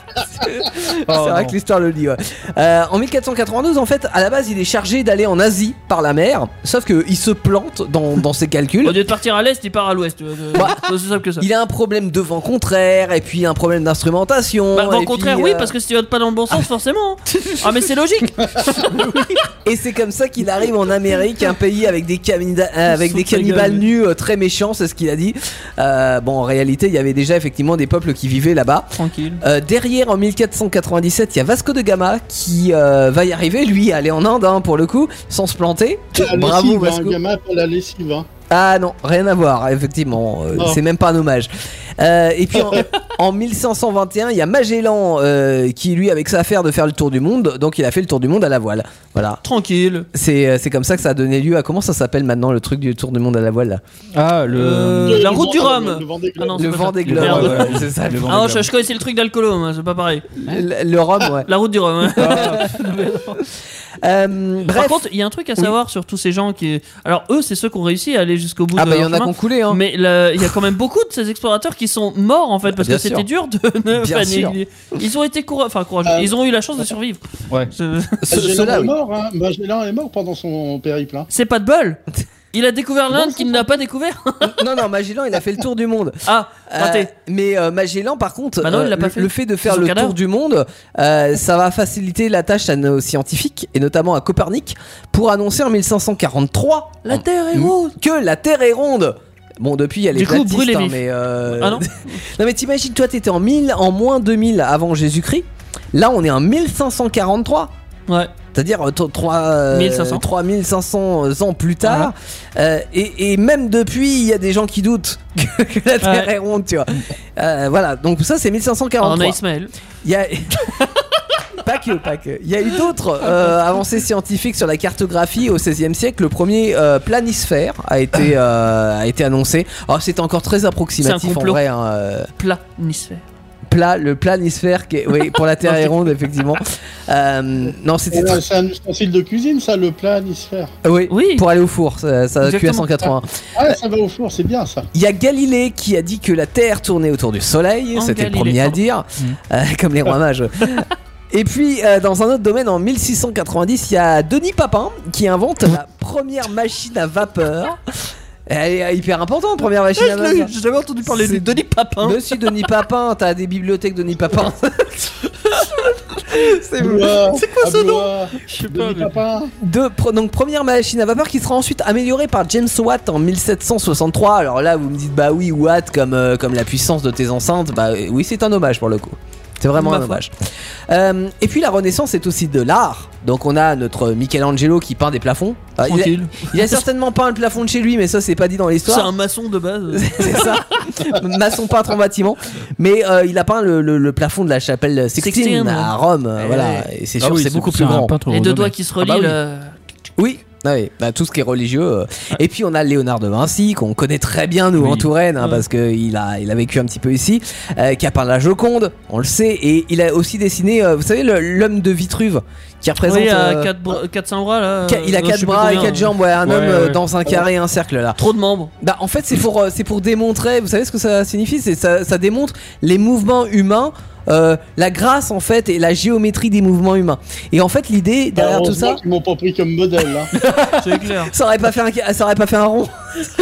C'est vrai que l'histoire le dit. Ouais. En 1492, en fait, à la base, il est chargé d'aller en Asie par la mer, sauf qu'il se plante dans ses calculs. Au lieu de partir à l'est, il part à l'ouest. C'est simple que ça. Il a un problème de vent contraire et puis un problème d'instrumentation. Vent et contraire, puis, oui, parce que si tu vas pas dans le bon sens, forcément. Ah, mais c'est logique. Et c'est comme ça qu'il arrive en Amérique, un pays avec des cannibales nus très méchants, c'est ce qu'il a dit. Bon, en réalité, il y avait déjà effectivement des peuples qui vivaient là-bas. Tranquille. Derrière, en 1497, il y a Vasco de Gama qui va y arriver, lui, aller en Inde pour le coup, sans se planter. Bravo Vasco. Gama pour la lessive. Hein. Ah non, rien à voir, effectivement, c'est même pas un hommage. Et puis en 1521, il y a Magellan qui lui avait que ça à faire de faire le tour du monde, donc il a fait le tour du monde à la voile. Voilà. Tranquille. C'est comme ça que ça a donné lieu à comment ça s'appelle maintenant le truc du tour du monde à la voile là. Ah la route du Rhum. Le vent des globes. Ouais, c'est ça. le vent Ah non, des globes. je connaissais le truc d'alcoolo, moi, c'est pas pareil. Le Rhum, ouais. La route du Rhum. Par Bref. contre, il y a un truc à savoir sur tous ces gens qui. Alors, eux, c'est ceux qui ont réussi à aller jusqu'au bout Ah de bah il y leur en a chemin. qui ont coulé, hein. Mais il y a quand même beaucoup de ces explorateurs qui sont morts en fait parce Bien que c'était sûr. dur de. Bien sûr. Ils ont été courageux. Ils ont eu la chance de survivre. Ouais. Ceux-là, Magellan est oui. mort, hein. Magellan est mort pendant son périple. Hein. C'est pas de bol. Il a découvert l'Inde qu'il n'a pas découvert. Non, Magellan, il a fait le tour du monde. Ah, raté. Mais Magellan, par contre, Bah non, il l'a pas fait. le fait de faire C'est son le cadavre. tour du monde, ça va faciliter la tâche à nos scientifiques, et notamment à Copernic, pour annoncer en 1543 La Terre est ronde. que la Terre est ronde. Bon, depuis, il y a les Du coup, platistes, brûlez hein, vif. mais Ah non. non, mais t'imagines, toi, t'étais en moins 2000 avant Jésus-Christ. Là, on est en 1543. Ouais. C'est-à-dire 1500. 3500 ans plus tard. Et même depuis, il y a des gens qui doutent que la Terre est ronde, tu vois. Voilà, donc ça, c'est 1543. On a Ismaël. Il y a... Pas que. Il y a eu d'autres avancées scientifiques sur la cartographie au XVIe siècle. Le premier planisphère a été annoncé. Alors c'était encore très approximatif C'est un en complot. vrai. Hein, Planisphère. le planisphère qui est, oui, pour la Terre est ronde effectivement. Non, c'était C'est un ustensile de cuisine, ça, le planisphère. oui, Oui. pour aller au four, ça cuit à Exactement. 180. Ah, ça va au four, c'est bien ça. Il y a Galilée qui a dit que la Terre tournait autour du Soleil, Oh, c'était le Galilée, premier à le pardon. dire, comme les rois mages. Et puis, dans un autre domaine, en 1690, il y a Denis Papin qui invente la première machine à vapeur. Elle est hyper importante, première machine à vapeur. J'ai jamais entendu parler de C'est- Denis Papin. Monsieur Denis Papin, t'as des bibliothèques Denis Papin. C'est quoi ce nom Je sais pas. Denis Papin. Donc première machine à vapeur qui sera ensuite améliorée par James Watt en 1763. Alors là vous me dites bah oui Watt comme la puissance de tes enceintes. Bah oui c'est un hommage pour le coup. C'est vraiment Ma un foi. hommage. Et puis la Renaissance est aussi de l'art. Donc on a notre Michelangelo qui peint des plafonds. Tranquille. Il a certainement peint le plafond de chez lui mais ça c'est pas dit dans C'est l'histoire. un maçon de base. C'est ça. Maçon peintre en bâtiment. Mais il a peint le plafond de la chapelle Sixtine Sixtine. à Rome. Voilà. Et c'est sûr c'est beaucoup plus grand. Les deux doigts qui se relient. bah oui. là. Oui. Ah oui, bah, tout ce qui est religieux. Et puis on a Léonard de Vinci qu'on connaît très bien nous Oui. en Touraine Ouais. parce qu'il a vécu un petit peu ici, qui a peint la Joconde, on le sait, et il a aussi dessiné, vous savez l'homme de Vitruve qui représente. Oui, à 400 bras là. Il a je 4 sais plus bras et combien. 4 jambes, ouais, un Ouais, homme ouais. dans un carré, un cercle là. Trop de membres. Bah en fait c'est pour démontrer, vous savez ce que ça signifie, ça démontre les mouvements humains. La grâce en fait et la géométrie des mouvements humains. Et en fait l'idée derrière tout ça, Ils m'ont pas pris comme modèle. Hein. C'est clair. ça aurait pas fait un rond.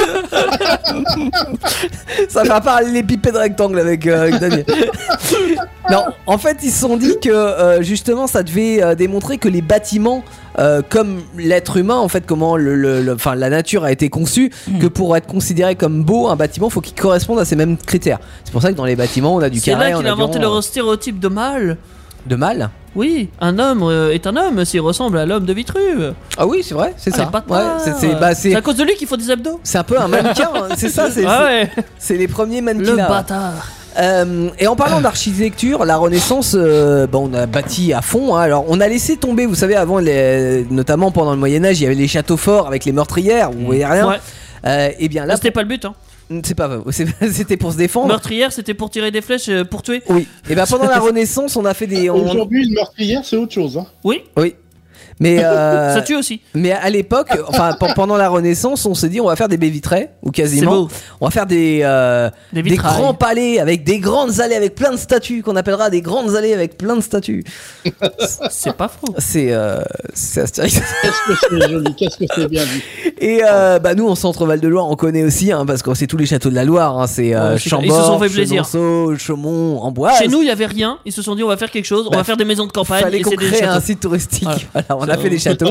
Ça fait un parallélépipède rectangle avec Daniel. Non, en fait ils se sont dit que justement ça devait démontrer que les bâtiments comme l'être humain en fait comment enfin la nature a été conçue, que pour être considéré comme beau un bâtiment faut qu'il corresponde à ces mêmes critères. C'est pour ça que dans les bâtiments on a du C'est carré, là on qu'il a a du inventé rond, le stéréotype de mâle. de mal. Oui, un homme est un homme s'il ressemble à l'homme de Vitruve. Ah oui c'est vrai, c'est Ah, ça. les bâtards. C'est C'est à cause de lui qu'il faut des abdos. c'est un peu un mannequin, hein, c'est ça, Ah ouais. c'est les premiers Le mannequins. bâtard. Et en parlant d'architecture, la Renaissance, on a bâti à fond. Hein. Alors, on a laissé tomber, vous savez, avant, notamment pendant le Moyen-Âge, il y avait les châteaux forts avec les meurtrières, vous voyez rien. Ouais. Et bien Là, là, c'était pas le but. Hein. c'est pas, c'était pour se défendre. Meurtrière, c'était pour tirer des flèches pour tuer. Oui. Et bien pendant la Renaissance, on a fait des. Aujourd'hui, une meurtrière, c'est autre chose. Hein. Oui. Oui. Mais Ça tue aussi. mais à l'époque, enfin pendant la Renaissance, on s'est dit on va faire des baies vitrées ou C'est quasiment. beau. On va faire des vitrailles. grands palais avec des grandes allées avec plein de statues qu'on appellera des grandes allées avec plein de statues. C'est pas faux. C'est Astérix. Qu'est-ce que c'est joli, qu'est-ce que c'est bien dit. Et bah nous en centre Val de Loire, on connaît aussi parce que c'est tous les châteaux de la Loire. C'est Ouais, Chambord, ils se sont fait plaisir. Chenonceau, Chaumont, Amboise. Chez nous, il y avait rien. Ils se sont dit, on va faire quelque chose. On va faire des maisons de campagne. Fallait Et qu'on c'est des crée un châteaux. site touristique. Voilà. Voilà, on a fait des châteaux.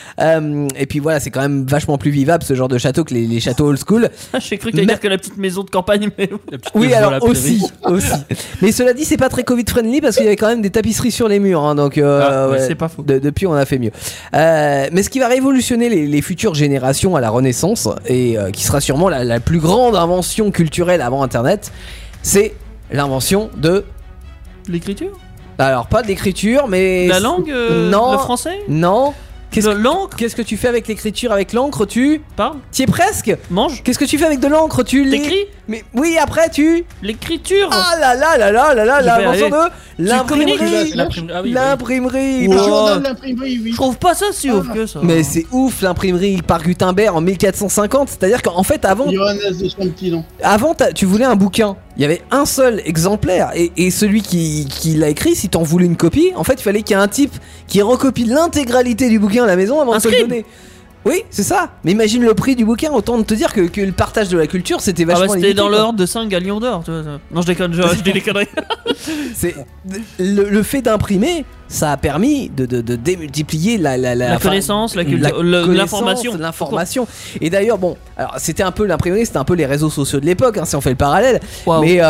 Et puis voilà, c'est quand même vachement plus vivable ce genre de château que les châteaux old school. J'ai cru que t'allais Mais- dire que la petite maison de campagne. Mais... Oui, alors Voilà, aussi. Mais cela dit, c'est pas très Covid friendly parce qu'il y avait quand même des tapisseries sur les murs. Donc ouais, c'est pas faux. depuis, on a fait mieux. Mais ce qui va révolutionner les futures générations à la Renaissance et qui sera sûrement la plus grande invention culturelle avant Internet, c'est l'invention de. L'écriture. Alors pas de l'écriture, mais La langue. non. Le français. Non. L'encre. Qu'est-ce que tu fais avec l'écriture, avec l'encre? Tu Parle. y es presque. Mange. Qu'est-ce que tu fais avec de l'encre? Tu T'écris. Mais oui, après tu. L'écriture. Ah là là là là là là, Je vais l'invention aller. de l'imprimerie. communiques. Ah oui, L'imprimerie. Le Wow. journal de l'imprimerie, oui. Je trouve pas ça si ouf que ça. Mais c'est ouf, l'imprimerie par Gutenberg en 1450. C'est-à-dire qu'en fait, Johannes de son petit nom. avant tu voulais un bouquin. Il y avait un seul exemplaire. Et celui qui l'a écrit, si t'en voulais une copie, en fait, il fallait qu'il y ait un type qui recopie l'intégralité du bouquin à la maison avant Un de te le scribe. donner. Oui, c'est ça. Mais imagine le prix du bouquin. Autant de te dire que le partage de la culture, c'était Ah vachement bah c'était limité, dans quoi. l'ordre de 5 galions d'or, tu vois. Ça. Non, je déconne, je dis des conneries. C'est le fait d'imprimer, ça a permis de démultiplier la connaissance, la culture, connaissance, l'information. Et d'ailleurs, bon, alors c'était un peu l'imprimerie, c'était un peu les réseaux sociaux de l'époque, si on fait le parallèle. Waouh. Mais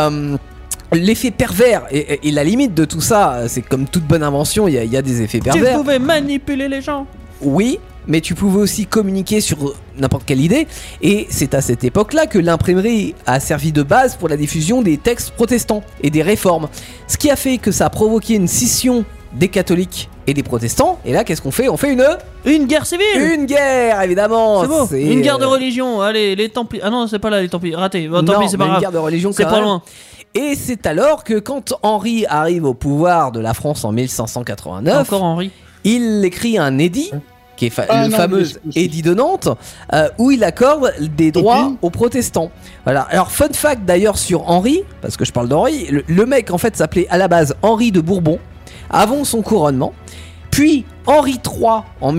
l'effet pervers et la limite de tout ça, c'est comme toute bonne invention, il y a des effets Tu pervers. pouvais manipuler les gens. Oui, mais tu pouvais aussi communiquer sur n'importe quelle idée. Et c'est à cette époque-là que l'imprimerie a servi de base pour la diffusion des textes protestants et des réformes. Ce qui a fait que ça a provoqué une scission des catholiques et des protestants. Et là, qu'est-ce qu'on fait? On fait Une guerre civile. une guerre, évidemment. C'est beau. C'est, Une guerre de religion. Allez, les Templiers. Ah non, c'est pas là, les Templiers. Raté. Bon, tant non, pis, c'est mais pas une grave. guerre de religion, C'est quand pas même. loin. Et c'est alors que quand Henri arrive au pouvoir de la France en 1589, Encore Henri. il écrit un édit qui est Ah le non, fameux mais- édit de Nantes où il accorde des droits Ok. aux protestants. Voilà. Alors fun fact d'ailleurs sur Henri, parce que je parle d'Henri, le mec en fait s'appelait à la base Henri de Bourbon avant son couronnement. Puis Henri III en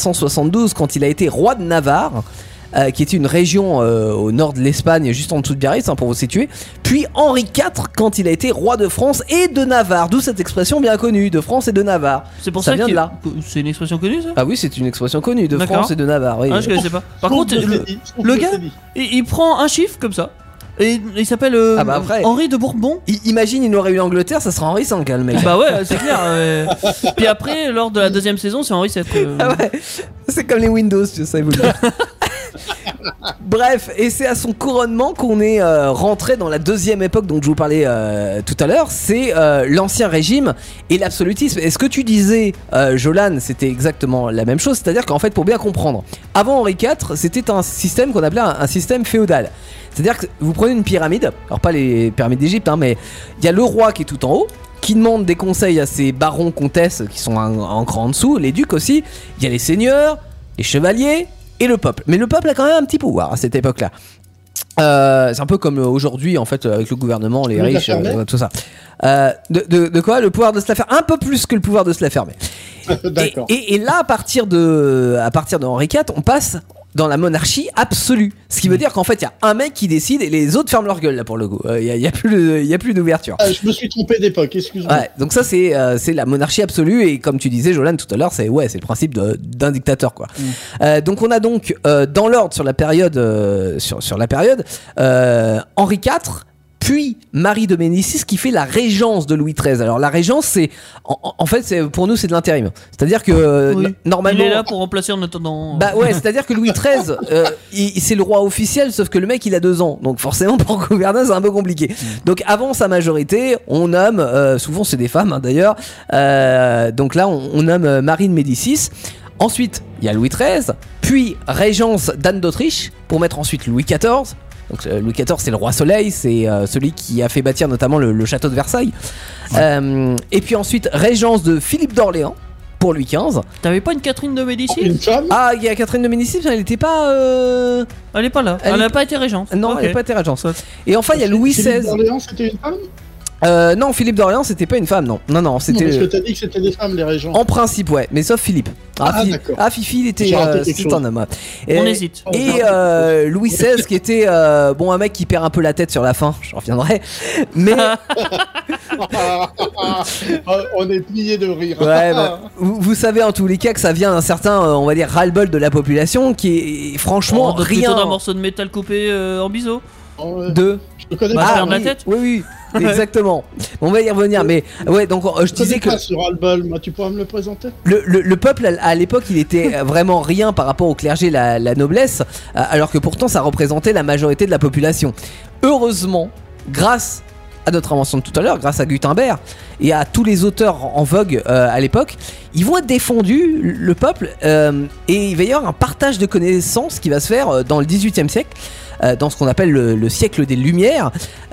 1572 quand il a été roi de Navarre. Qui était une région au nord de l'Espagne, juste en dessous de Biarritz, pour vous situer. Puis Henri IV, quand il a été roi de France et de Navarre, d'où cette expression bien connue, de France et de Navarre. C'est pour Ça ça vient qu'il- de là. C'est une expression connue, ça. Ah oui, c'est une expression connue, de D'accord. France et de Navarre. Oui. Ah, je connaissais pas. Par Je contre, trouve que le c'est dit, je trouve le que gars- c'est dit. il prend un chiffre comme ça. Et il s'appelle Ah bah après. Henri de Bourbon. Imagine, il aurait eu l'Angleterre, ça serait Henri V, le mec. Bah ouais, c'est clair. Puis après, lors de la deuxième saison, c'est Henri VII. Ah ouais, c'est comme les Windows, tu sais, vous le dire. Bref, et c'est à son couronnement qu'on est rentré dans la deuxième époque dont je vous parlais tout à l'heure, c'est l'ancien régime et l'absolutisme. Et ce que tu disais, Jolan, c'était exactement la même chose, c'est-à-dire qu'en fait, pour bien comprendre, avant Henri IV, c'était un système qu'on appelait un système féodal. C'est-à-dire que vous prenez une pyramide, alors pas les pyramides d'Égypte, mais il y a le roi qui est tout en haut, qui demande des conseils à ses barons, comtesses qui sont en cran en dessous, les ducs aussi, il y a les seigneurs, les chevaliers et le peuple. Mais le peuple a quand même un petit pouvoir à cette époque-là. C'est un peu comme aujourd'hui en fait avec le gouvernement, les Le riches, la fermer. tout ça. De quoi? Le pouvoir de se la faire, un peu plus que le pouvoir de se la fermer. D'accord. Et là, à partir de Henri IV, on passe dans la monarchie absolue. Ce qui veut dire qu'en fait, il y a un mec qui décide et les autres ferment leur gueule là pour le coup. Il y a plus d'ouverture. Ah, je me suis trompé d'époque, excuse-moi. Ouais, donc ça c'est la monarchie absolue et comme tu disais Jolan tout à l'heure, c'est le principe d'un dictateur quoi. Donc on a donc dans l'ordre sur la période Henri IV, puis Marie de Médicis qui fait la régence de Louis XIII. Alors la régence c'est en fait pour nous c'est de l'intérim. C'est-à-dire que Oui. normalement Il est là pour remplacer en attendant. bah ouais, c'est-à-dire que Louis XIII, c'est le roi officiel, sauf que le mec il a 2 ans, donc forcément pour gouverner c'est un peu compliqué. Donc avant sa majorité, on nomme, souvent c'est des femmes hein, d'ailleurs, donc là on nomme Marie de Médicis. Ensuite il y a Louis XIII, puis régence d'Anne d'Autriche pour mettre ensuite Louis XIV. Donc Louis XIV c'est le roi soleil, c'est celui qui a fait bâtir notamment le château de Versailles. Et puis ensuite régence de Philippe d'Orléans pour Louis XV. T'avais pas une Catherine de Médicis? Une femme. Ah, il y a Catherine de Médicis, elle était pas. Elle est pas là. Elle Elle est- a pas été régente. Non, Ok. elle n'est pas été régente. Et enfin, il y a Louis Philippe XVI. d'Orléans, c'était une femme. Non, Philippe d'Orléans, c'était pas une femme, non. Non, Non, c'était. parce que t'as dit que c'était des femmes, les régents. En principe, ouais, mais sauf Philippe. D'accord. Fifi, il était. J'ai raté quelque C'était chose. un homme. Ouais. On Et- hésite. Et Louis XVI, qui était un mec qui perd un peu la tête sur la fin, je reviendrai. Mais On est plié de rire. ouais, bah, vous savez en tous les cas que ça vient d'un certain, on va dire, ras-le-bol de la population qui est franchement Plutôt rien d'un morceau de métal coupé en biseau. de. Je connais Bah, pas. perdre la oui, tête. oui, exactement. On va y revenir, mais ouais, donc je Je disais disais que pas sur Albol, moi tu pourras me le présenter. le peuple à l'époque il était vraiment rien par rapport au clergé, la noblesse, alors que pourtant ça représentait la majorité de la population. Heureusement, grâce à notre invention de tout à l'heure, grâce à Gutenberg et à tous les auteurs en vogue à l'époque, ils vont être défendus, le peuple, et il va y avoir un partage de connaissances qui va se faire dans le XVIIIe siècle. Dans ce qu'on appelle le siècle des Lumières,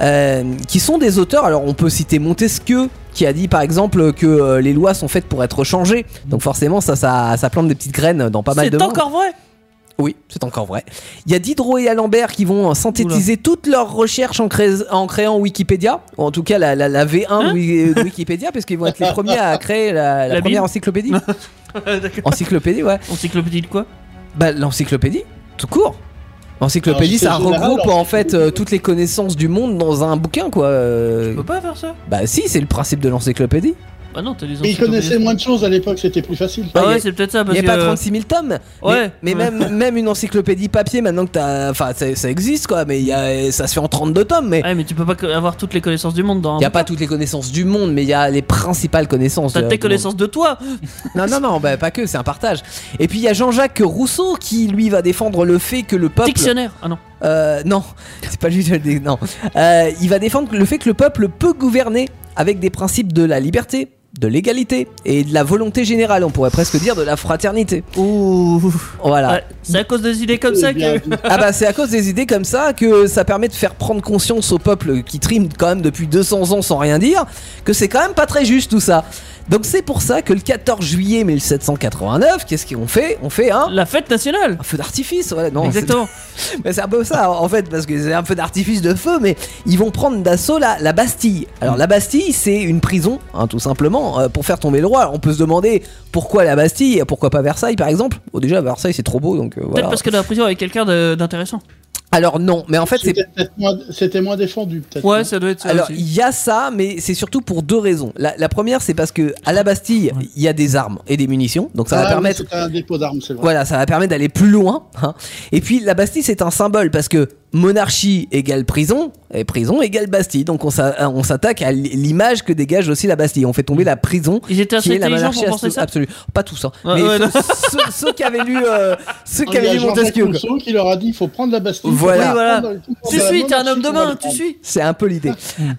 qui sont des auteurs. Alors on peut citer Montesquieu, qui a dit par exemple que les lois sont faites pour être changées. Donc forcément ça plante des petites graines dans pas mal de C'est monde. encore vrai. Oui, c'est encore vrai. Il y a Diderot et Alembert qui vont synthétiser toutes leurs recherches en créant Wikipédia, ou en tout cas la V1 Hein de Wikipédia, parce qu'ils vont être les premiers à créer la La première Bible encyclopédie. D'accord. Encyclopédie, ouais. Encyclopédie de quoi? Bah l'encyclopédie, tout court. Encyclopédie, Alors, ça c'est général, regroupe en fait encyclopédie. toutes les connaissances du monde dans un bouquin, quoi. Tu peux pas faire ça? Bah si, c'est le principe de l'encyclopédie. Bah non, t'as des Mais ils connaissaient moins de choses à l'époque, c'était plus facile. Ah Il y ouais, a- c'est peut-être ça Il parce n'y a que. pas 36 000 tomes. Ouais. Mais Ouais. même une encyclopédie papier, maintenant que t'as. Enfin, ça existe, quoi, mais ça se fait en 32 tomes. Mais Ouais, mais tu peux pas avoir toutes les connaissances du monde dans. il n'y a pas toutes les connaissances du monde, mais il y a les principales connaissances. T'as du tes monde. connaissances de toi. Non, bah, pas que, c'est un partage. Et puis il y a Jean-Jacques Rousseau qui, lui, va défendre le fait que le peuple. Dictionnaire. Ah non. Non, c'est pas lui non. Il va défendre le fait que le peuple peut gouverner avec des principes de la liberté, de l'égalité et de la volonté générale, on pourrait presque dire de la fraternité. Ouh. Voilà. Ouais, c'est à cause des idées comme ça Bien que. dit. Ah bah c'est à cause des idées comme ça que ça permet de faire prendre conscience au peuple qui trime quand même depuis 200 ans sans rien dire que c'est quand même pas très juste tout ça. Donc c'est pour ça que le 14 juillet 1789, qu'est-ce qu'on fait? On fait La fête nationale. un feu d'artifice, ouais, non, Exactement. mais c'est un peu ça en fait, parce que c'est un feu d'artifice de feu, mais ils vont prendre d'assaut la Bastille. Alors la Bastille, c'est une prison, tout simplement, pour faire tomber le roi. Alors, on peut se demander pourquoi la Bastille, pourquoi pas Versailles par exemple. Bon, déjà Versailles c'est trop beau, donc Peut-être voilà. parce que dans la prison avec quelqu'un d'intéressant. Alors non, mais en fait c'est. C'était moins défendu, peut-être. Ouais, non ça doit être ça. Alors aussi. il y a ça, mais c'est surtout pour deux raisons. La première, c'est parce que à la Bastille, il y a des armes et des munitions, donc ça va Ah oui, permettre. c'était un dépôt d'armes, c'est vrai. Voilà, ça va permettre d'aller plus loin. Et puis la Bastille, c'est un symbole parce que monarchie égale prison et prison égale Bastille. Donc on s'attaque à l'image que dégage aussi la Bastille. On fait tomber la prison. Ils étaient Qui assez est la intelligents pour monarchie penser ça. absolue. Pas tous, hein. Ouais, mais ouais, non. ceux qui avaient lu, Il y a Jean-Jacques Montesquieu. quoi. Rousseau qui leur a dit il faut prendre la Bastille. Voilà. faut Oui, voilà. prendre- faut Tu prendre la suis, t'es un monarchie, homme de on va main, le tu prendre. suis. C'est un peu l'idée.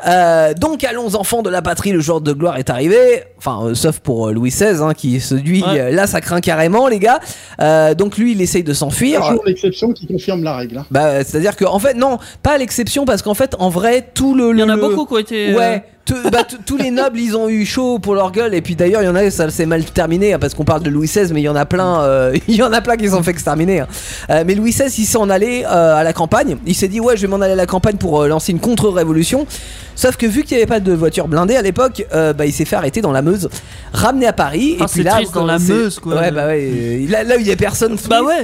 Donc allons enfants de la patrie, le jour de gloire est arrivé. Enfin, sauf pour Louis XVI, qui se dit Ouais. là ça craint carrément les gars. Donc lui il essaye de s'enfuir. Toujours l'exception qui confirme la règle. Hein. Bah c'est-à-dire que en fait non, pas à l'exception parce qu'en fait en vrai tout le Il y en a le- beaucoup qui ont été. Ouais. Tous les nobles ils ont eu chaud pour leur gueule et puis d'ailleurs il y en a ça s'est mal terminé parce qu'on parle de Louis XVI mais il y en a plein il y en a plein qui sont fait exterminer mais Louis XVI il s'en allait à la campagne, il s'est dit ouais je vais m'en aller à la campagne pour lancer une contre-révolution, sauf que vu qu'il n'y avait pas de voiture blindée à l'époque il s'est fait arrêter dans la Meuse, ramené à Paris Ah, et puis c'est là triste, dans la c'est- Meuse, quoi. ouais bah ouais là où il y a personne Bah ouais.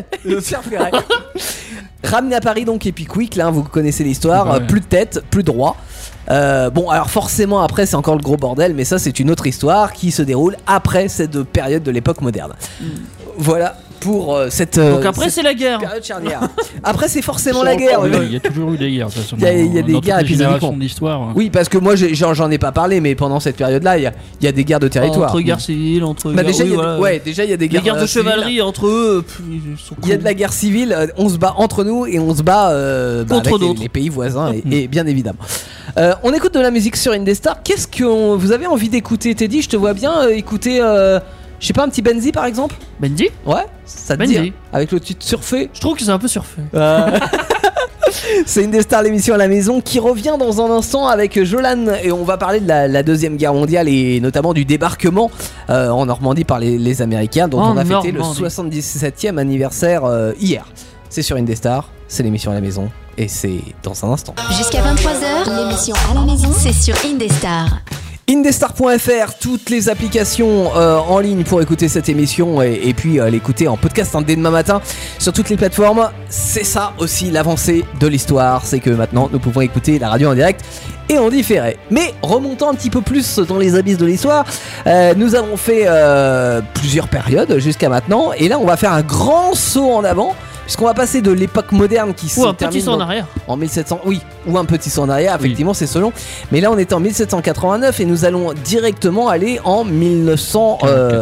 ramené à Paris donc et puis quick là vous connaissez l'histoire, Ouais. plus de tête, plus de droit. Bon alors forcément après c'est encore le gros bordel mais ça c'est une autre histoire qui se déroule après cette période de l'époque moderne. Voilà pour cette Donc après, cette c'est la guerre. période charnière. Après c'est forcément C'est la guerre. encore- oui. Il y a toujours eu des guerres, de toute façon. Il y a des dans guerres toutes les générations épisodiquement. d'histoire. Oui parce que moi j'en ai pas parlé mais pendant cette période là il y a des guerres de territoire. Entre guerres civiles, entre. Bah, guerres- déjà oui, il y a voilà. ouais déjà il y a des Les guerres, guerres de civiles. chevalerie entre eux, ils sont Il y a cons. de la guerre civile, on se bat entre nous et on se bat Contre avec d'autres. les pays voisins et bien évidemment. On écoute de la musique sur Indestar. Qu'est-ce que vous avez envie d'écouter, Teddy? Je te vois bien écouter, je sais pas, un petit Benzi par exemple. Benji. Ouais, ça te Benzi. dit avec le titre surfait. Je trouve que c'est un peu surfait. C'est Indestar, l'émission à la maison qui revient dans un instant avec Jolan et on va parler de la Deuxième Guerre mondiale et notamment du débarquement en Normandie par les Américains dont on a fêté le 77e anniversaire hier. C'est sur Indestar, c'est l'émission à la maison et c'est dans un instant. Jusqu'à 23h, l'émission à la maison, c'est sur Indestar. Indestar.fr, toutes les applications en ligne pour écouter cette émission et puis l'écouter en podcast dès demain matin sur toutes les plateformes. C'est ça aussi l'avancée de l'histoire, c'est que maintenant nous pouvons écouter la radio en direct et en différé. Mais remontant un petit peu plus dans les abysses de l'histoire, nous avons fait plusieurs périodes jusqu'à maintenant et là on va faire un grand saut en avant. Puisqu'on va passer de l'époque moderne qui se termine en 1700, oui, ou un petit saut en arrière, effectivement, c'est selon. Mais là, on est en 1789 et nous allons directement aller en 1900.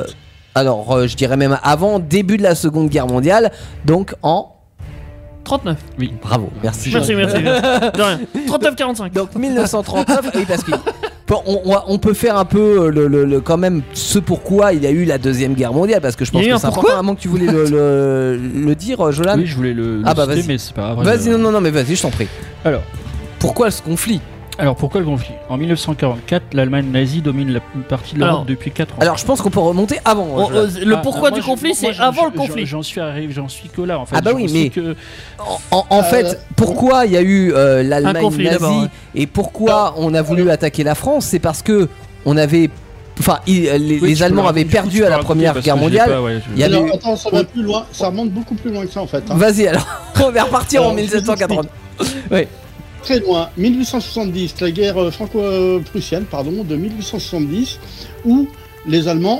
Je dirais même avant, début de la Seconde Guerre mondiale, donc en 39. Oui, bravo, merci. Merci. De rien. 39-45. Donc 1939, oui, parce que on peut faire un peu quand même ce pourquoi il y a eu la Deuxième Guerre mondiale, parce que je pense que c'est important, à moins que tu voulais le dire, Jolan. Oui, je voulais le citer, mais c'est pas grave. Vas-y, non, mais vas-y, je t'en prie. Alors, pourquoi ce conflit ? Alors pourquoi le conflit ? En 1944, l'Allemagne nazie domine une partie de l'Europe depuis 4 ans. Alors je pense qu'on peut remonter avant. Le pourquoi du conflit, c'est avant le conflit. J'en suis que là en fait. Ah bah oui, mais en fait, pourquoi il y a eu l'Allemagne nazie et pourquoi on a voulu attaquer la France, c'est parce que on avait... Enfin, les Allemands avaient perdu à la Première Guerre mondiale. Attends, ça va plus loin, ça remonte beaucoup plus loin que ça en fait. Vas-y alors, on va repartir en 1780. Oui. Très loin, 1870, la guerre franco-prussienne, de 1870, où les Allemands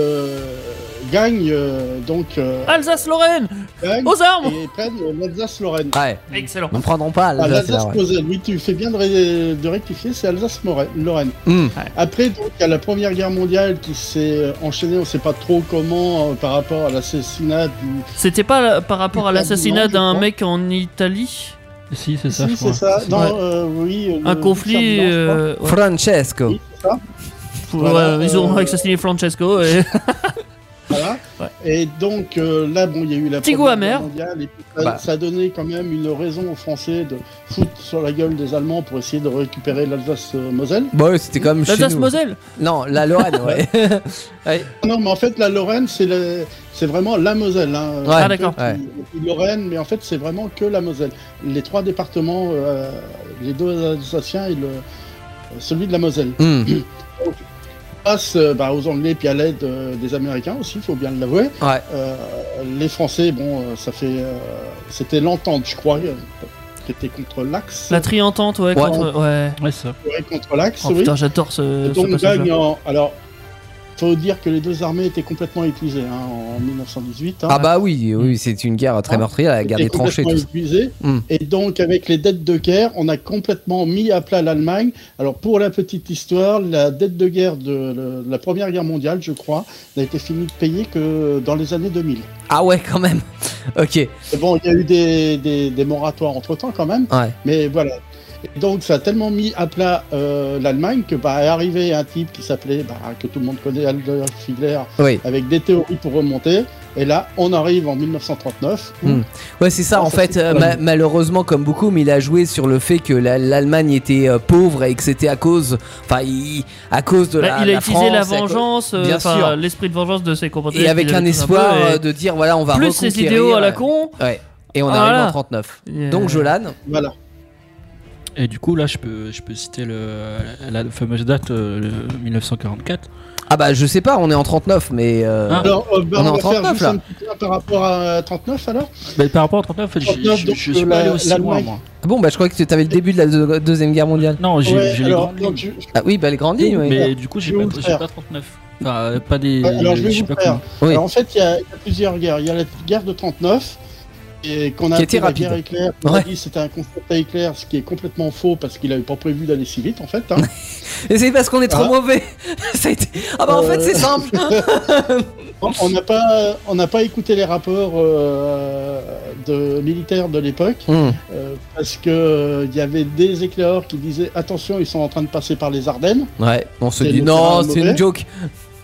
gagnent Alsace-Lorraine, aux armes, et prennent l'Alsace-Lorraine. Ouais. Excellent. Nous ne prendrons pas l'Alsace-Moselle. Oui, tu fais bien de rectifier, c'est Alsace-Lorraine. Après, donc, il y a la Première Guerre mondiale qui s'est enchaînée, on ne sait pas trop comment, par rapport à l'assassinat du... C'était pas par rapport à l'assassinat d'un mec en Italie ? Si, c'est ça. Si, c'est ça. Oui. Un conflit. Francesco. Oui, c'est ça. Voilà, ils ont assassiné Francesco. Et... Voilà. Ouais. Et donc là, il y a eu la Première Guerre mondiale et puis ça a donné quand même une raison aux Français de foutre sur la gueule des Allemands pour essayer de récupérer l'Alsace-Moselle. Bah oui, c'était comme l'Alsace-Moselle. Non, la Lorraine, ouais. Ouais. Non, mais en fait, la Lorraine, c'est vraiment la Moselle. Hein. Ouais. Ah d'accord. Lorraine, mais en fait, c'est vraiment que la Moselle. Les 3 départements, les 2 Alsaciens et celui de la Moselle. Donc, passe aux Anglais puis à l'aide des Américains aussi, il faut bien l'avouer. Ouais. Les Français, c'était l'entente, je crois, qui était contre l'Axe. La Tri-Entente, ouais, ça. Ouais, contre l'Axe, oui. Putain, j'adore ce passage-là. Alors, faut dire que les 2 armées étaient complètement épuisées en 1918. Ah bah oui, c'est une guerre très meurtrière, la guerre des tranchées. Épuisée. Et donc avec les dettes de guerre, on a complètement mis à plat l'Allemagne. Alors pour la petite histoire, la dette de guerre de la Première Guerre mondiale, je crois, n'a été finie de payer que dans les années 2000. Ah ouais, quand même. Ok. Et bon, il y a eu des moratoires entre-temps quand même. Ouais. Mais voilà. Et donc ça a tellement mis à plat l'Allemagne que est arrivé un type qui s'appelait, que tout le monde connaît, Adolf Hitler, avec des théories pour remonter. Et là, on arrive en 1939. Ouais, c'est ça. En fait, malheureusement, comme beaucoup, mais il a joué sur le fait que l'Allemagne était pauvre et que c'était à cause de la il a utilisé France, la vengeance, l'esprit de vengeance de ses compatriotes. Et avec un espoir de dire, voilà, on va plus ses idéaux à la con. Ouais. Et on arrive en 39. Donc, Jolan. Voilà. Et du coup, là, je peux citer la fameuse date 1944. Ah bah je sais pas, on est en 39, mais alors, on est en 39 là. Par rapport à 39 alors Par rapport à 39, en fait, je suis pas allé aussi loin, moi. Ah bon, je croyais que tu avais le début de la Deuxième Guerre mondiale. Non, j'ai les grandes lignes. Ah oui, les grandes lignes, oui. Mais du coup, j'ai pas 39. Enfin, pas des... Alors je vais vous faire. Alors en fait, il y a plusieurs guerres. Il y a la guerre de 39. Et qu'on a appelé la guerre éclair. On a dit que c'était un concept à éclair, ce qui est complètement faux parce qu'il n'avait pas prévu d'aller si vite en fait. Et c'est parce qu'on est trop mauvais. Ça a été... Ah bah en fait c'est simple. On n'a pas écouté les rapports de militaires de l'époque parce que il y avait des éclaireurs qui disaient attention, ils sont en train de passer par les Ardennes. Ouais. On se dit non, c'est une joke.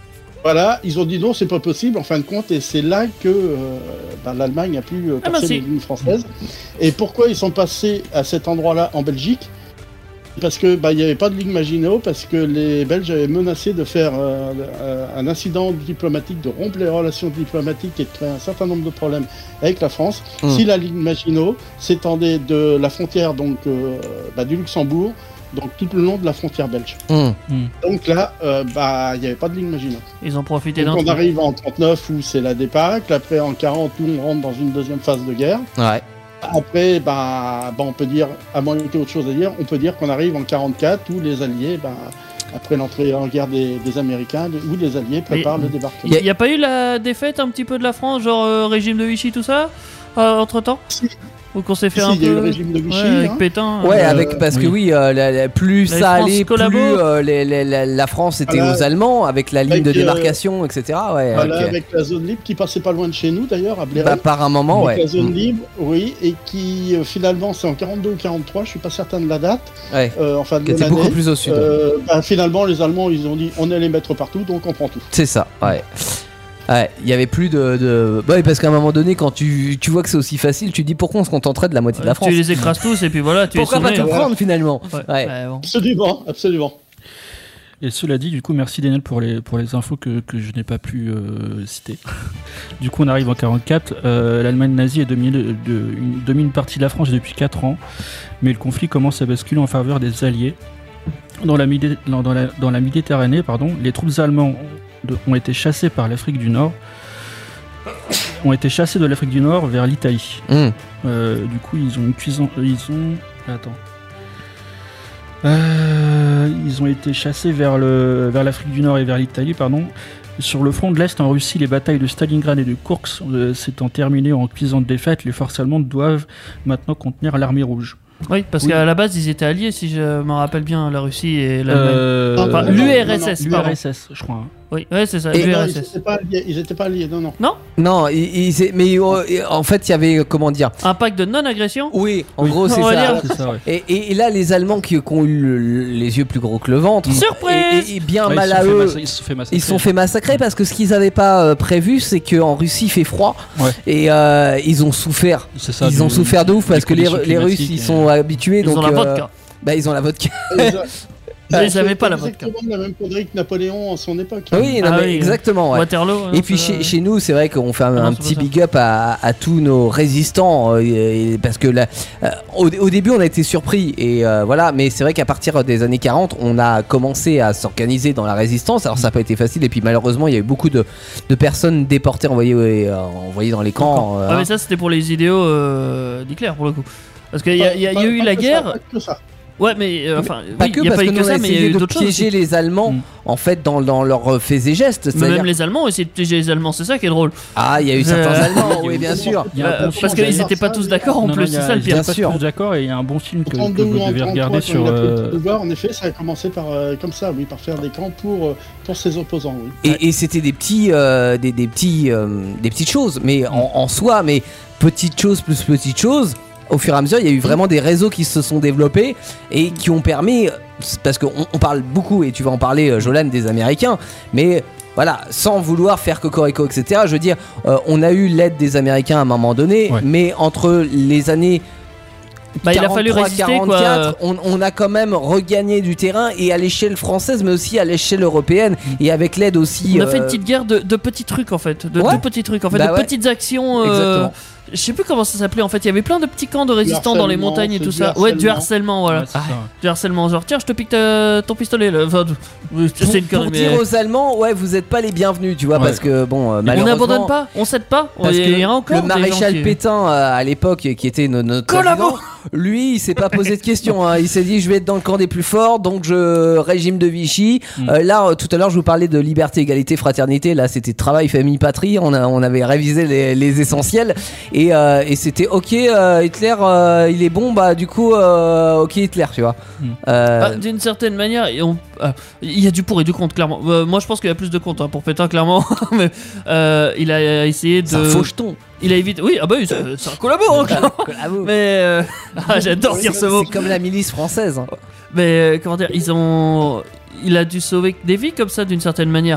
Voilà, ils ont dit non, c'est pas possible en fin de compte, et c'est là que l'Allemagne a pu passer les lignes françaises. Et pourquoi ils sont passés à cet endroit-là en Belgique? Parce que il n'y avait pas de ligne Maginot, parce que les Belges avaient menacé de faire un incident diplomatique, de rompre les relations diplomatiques et de créer un certain nombre de problèmes avec la France. Si la ligne Maginot s'étendait de la frontière donc du Luxembourg, donc tout le long de la frontière belge. Donc là, il n'y avait pas de ligne Maginot. Ils ont profité d'un Donc on truc. arrive en 39 où c'est la débâcle, après en 40 où on rentre dans une deuxième phase de guerre. Ouais. Après, on peut dire, à moins qu'il y ait autre chose à dire, on peut dire qu'on arrive en 44 où les Alliés, après l'entrée en guerre des Américains, où les Alliés préparent le débarquement. Il n'y a pas eu la défaite un petit peu de la France, genre régime de Vichy, tout ça, entre-temps? Si. Ou qu'on s'est fait Si, un il y a eu peu... le régime de Vichy, avec hein. Pétain. Ouais, parce que plus La ça France allait, plus collabore. la France était Voilà. aux Allemands avec la ligne Avec, de démarcation, etc. Ouais, Voilà, ok. avec la zone libre qui passait pas loin de chez nous d'ailleurs, à Bléreuil. Par un moment, Avec ouais. la zone libre, oui, et qui finalement c'est en 42 ou 43, je suis pas certain de la date, Ouais. enfin de Qui était l'année. beaucoup plus au sud. Finalement les Allemands ils ont dit on allait les mettre partout, donc on prend tout. C'est ça, ouais. Ouais, il y avait plus ouais, parce qu'à un moment donné, quand tu vois que c'est aussi facile, tu te dis pourquoi on se contenterait de la moitié de la France. Tu les écrases tous et puis voilà, tu Pourquoi es pas sauvé. tout prendre finalement? Ouais. Ouais. Ouais, bon. Absolument. Et cela dit, du coup, merci Daniel pour les infos que je n'ai pas pu citer. Du coup, on arrive en 44. L'Allemagne nazie domine une partie de la France depuis 4 ans, mais le conflit commence à basculer en faveur des Alliés. Dans la Méditerranée, les troupes allemandes ont été chassées par l'Afrique du Nord. Ont été chassés de l'Afrique du Nord vers l'Italie. Du coup, ils ont été chassés vers l'Afrique du Nord et vers l'Italie, Sur le front de l'Est, en Russie, les batailles de Stalingrad et de Kursk s'étant terminées en cuisante défaite, les forces allemandes doivent maintenant contenir l'armée rouge. Oui, parce Oui. qu'à la base, ils étaient alliés, si je me rappelle bien, la Russie et l'Allemagne. Enfin, non, l'URSS, pardon. L'URSS, je crois. Oui, ouais, c'est ça, Et- Non, l'URSS. ils étaient pas alliés, non. Non, mais en fait, il y avait, comment dire? Un pacte de non-agression. Oui, en Oui. gros, c'est On va ça. dire. C'est ça, ouais. Et là, les Allemands qui ont eu les yeux plus gros que le ventre, Surprise et bien Ouais, mal à eux, ils se sont fait massacrer. ils se sont fait massacrer parce que ce qu'ils n'avaient pas prévu, c'est qu'en Russie il fait froid, Ouais. et ils ont souffert. C'est ça, Ils ont souffert de ouf parce que les conditions Russes climatiques ils et- sont habitués. Ils donc, ont la vodka. Ils ont la vodka. Ils avaient pas la vodka. Exactement la même connerie que Napoléon en son époque. Oui, non, Ah mais oui, exactement. Ouais. Waterloo. Et puis chez nous, c'est vrai qu'on fait Ah non, un c'est petit pas ça. big up à tous nos résistants parce que là, au début on a été surpris et voilà, mais c'est vrai qu'à partir des années 40, on a commencé à s'organiser dans la résistance. Alors ça n'a pas été facile et puis malheureusement il y a eu beaucoup de personnes déportées envoyées dans les camps. Ah, mais ça, c'était pour les idéaux d'Hitler, pour le coup. Parce qu'il y a eu la guerre. Pas que ça. Ouais, mais enfin, Pas oui, que il n'y a parce pas que eu nous que on a ça, mais il y a essayé eu de d'autres choses. piéger aussi. les Allemands en fait dans leurs faits et gestes. Mais C'est-à-dire- même les Allemands ont essayé de piéger les Allemands, c'est ça qui est drôle. Ah, il y a eu certains Euh, Allemands, oui bien sûr. Il y a un bon film, Parce qu'ils d'ailleurs. n'étaient pas tous d'accord en Non, plus, il y a- c'est ça le il y a pire. Bien pas sûr. tous d'accord et il y a un bon film que 32 vous ou en devez 33, regarder quand sur. il a pris le pouvoir, en effet, ça a commencé par comme ça, oui, par faire des camps pour ses opposants, oui. Et c'était des petites choses, mais en soi, mais petites choses plus petites choses. Au fur et à mesure, il y a eu vraiment des réseaux qui se sont développés et qui ont permis, parce qu'on parle beaucoup, et tu vas en parler, Jolan, des Américains, mais voilà, sans vouloir faire cocorico, etc. Je veux dire, on a eu l'aide des Américains à un moment donné, Ouais. mais entre les années Bah, il a fallu 43, résister, 44, quoi. on a quand même regagné du terrain et à l'échelle française, mais aussi à l'échelle européenne et avec l'aide aussi. On a fait une petite guerre de petits trucs en fait, de Ouais. tout petits trucs en fait, Bah de ouais. petites actions. Exactement. Je sais plus comment ça s'appelait en fait, il y avait plein de petits camps de résistants dans les harcèlement, montagnes et c'est tout du ça. Ouais, du harcèlement. harcèlement, voilà. Ouais, c'est ça, ouais. Du harcèlement, genre tiens, je te pique ton pistolet là. Enfin, c'est une Pour connerie. dire Mais... aux Allemands, ouais, vous êtes pas les bienvenus, tu vois, Ouais. parce que bon, On malheureusement. n'abandonne pas, on cède pas. Parce Il y a que encore le des maréchal gens qui- Pétain à l'époque, qui était notre Collabo président, lui, il s'est pas posé de questions. Hein. Il s'est dit, je vais être dans le camp des plus forts, donc je régime de Vichy. Là, tout à l'heure, je vous parlais de liberté, égalité, fraternité. Là, c'était travail, famille, patrie. On avait révisé les essentiels et c'était ok. Hitler, il est bon. Bah, du coup, ok, Hitler, tu vois. Ah, d'une certaine manière, il y a du pour et du contre, clairement. Moi, je pense qu'il y a plus de contre pour Pétain, clairement. Mais il a essayé de. C'est un faux jeton. Il a évité. Oui, ah bah oui, c'est un collabo, hein, clairement. Mais j'adore dire ce mot. C'est comme la milice française. Hein. Mais comment dire, il a dû sauver des vies comme ça d'une certaine manière.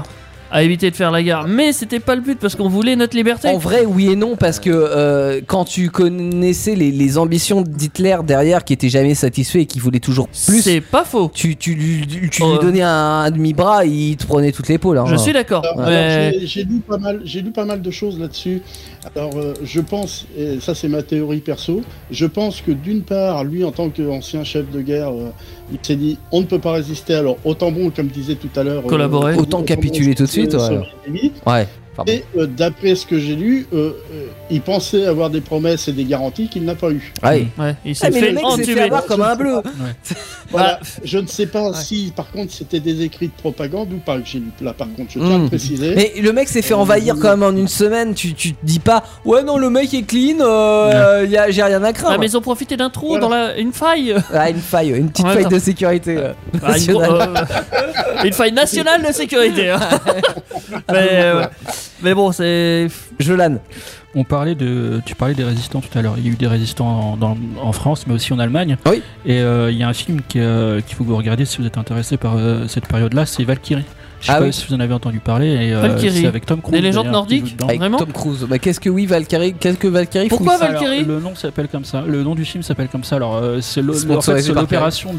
à éviter de faire la guerre. Mais c'était pas le but parce qu'on voulait notre liberté. En vrai, oui et non, parce que quand tu connaissais les ambitions d'Hitler derrière, qui était jamais satisfait et qui voulait toujours plus, C'est pas faux. tu lui donnais un demi-bras, il te prenait toute l'épaule. Hein. Je suis d'accord. Alors, mais... j'ai lu pas mal de choses là-dessus. Alors, je pense, et ça c'est ma théorie perso, je pense que d'une part, lui en tant qu'ancien chef de guerre, il s'est dit on ne peut pas résister, alors autant bon, comme disait tout à l'heure, Collaborer. Autant capituler tout de suite. Ouais. Pardon. Et d'après ce que j'ai lu, il pensait avoir des promesses et des garanties qu'il n'a pas eu. Ouais. Ouais, il s'est Mais fait le mec s'est entuber. fait avoir comme un bleu. Voilà. Bah, Je ne sais pas si, par contre, c'était des écrits de propagande ou pas que j'ai lu. Là, par contre, je tiens à le préciser. Mais le mec s'est fait envahir quand même en une semaine. Tu te dis pas, ouais, non, le mec est clean, j'ai rien à craindre. Ah, mais ils ont profité d'un trou Voilà. dans une faille. Ah, une faille, une petite Ouais, faille attends. de sécurité. Ah, une faille nationale de sécurité. Hein. Mais bon, c'est. Jolan. Tu parlais des résistants tout à l'heure. Il y a eu des résistants en France, mais aussi en Allemagne. Oui. Et il y a un film qu'il faut que vous regardiez si vous êtes intéressé par cette période-là, c'est Valkyrie. Je sais pas si vous en avez entendu parler. Et, Valkyrie. c'est avec Tom Cruise. Des légendes d'ailleurs, qui joue nordiques dedans. Avec Vraiment Tom Cruise. Bah, qu'est-ce que Valkyrie Pourquoi fouille ça Valkyrie Alors, le nom s'appelle comme ça. Le nom du film s'appelle comme ça. Alors c'est Sponsorisé par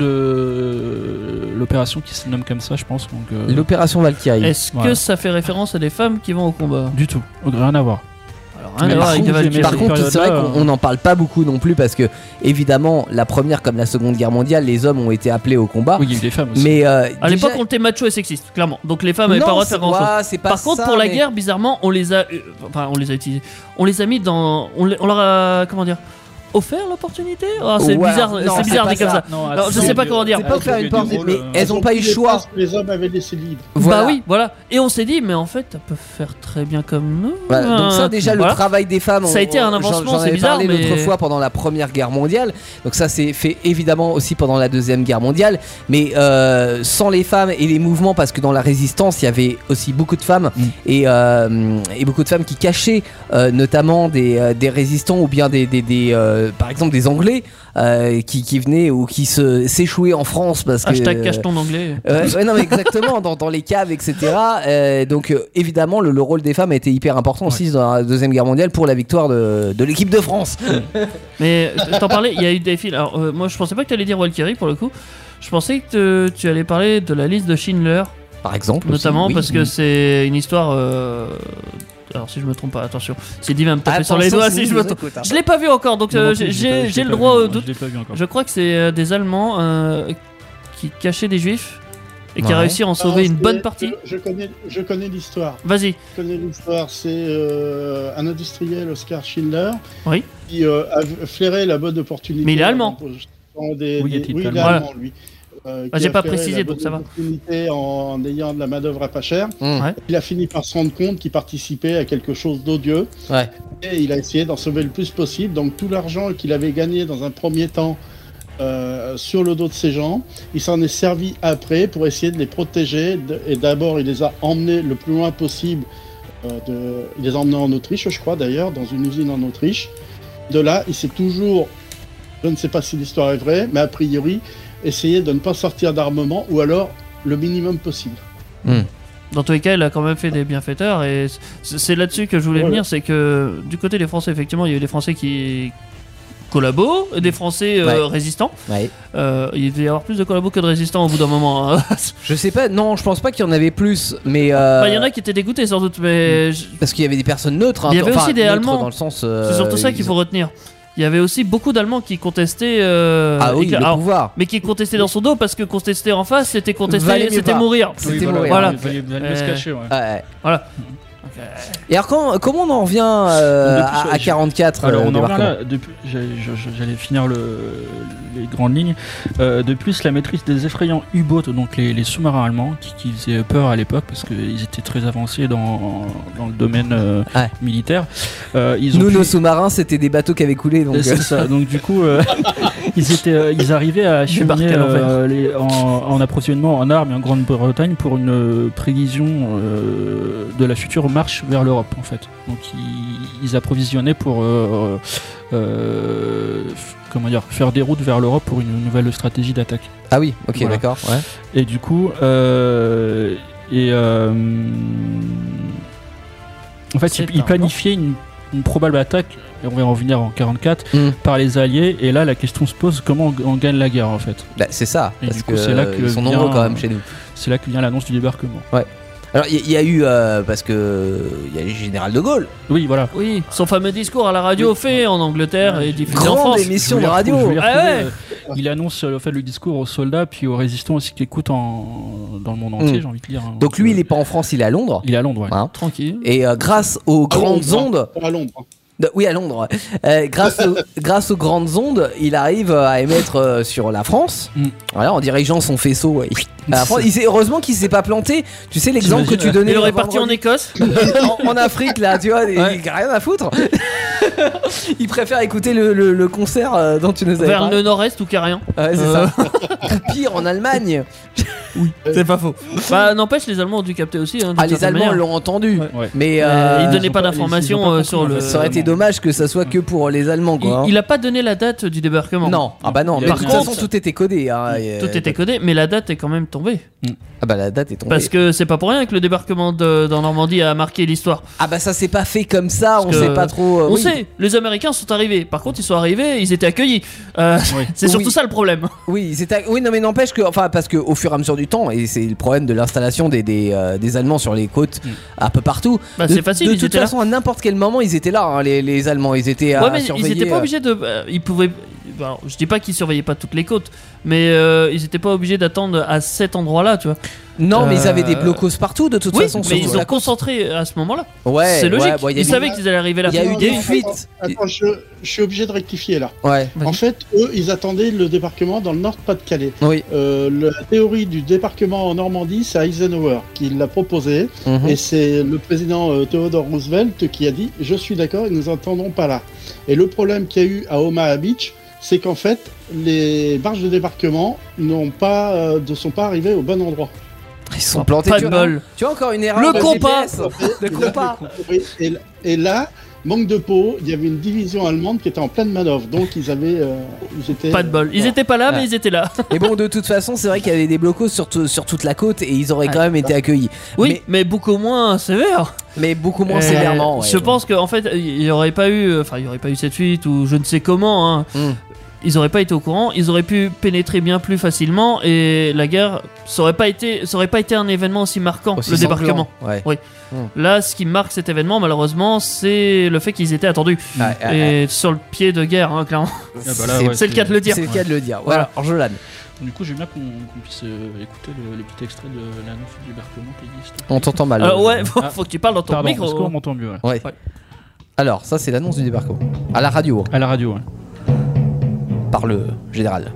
l'opération qui se nomme comme ça, je pense. Donc, L'opération Valkyrie. Est-ce que Voilà. ça fait référence à des femmes qui vont au combat? du tout. Rien à voir. Alors, rien Mais à voir par avec des contre, Valkyries. Par cette contre, c'est vrai période-là, qu'on n'en parle pas beaucoup non plus parce que, évidemment, la première comme la seconde guerre mondiale, les hommes ont été appelés au combat. Oui, il y a eu des femmes aussi. Mais À déjà- l'époque, on était macho et sexiste, clairement. Donc les femmes n'avaient pas le droit de faire grand chose. c'est pas Par contre, ça, pour la mais- guerre, bizarrement, on les a utilisés. On les a mis dans. On leur a. Comment dire? Offert l'opportunité? Oh, c'est Ouais, bizarre, non, c'est c'est bizarre pas dit comme ça. Non, Alors, je sais pas comment dire. C'est pas faire une porte, mais elles elles ont pas eu le choix. Les hommes avaient laissé libre. Voilà. Bah oui, voilà. Et on s'est dit, mais en fait, elles peuvent faire très bien comme nous. Voilà, donc ça déjà Voilà. le travail des femmes, Ça a été un avancement, j'en c'est avais bizarre, parlé mais- l'autre fois pendant la première guerre mondiale, donc ça s'est fait évidemment aussi pendant la deuxième guerre mondiale, mais sans les femmes et les mouvements, parce que dans la résistance il y avait aussi beaucoup de femmes et beaucoup de femmes qui cachaient notamment des résistants ou bien par exemple des Anglais qui venaient ou qui s'échouaient en France parce que Hashtag cache ton anglais. ouais, non mais exactement dans les caves etc. Donc évidemment le rôle des femmes a été hyper important aussi dans la deuxième guerre mondiale pour la victoire de l'équipe de France. Mais t'en parlais, il y a eu des films. Alors, moi, je pensais pas que t'allais dire Valkyrie pour le coup. Je pensais que tu allais parler de la liste de Schindler, Par exemple notamment aussi, oui. parce que c'est une histoire. Alors, si je me trompe pas, attention. C'est dit va me taper sur les Attention, doigts si si je nous me trompe. écoute, hein. Je l'ai pas vu encore, donc Moi non plus, j'ai le pas droit vu, au doute. Je l'ai pas vu encore. Je crois que c'est des Allemands qui cachaient des Juifs et qui Ouais. a réussi à en sauver une bonne partie. Je connais l'histoire. Vas-y. Je connais l'histoire. C'est un industriel, Oskar Schindler, Oui. qui a flairé la bonne opportunité. Mais il est allemand. Oui, il est il est allemand. allemand, lui. Ah, Qui j'ai a pas flairé précisé, la donc bonne ça va. opportunité en ayant de la main-d'œuvre à pas cher. Mmh. Il a fini par se rendre compte qu'il participait à quelque chose d'odieux. Ouais. Et il a essayé d'en sauver le plus possible. Donc tout l'argent qu'il avait gagné dans un premier temps sur le dos de ces gens, il s'en est servi après pour essayer de les protéger. Et d'abord, il les a emmenés le plus loin possible. Il les a emmenés en Autriche, je crois d'ailleurs, dans une usine en Autriche. De là, il s'est toujours, je ne sais pas si l'histoire est vraie, mais a priori, essayé de ne pas sortir d'armement ou alors le minimum possible. Dans tous les cas, il a quand même fait des bienfaiteurs et c'est là-dessus que je voulais Ouais. venir, c'est que du côté des Français, effectivement, il y a eu des Français qui collabos, des Français Ouais. résistants. Ouais. Il devait y avoir plus de collabos que de résistants au bout d'un moment. Hein. Je sais pas, non, je pense pas qu'il y en avait plus, mais Bah, il y en a qui étaient dégoûtés sans doute, mais parce qu'il y avait des personnes neutres. Hein, Il y avait aussi des neutres Allemands. dans le sens. c'est surtout ça qu'il faut retenir. Il y avait aussi beaucoup d'Allemands qui contestaient. Ah oui, Hitler. le Alors, pouvoir. mais qui contestaient dans son dos parce que contester en face, c'était contester, Valait mieux c'était pas. mourir. C'était Oui, mourir. Voilà. Il fallait mieux se cacher, ouais. Ouais. Voilà. Et alors comment on en revient à 44 Alors on en débarquement. revient là, depuis, j'allais finir les grandes lignes. De plus, la maîtrise des effrayants U-boats, donc les sous-marins allemands, qui faisaient peur à l'époque parce qu'ils étaient très avancés dans le domaine Ouais. militaire. Ils ont Nous, pu- nos sous-marins, c'était des bateaux qui avaient coulé. Donc, C'est ça. Donc du coup, ils arrivaient à Je suis parti acheminer à l'envers. en approvisionnement en armes et en Grande-Bretagne pour une prévision de la future marche vers l'Europe en fait. Donc ils approvisionnaient pour comment dire, faire des routes vers l'Europe pour une nouvelle stratégie d'attaque. Ah oui, ok, Voilà. d'accord. Ouais. Et du coup, Et en fait, C'est il un planifiait une probable attaque, et on va en revenir en 44, par les Alliés. Et là, la question se pose, comment on gagne la guerre en fait. Bah, c'est ça, Et parce du coup, que c'est là que ils sont vient- nombreux quand même chez nous. C'est là que vient l'annonce du débarquement. Alors il y a eu parce que il y a le général de Gaulle, Oui, voilà. Oui, son fameux discours à la radio fait en Angleterre et diffusé en grande France. émission de Je radio. voulais Ah retrouver, ouais. il annonce le discours aux soldats puis aux résistants aussi qui écoutent dans le monde entier, j'ai envie de dire. Hein. Donc lui il est pas en France, il est à Londres. Il est à Londres, ouais. Hein. Tranquille. Et grâce aux grandes ondes, À Londres. oui à Londres, grâce aux grandes ondes, il arrive à émettre sur la France, voilà, en dirigeant son faisceau. Ouais. À la France. Heureusement qu'il s'est pas planté. Tu sais l'exemple que tu donnais. Il aurait le parti en vendredi Écosse. en Afrique là, tu vois, il a rien à foutre. Il préfère écouter le concert dont tu nous avais Vers parlé. le nord-est ou carrien. Ouais, c'est ça. Ou pire en Allemagne. C'est pas faux. Bah, n'empêche, les Allemands ont dû capter aussi. Hein, d'une Ah, les certaine Allemands manière. l'ont entendu. Ouais. Mais Ils donnaient ils ont pas pas- d'informations ils ont pas sur compris, le. en fait. ça aurait été dommage que ça soit que pour les Allemands, quoi. hein. Il a pas donné la date du débarquement. Non, ah bah non. Il Mais a de dit toute un- façon, tout était codé. Hein, et, Tout était codé, mais la date est quand même tombée. Ah bah la date est tombée. Parce que c'est pas pour rien que le débarquement dans Normandie a marqué l'histoire. Ah bah ça s'est pas fait comme ça. On Parce que sait pas trop. On oui. sait, les Américains sont arrivés. Par contre, ils sont arrivés, ils étaient accueillis. C'est surtout Oui. ça le problème. Oui, oui, non mais n'empêche que, enfin, parce que au fur et à mesure du temps, et c'est le problème de l'installation des Allemands sur les côtes, un peu partout. Bah, c'est facile, De ils toute étaient là. façon, à n'importe quel moment, ils étaient là. Hein, les Allemands, ils étaient à Ouais, mais surveiller. ils étaient pas obligés de. Ils pouvaient. Alors, je dis pas qu'ils surveillaient pas toutes les côtes, mais ils étaient pas obligés d'attendre à cet endroit-là, tu vois. Non, mais ils avaient des blocos partout de toute Oui, façon. mais sur toute ils la ont concentré à ce moment-là. Ouais, C'est logique. ouais, bon, il y a Ils eu- savaient qu'ils allaient arriver là. il y a eu des fuites. Attends, je suis obligé de rectifier là. Ouais, Vas-y. En fait, eux, ils attendaient le débarquement dans le Nord-Pas-de-Calais. oui. La théorie du débarquement en Normandie, c'est Eisenhower qui l'a proposé. Mhm. Et c'est le président Theodore Roosevelt qui a dit « Je suis d'accord et nous n'attendons pas là ». Et le problème qu'il y a eu à Omaha Beach, c'est qu'en fait, les barges de débarquement ne sont pas arrivées au bon endroit. Ils se sont plantés. Pas tu de vois. bol. Tu vois encore une erreur. Le de compas. GPS. Le compas. Et là, manque de peau, il y avait une division allemande qui était en pleine manœuvre. Donc ils étaient... Pas de bol. Ils voilà. étaient pas là, Ouais. mais ils étaient là. Et bon, de toute façon, c'est vrai qu'il y avait des blocos sur toute la côte et ils auraient quand même été accueillis. Oui, mais beaucoup moins sévère. Mais beaucoup moins sévèrement. Ouais. Je pense qu'en fait, il y aurait pas eu cette fuite ou je ne sais comment. Hein. Mm. Ils auraient pas été au courant. Ils auraient pu pénétrer bien plus facilement et la guerre, ça aurait pas été un événement aussi marquant, Aussi le sanglant. débarquement. Ouais. Là, ce qui marque cet événement, malheureusement, c'est le fait qu'ils étaient attendus et sur le pied de guerre, hein, clairement. Ah bah là, C'est- ouais, C'est le cas de le dire. C'est le cas de le dire. Voilà, Orgelan. Du coup, j'aime bien qu'on puisse écouter le petit extrait de l'annonce du débarquement qui existe. On t'entend mal. Ouais, Ah. faut que tu parles dans ton Pardon, est-ce qu'on micro. m'entend mieux ouais. Ouais. Alors, ça, c'est l'annonce du débarquement. À la radio, À la radio, ouais. par le général.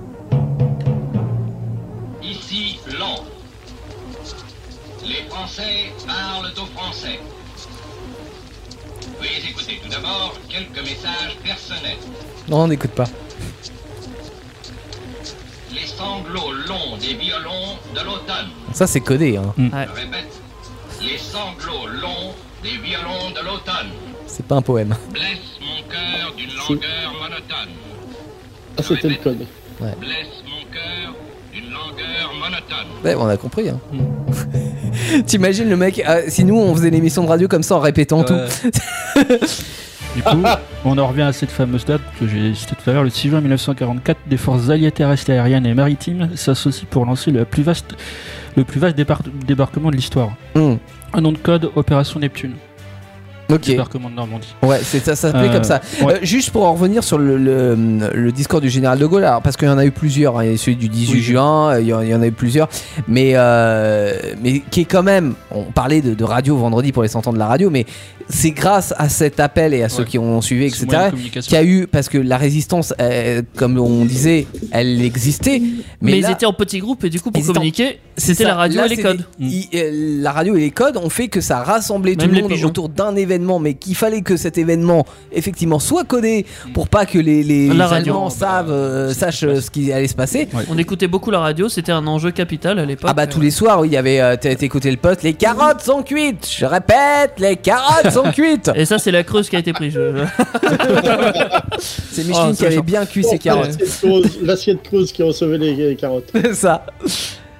Ici Londres. Les Français parlent aux Français. Veuillez écouter tout d'abord quelques messages personnels. Non, on n'écoute pas. Les sanglots longs des violons de l'automne. Ça, c'est codé. Hein. Je répète, les sanglots longs des violons de l'automne C'est pas un poème. blessent mon cœur d'une langueur monotone. Ah, c'était le code. Blesse mon cœur d'une langueur monotone. Ouais, on a compris. Hein. T'imagines le mec, si nous on faisait l'émission de radio comme ça en répétant tout. Du coup, on en revient à cette fameuse date que j'ai citée tout à l'heure, le 6 juin 1944, des forces alliées terrestres, aériennes et maritimes s'associent pour lancer le plus vaste débarquement de l'histoire. Un nom de code, Opération Neptune. Ok. Débarquement de Normandie. Ouais, ça s'appelait comme ça. Ouais. Juste pour en revenir sur le discours du général de Gaulle, alors, parce qu'il y en a eu plusieurs, hein, il y a celui du 18 juin, il y en a eu plusieurs, mais qui est quand même, on parlait de radio vendredi pour les 100 ans de la radio, mais c'est grâce à cet appel et à ceux qui ont suivi, Ce moyen de etc., communication. qu'il y a eu, parce que la résistance, comme on disait, elle existait, Mais là, ils étaient en petits groupes et du coup, pour ils étaient en- communiquer, c'est c'était ça. la radio Là, et les c'est codes. la radio et les codes ont fait que ça rassemblait tout Même le les monde pigeons. autour d'un événement, mais qu'il fallait que cet événement effectivement soit codé pour pas que les La radio. Allemands sachent ce qui allait se passer. Ouais. On écoutait beaucoup la radio, c'était un enjeu capital à l'époque. Ah bah tous les soirs, oui, il y avait t'écoutais le poste, les carottes sont cuites. Je répète, les carottes sont cuites. Et ça, c'est la Creuse qui a été prise. C'est Micheline Oh, qui avait bien cuit ses carottes. L'assiette creuse qui recevait les carottes. ça.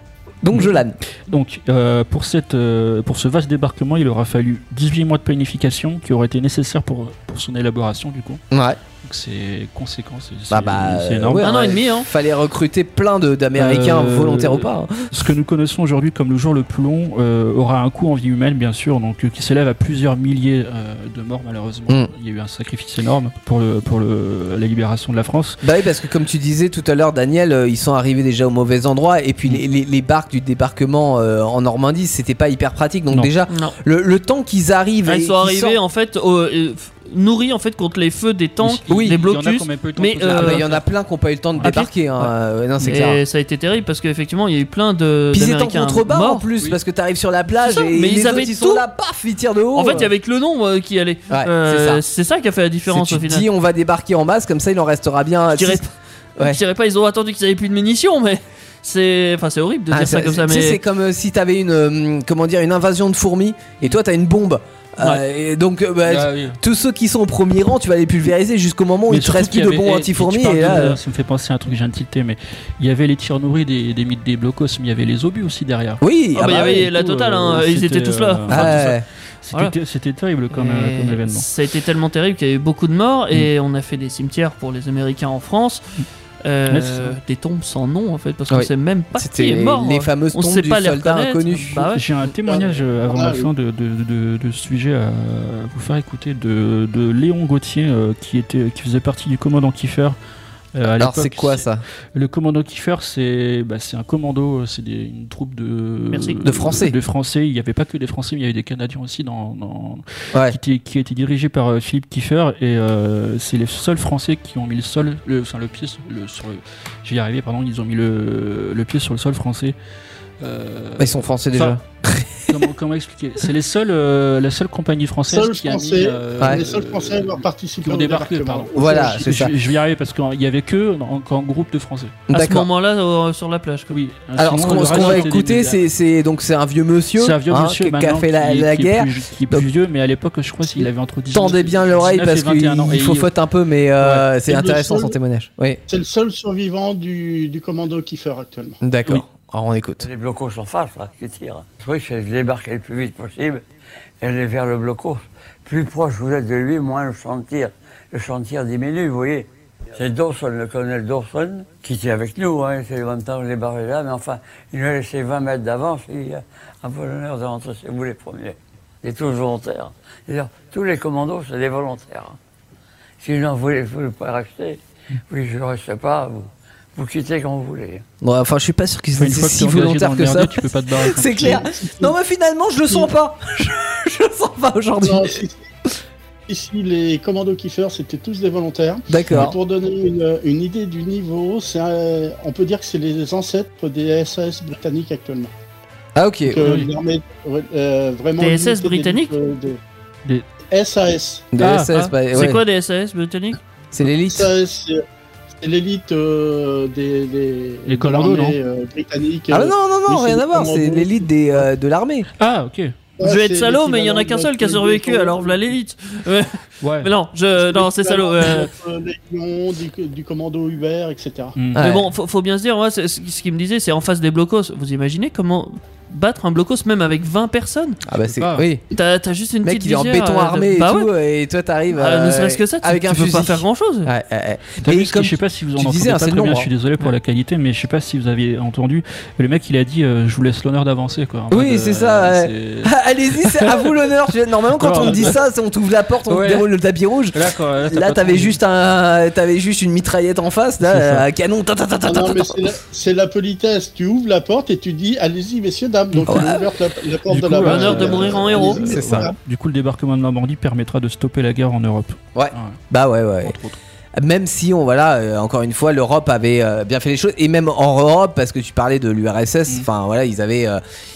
Donc Jolan. Donc, pour ce vaste débarquement, il aura fallu 18 mois de planification qui auraient été nécessaires pour son élaboration, du coup. Ouais. Donc, c'est conséquent, C'est énorme. ouais, Un an et demi, hein. Fallait recruter plein d'Américains volontaires ou pas. Hein. Ce que nous connaissons aujourd'hui comme le jour le plus long aura un coût en vie humaine, bien sûr, donc qui s'élève à plusieurs milliers de morts, malheureusement. Il y a eu un sacrifice énorme pour la libération de la France. Bah oui, parce que comme tu disais tout à l'heure, Daniel, ils sont arrivés déjà au mauvais endroit, et puis les barques du débarquement en Normandie, c'était pas hyper pratique. Donc Non. déjà, Non. le temps qu'ils arrivent, Ils et sont qu'ils arrivés sortent- en fait nourris en fait contre les feux des tanks, Oui, des Il y en a blocus. qui ont même pas eu le temps mais, de poser la Ah bah, barre. il y en a plein qui n'ont pas eu le temps de à pied. débarquer. Hein. Ouais, non, c'est Et clair. ça a été terrible parce qu'effectivement il y a eu plein de Puis ils étaient en d'Américains contrebas en morts. plus, Oui. parce que t'arrives sur la plage C'est ça, et mais les ils autres avaient ils sont tout. là, paf, ils tirent de haut. En fait il y avait que le nom qui allait. Ouais, C'est ça qui a fait la différence tu au te final. dis on va débarquer en masse, comme ça il en restera bien. Je dirais- Ouais. Je dirais pas ils ont attendu qu'ils avaient plus de munitions, mais c'est horrible de dire ça comme ça. Tu sais, Mais c'est comme si t'avais une invasion de fourmis et toi t'as une bombe. Et donc Ah oui. tous ceux qui sont au premier rang, tu vas les pulvériser jusqu'au moment où Mais il te surtout reste plus qu'il de y bombes avait- anti-fourmis. tu parles Et là, de- ça me fait penser à un truc que je viens de tilter, mais il y avait les tirs nourris des mythes des blocos, mais il y avait les obus aussi derrière. oui, il y avait oui. la totale, hein, ils c'était, étaient tous là. euh, Enfin, tout ça. Ouais. C'était terrible comme Et événement. ça a été tellement terrible qu'il y a eu beaucoup de morts et on a fait des cimetières pour les Américains en France. Ouais, c'est ça. Des tombes sans nom en fait parce qu'on Oui. sait même pas C'était qui est mort. les fameuses On tombes sait du pas les soldat reconnaître. inconnu. Bah ouais. J'ai un témoignage avant Ah, la oui. fin de ce sujet à vous faire écouter de Léon Gauthier qui faisait partie du commandant Kiefer. À Alors l'époque, c'est quoi ça? Le commando Kiefer, c'est un commando, c'est une troupe De Français. De Français. Il n'y avait pas que des Français, mais il y avait des Canadiens aussi Ouais. qui a été dirigé par Philippe Kiefer et c'est les seuls Français qui ont mis le pied je vais y arriver, pardon, ils ont mis le pied sur le sol français. Ils sont français déjà. Comment expliquer? C'est la seule compagnie française Seuls qui a Français, Ouais. les seuls Français à avoir participé qui ont au débarqué, débarquement. pardon. Voilà, c'est ça. Je vais y arriver parce qu'il y avait que en groupe de Français. À ce D'accord. moment-là sur la plage. Quoi. Oui. Alors Sinon, le ce qu'on reste, va c'était écouter, des- c'est un vieux monsieur, C'est un vieux hein, monsieur qui a maintenant fait la guerre. qui est plus vieux, mais à l'époque, je crois qu'il avait entre 19 Tendez bien l'oreille 19 parce et 21 ans. qu'il Et faut faute un peu, mais c'est Et le intéressant seul- son témoignage. Oui, C'est le seul survivant du commando Kiefer actuellement. d'accord. Oui. Alors on écoute. Les blocos en face, là, qui tirent. Le truc, c'est de débarquer le plus vite possible et aller vers le blocos. Plus proche vous êtes de lui, moins le champ de tir diminue, vous voyez. C'est Dawson, le colonel Dawson, qui était avec nous, hein, c'est en même temps que les barres là, mais enfin, il nous a laissé 20 mètres d'avance, il a un peu l'honneur de rentrer chez vous les premiers. Il est tous volontaires. C'est-à-dire, tous les commandos, c'est des volontaires. Sinon, vous ne voulez pas rester, oui, je ne reste pas, vous quittez quand vous voulez. Bon, enfin, je suis pas sûr qu'ils Une étaient fois que si t'es engagé dans volontaires le que ça. merdier, tu peux pas te barrer. C'est clair. Non, mais finalement, je le sens pas. Je le sens pas aujourd'hui. Non, ici, les commandos Kiefer, c'était tous des volontaires. Et D'accord. pour donner une idée du niveau, on peut dire que c'est les ancêtres des SAS britanniques actuellement. Ah ok. Oui. L'armée, vraiment Des SS l'unité britanniques des SAS. Des Ah, SS, bah, C'est ouais. quoi des SAS britanniques? C'est l'élite. SAS, c'est l'élite des commandos, de l'armée, britannique. Ah non, non, non, oui, rien c'est à voir. des C'est commandos. l'élite de l'armée. Ah, ok. Je vais être salaud, mais il y en a qu'un seul qui a survécu, alors voilà l'élite. Ouais. Ouais. Mais non, c'est salaud. Légion, du commando Hubert, etc. Mm. Ouais. Mais bon, faut bien se dire, moi, ce qu'il me disait, c'est en face des blocos. Vous imaginez comment battre un blocos même avec 20 personnes? Ah bah c'est. pas. Oui. T'as juste une Le mec, petite il est en visière, béton armé et bah tout, ouais. et toi t'arrives. Ah, ne serait-ce que ça, avec un tu peux fusil. pas faire grand chose. Ouais, ouais, ouais. T'as Mais vu comme je sais pas si vous en tu entendez disais, pas c'est très le bien, nombre, je suis désolé pour la qualité, mais je sais pas si vous aviez entendu, le mec il a dit je vous laisse l'honneur d'avancer quoi. En Oui, mode, c'est ça, ouais. Allez-y, c'est à vous l'honneur. Normalement, quand Alors, on te dit ça, c'est on t'ouvre la porte, on Ouais. te déroule le tapis rouge. Là, t'avais juste une mitraillette en face, C'est ça. là, un canon. Ta, ta, ta, ta, Ah ta, non, ta, mais ta. c'est la politesse. Tu ouvres la porte et tu dis allez-y, messieurs, dames. Donc, Ouais. il a ouvert la porte Du de coup, la base. l'honneur de mourir en héros. Allez-y, C'est messieurs, ça. dames. Du coup, le débarquement de Normandie permettra de stopper la guerre en Europe. Ouais. Bah ouais, ouais. Entre autres. Même si encore une fois, l'Europe avait bien fait les choses, et même en Europe, parce que tu parlais de l'URSS, enfin voilà, ils avaient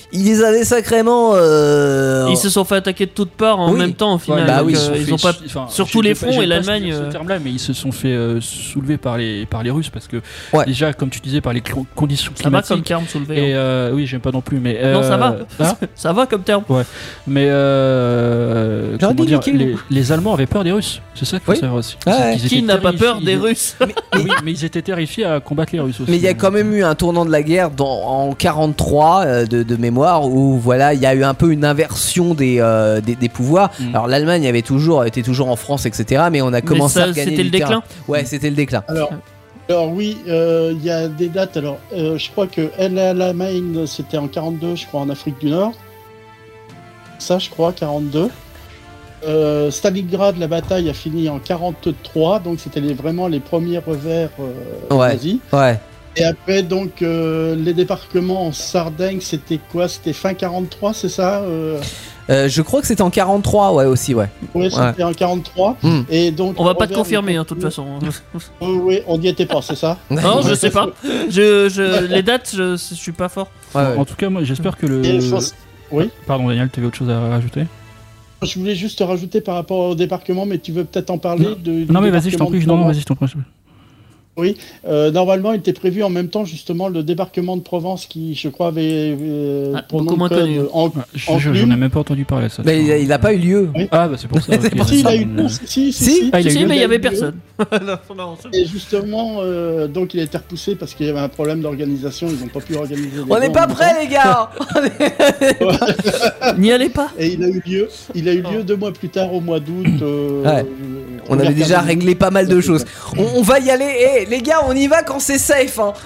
Ils les avaient sacrément. Ils se sont fait attaquer de toutes parts en Oui. même temps au final. bah donc, oui, ils ont pas sur tous les fronts et l'Allemagne. Ce terme-là, mais ils se sont fait soulever par les Russes parce que Ouais. déjà, comme tu disais, par les conditions Ça va comme climatiques. terme soulevé. Et oui, j'aime pas non plus, mais Non, ça va. hein Ça va comme terme. mais comment dit dire, nickel. les Allemands avaient peur des Russes. C'est ça qu'il faut Oui. savoir aussi. Ah ouais. Ils Qui étaient n'a pas peur terrifiés, des Russes Oui, mais ils étaient terrifiés à combattre les Russes aussi. Mais il y a quand même eu un tournant de la guerre en 43 de mémoire où voilà il y a eu un peu une inversion des pouvoirs. Alors l'Allemagne était toujours en France, etc. Mais on a commencé à gagner c'était le du terrain. déclin. Ouais, c'était le déclin. Alors oui, il y a des dates. Alors, je crois que El Alamein, c'était en 42, je crois, en Afrique du Nord. Ça, je crois, 42. Stalingrad, la bataille a fini en 43, donc c'était vraiment les premiers revers nazis. Ouais. Et après, donc, les débarquements en Sardaigne, c'était quoi? C'était fin 43, c'est ça Je crois que c'était en 43, ouais aussi, ouais. Oui, c'était en 43. Et donc, On va pas te revers, confirmer, donc, de toute façon. Oui, on n'y était pas, c'est ça? Non, je sais pas. Les dates, je suis pas fort. Ouais. En tout cas, moi, j'espère que Et oui. Pardon, Daniel, tu avais autre chose à rajouter? Je voulais juste rajouter par rapport au débarquement, mais tu veux peut-être en parler Non, mais vas-y, je t'en prie. Non, vas-y, je t'en prie. Oui, normalement, il était prévu en même temps, justement, le débarquement de Provence qui, je crois, avait pour beaucoup nom moins de code connu. Enclume. J'en ai même pas entendu parler, ça. Mais il a pas eu lieu. Oui. Ah, bah c'est pour ça. ok. Si, il a eu lieu. Si. Ah, il a eu Si, lieu. mais il y avait lieu. personne. Et justement, donc il a été repoussé parce qu'il y avait un problème d'organisation, ils n'ont pas pu organiser. les On n'est deux pas en même prêts, les gars. N'y allez pas. temps. Et il a eu lieu 2 mois plus tard, au mois d'août. Ouais. On avait déjà réglé pas mal de choses. On va y aller. Eh, les gars, on y va quand c'est safe. Hein.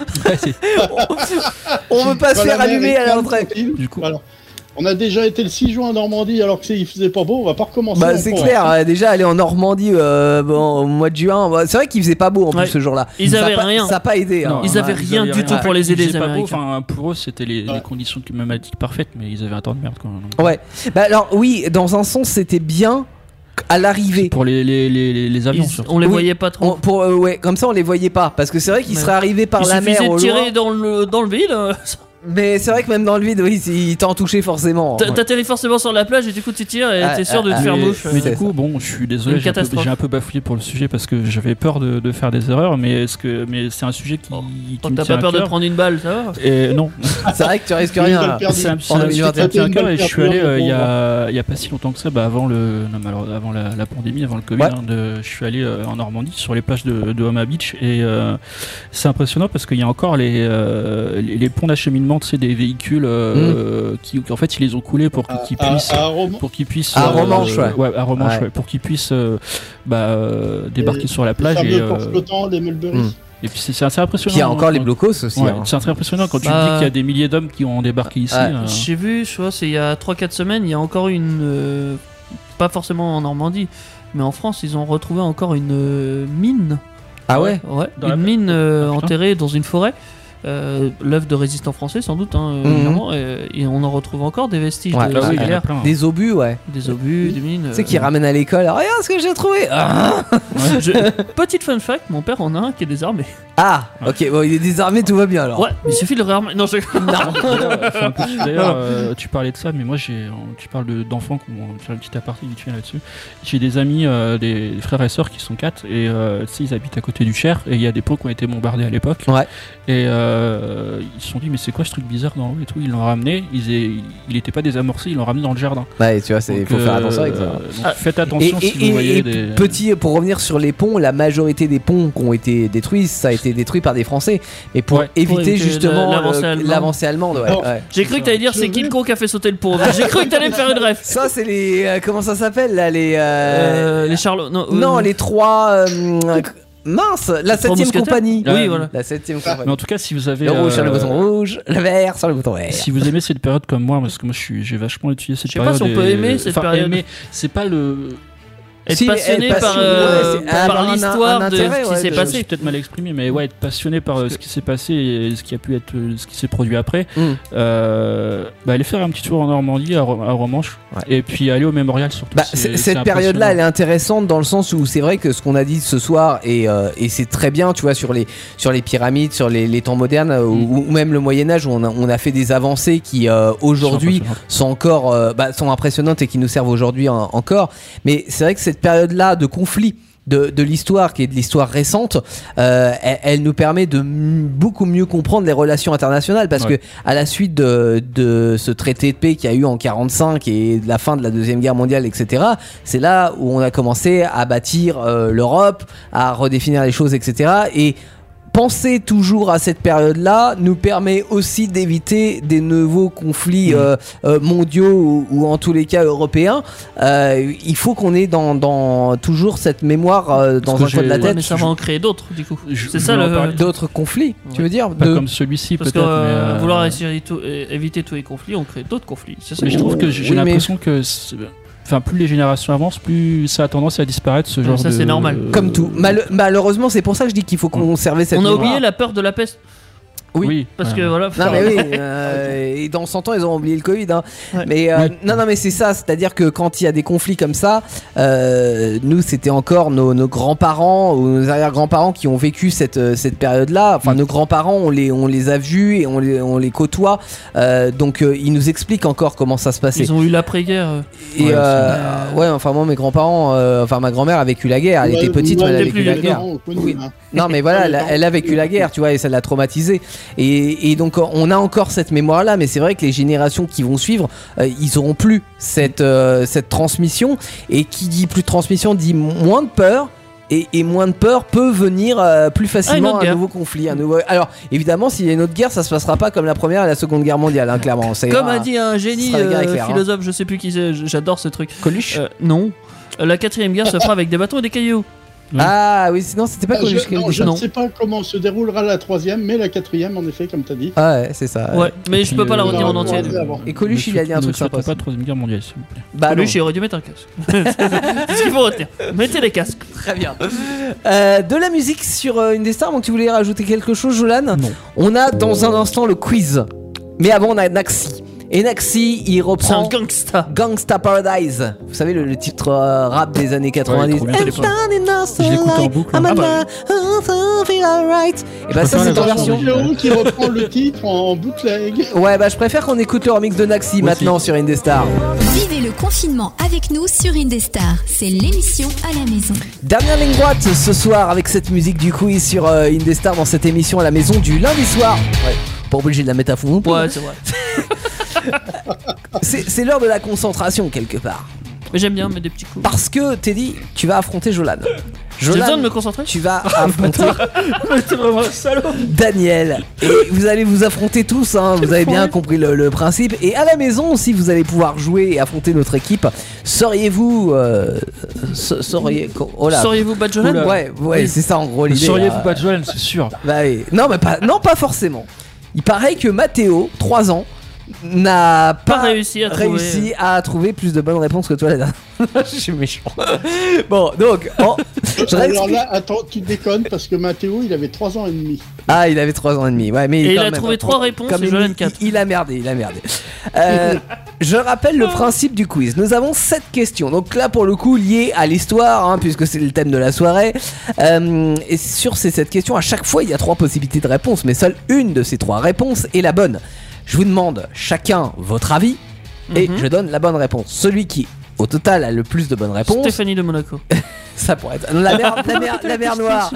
On veut pas se faire allumer à l'entrée. Du coup. Voilà. On a déjà été le 6 juin en Normandie alors qu'il faisait pas beau, on va pas recommencer. Bah en c'est Provence. clair, déjà aller en Normandie au mois de juin, c'est vrai qu'il faisait pas beau en plus Ouais. ce jour-là. Ils Ça a avaient pas- rien. Ça a pas aidé. Non, hein. Ils avaient rien du tout pour les aider, les Américains. Enfin, pour eux, c'était les conditions climatiques parfaites, mais ils avaient un temps de merde quand même. Ouais. Bah alors oui, dans un sens c'était bien à l'arrivée. Pour les avions, surtout. On les Oui. voyait pas trop. Ouais, comme ça on les voyait pas parce que c'est vrai qu'ils Ouais. seraient arrivés par Il la mer suffisait de au tirer loin. dans le vide. Mais c'est vrai que même dans le vide, oui, ils t'en touchaient forcément. T'atterris forcément sur la plage et du coup tu tires et t'es sûr de te faire mouche. Mais c'est du coup, bon, je suis désolé, Une catastrophe. j'ai un peu bafouillé pour le sujet parce que j'avais peur de faire des erreurs, mais c'est un sujet qui me T'as tient pas à peur de cœur. prendre une balle, ça va? Et non, C'est vrai que tu risques Une rien. balle là. perdue. c'est un En sujet qui me 2021. tient à cœur et je suis allé il y Bon. a pas si longtemps que ça, avant la pandémie, avant le Covid, Ouais. je suis allé en Normandie sur les plages de Homa Beach et c'est impressionnant parce qu'il y a encore les ponts d'acheminement, tu sais, des véhicules qui en fait ils les ont coulés pour qu'ils puissent À Romanche, ouais. à Romanche, Ouais. ouais, pour qu'ils puissent débarquer sur la Les plage fameux et ports flottants, les Mulberry. et puis c'est assez impressionnant. Puis il y a encore hein, les quand- blocos aussi. Ouais, hein. c'est très impressionnant quand tu Bah, me dis qu'il y a des milliers d'hommes qui ont débarqué ici. Ouais. J'ai vu, je vois, c'est il y a 3-4 semaines, il y a encore une. Pas forcément en Normandie, mais en France, ils ont retrouvé encore une mine. Ah ouais. Ouais, Dans la une plaine. mine Ah, putain. enterrée dans une forêt. L'œuvre de résistants français, sans doute, hein, évidemment. Et on en retrouve encore des vestiges Ouais. de Ah oui, il y en a similaires, plein. Des obus, ouais. des obus, des mines. Tu sais qu'ils ramènent à l'école. Regarde ce que j'ai trouvé. Petite fun fact, mon père en a un qui est désarmé. Ah, ok. Bon, il est désarmé, tout va bien alors. Ouais, il suffit de le réarmer. Non, je... D'ailleurs, tu parlais de ça, mais moi, tu parles d'enfants, on va faire une petite aparté vite fait là-dessus. J'ai des amis, des frères et sœurs qui sont 4, et tu sais, ils habitent à côté du Cher, et il y a des ponts qui ont été bombardés à l'époque. Ouais. Et ils se sont dit, mais c'est quoi ce truc bizarre dans l'eau et tout? Ils l'ont ramené, il était pas désamorcé, ils l'ont ramené dans le jardin. Ouais, tu vois, il Donc, faut faire attention avec ça. donc faites attention si vous voyez des. Petit, pour revenir sur les ponts, la majorité des ponts qui ont été détruits, ça a été détruit par des Français. Mais pour Ouais. éviter Pour éviter justement l'avancée allemande. ouais, Non. ouais. J'ai cru que t'allais dire c'est King Kong qui a fait sauter le pont. J'ai cru que t'allais me faire une ref. Ça, c'est les. Comment ça s'appelle là? Les Charlots. Non, les trois. Mince, la Trois 7ème mousquetaires. compagnie. Oui, voilà. La 7ème Mais compagnie. en tout cas, si vous avez. Le rouge sur le bouton rouge, le vert sur le bouton vert. Si vous aimez cette période comme moi, parce que moi j'ai vachement étudié cette Je sais pas période. si on peut aimer cette période. Aimer, c'est pas le. Être Si, passionné être par, passionné, ouais, c'est avoir par un l'histoire de intérêt, ce qui ouais, s'est de- Je passé. suis peut-être mal exprimé, mais ouais, être passionné par ce qui s'est passé et ce qui a pu être, ce qui s'est produit après. Mm. Allez faire un petit tour en Normandie, à Romanche. Et puis aller au mémorial surtout. Cette période-là, elle est intéressante dans le sens où c'est vrai que ce qu'on a dit ce soir et c'est très bien, tu vois, sur les pyramides, sur les temps modernes ou même le Moyen-Âge où on a fait des avancées qui aujourd'hui sont encore sont impressionnantes et qui nous servent aujourd'hui encore. Mais c'est vrai que cette période-là de conflit de l'histoire, qui est de l'histoire récente, elle nous permet de beaucoup mieux comprendre les relations internationales parce que à la suite de ce traité de paix qu'il y a eu en 45 et de la fin de la Deuxième Guerre mondiale, etc., c'est là où on a commencé à bâtir l'Europe, à redéfinir les choses, etc. Et penser toujours à cette période-là nous permet aussi d'éviter des nouveaux conflits mondiaux ou en tous les cas européens. Il faut qu'on ait dans toujours cette mémoire dans un coin de la tête. Mais ça va en créer d'autres du coup. C'est ça d'autres conflits, tu veux dire pas comme celui-ci parce peut-être. Que vouloir éviter tous les conflits, on crée d'autres conflits. C'est ça. Mais je trouve que j'ai l'impression que plus les générations avancent, plus ça a tendance à disparaître ce genre de... Ça c'est normal. Comme tout. Malheureusement, c'est pour ça que je dis qu'il faut conserver cette mémoire. On a oublié la peur de la peste. Oui, parce que voilà. Non mais oui, et dans 100 ans ils auront oublié le Covid. Hein. Ouais. Mais non mais c'est ça, c'est-à-dire que quand il y a des conflits comme ça, nous c'était encore nos grands-parents ou nos arrière-grands-parents qui ont vécu cette période-là. Enfin nos grands-parents, on les a vus et on les côtoie. Donc ils nous expliquent encore comment ça se passait. Ils ont eu l'après-guerre. Et enfin moi mes grands-parents, ma grand-mère a vécu la guerre. Elle était petite, mais elle a vécu la guerre. Oui. Non mais voilà, elle a vécu la guerre, tu vois, et ça l'a traumatisée. Et donc on a encore cette mémoire là, mais c'est vrai que les générations qui vont suivre ils auront plus cette transmission, et qui dit plus de transmission dit moins de peur, et moins de peur peut venir plus facilement un nouveau conflit, Alors évidemment s'il y a une autre guerre, ça se passera pas comme la première et la seconde guerre mondiale, hein, clairement. Comme a dit un génie philosophe, je sais plus qui c'est, j'adore ce truc. Coluche. Non, la quatrième guerre se fera avec des bâtons et des cailloux. Ah oui, sinon c'était pas Coluche. Je ne sais pas comment se déroulera la troisième, mais la quatrième, en effet, comme tu as dit. Ah ouais, c'est ça. Ouais, mais je peux pas la retenir en entier. Et Coluche, il a dit un truc sympa. Pas troisième guerre mondiale, s'il vous plaît. Coluche, il aurait dû mettre un casque. C'est ce qu'il faut retenir. Mettez les casques. Très bien. De la musique sur Indestar, donc tu voulais rajouter quelque chose, Jolan ? Non. On a dans un instant le quiz. Mais avant, on a Naxi. Et Naxi, il reprend Gangsta Paradise. Vous savez, le titre rap des années 90. Je l'écoute en boucle. Et bah ça, c'est en version qui reprend le titre en bootleg. Ouais, bah je préfère qu'on écoute le remix de Naxi maintenant sur Indestar. Vivez le confinement avec nous sur Indestar. C'est l'émission à la maison. Dernière ligne droite ce soir avec cette musique du quiz sur Indestar dans cette émission à la maison du lundi soir. Ouais. Pas obligé de la mettre à fond. Ouais, c'est vrai. C'est l'heure de la concentration quelque part. Mais j'aime bien mettre des petits coups. Parce que Teddy, tu vas affronter Jolan. J'ai besoin de me concentrer. Tu vas affronter t'es vraiment un salaud. Daniel. Et vous allez vous affronter tous, hein. Vous avez bien compris le principe. Et à la maison aussi, vous allez pouvoir jouer et affronter notre équipe. Sauriez-vous Sauriez-vous battre Jolan ? Ouais, oui. C'est ça en gros l'idée. Sauriez-vous battre Jolan, c'est sûr. Bah oui. Non, mais pas forcément. Il paraît que Mathéo, 3 ans, n'a pas réussi à trouver plus de bonnes réponses que toi la dernière. Je suis méchant. Bon, donc alors là, attends, tu déconnes parce que Mathéo, il avait 3 ans et demi. Ah, il avait 3 ans et demi. Ouais, mais et il a trouvé 3 réponses et Jolan 4. Il a merdé. Je rappelle le principe du quiz. Nous avons 7 questions. Donc là, pour le coup, liées à l'histoire, hein, puisque c'est le thème de la soirée. Et sur ces 7 questions, à chaque fois, il y a 3 possibilités de réponse, mais seule une de ces 3 réponses est la bonne. Je vous demande chacun votre avis et je donne la bonne réponse. Celui qui, au total, a le plus de bonnes réponses. Stéphanie de Monaco. Ça pourrait être la mer Noire.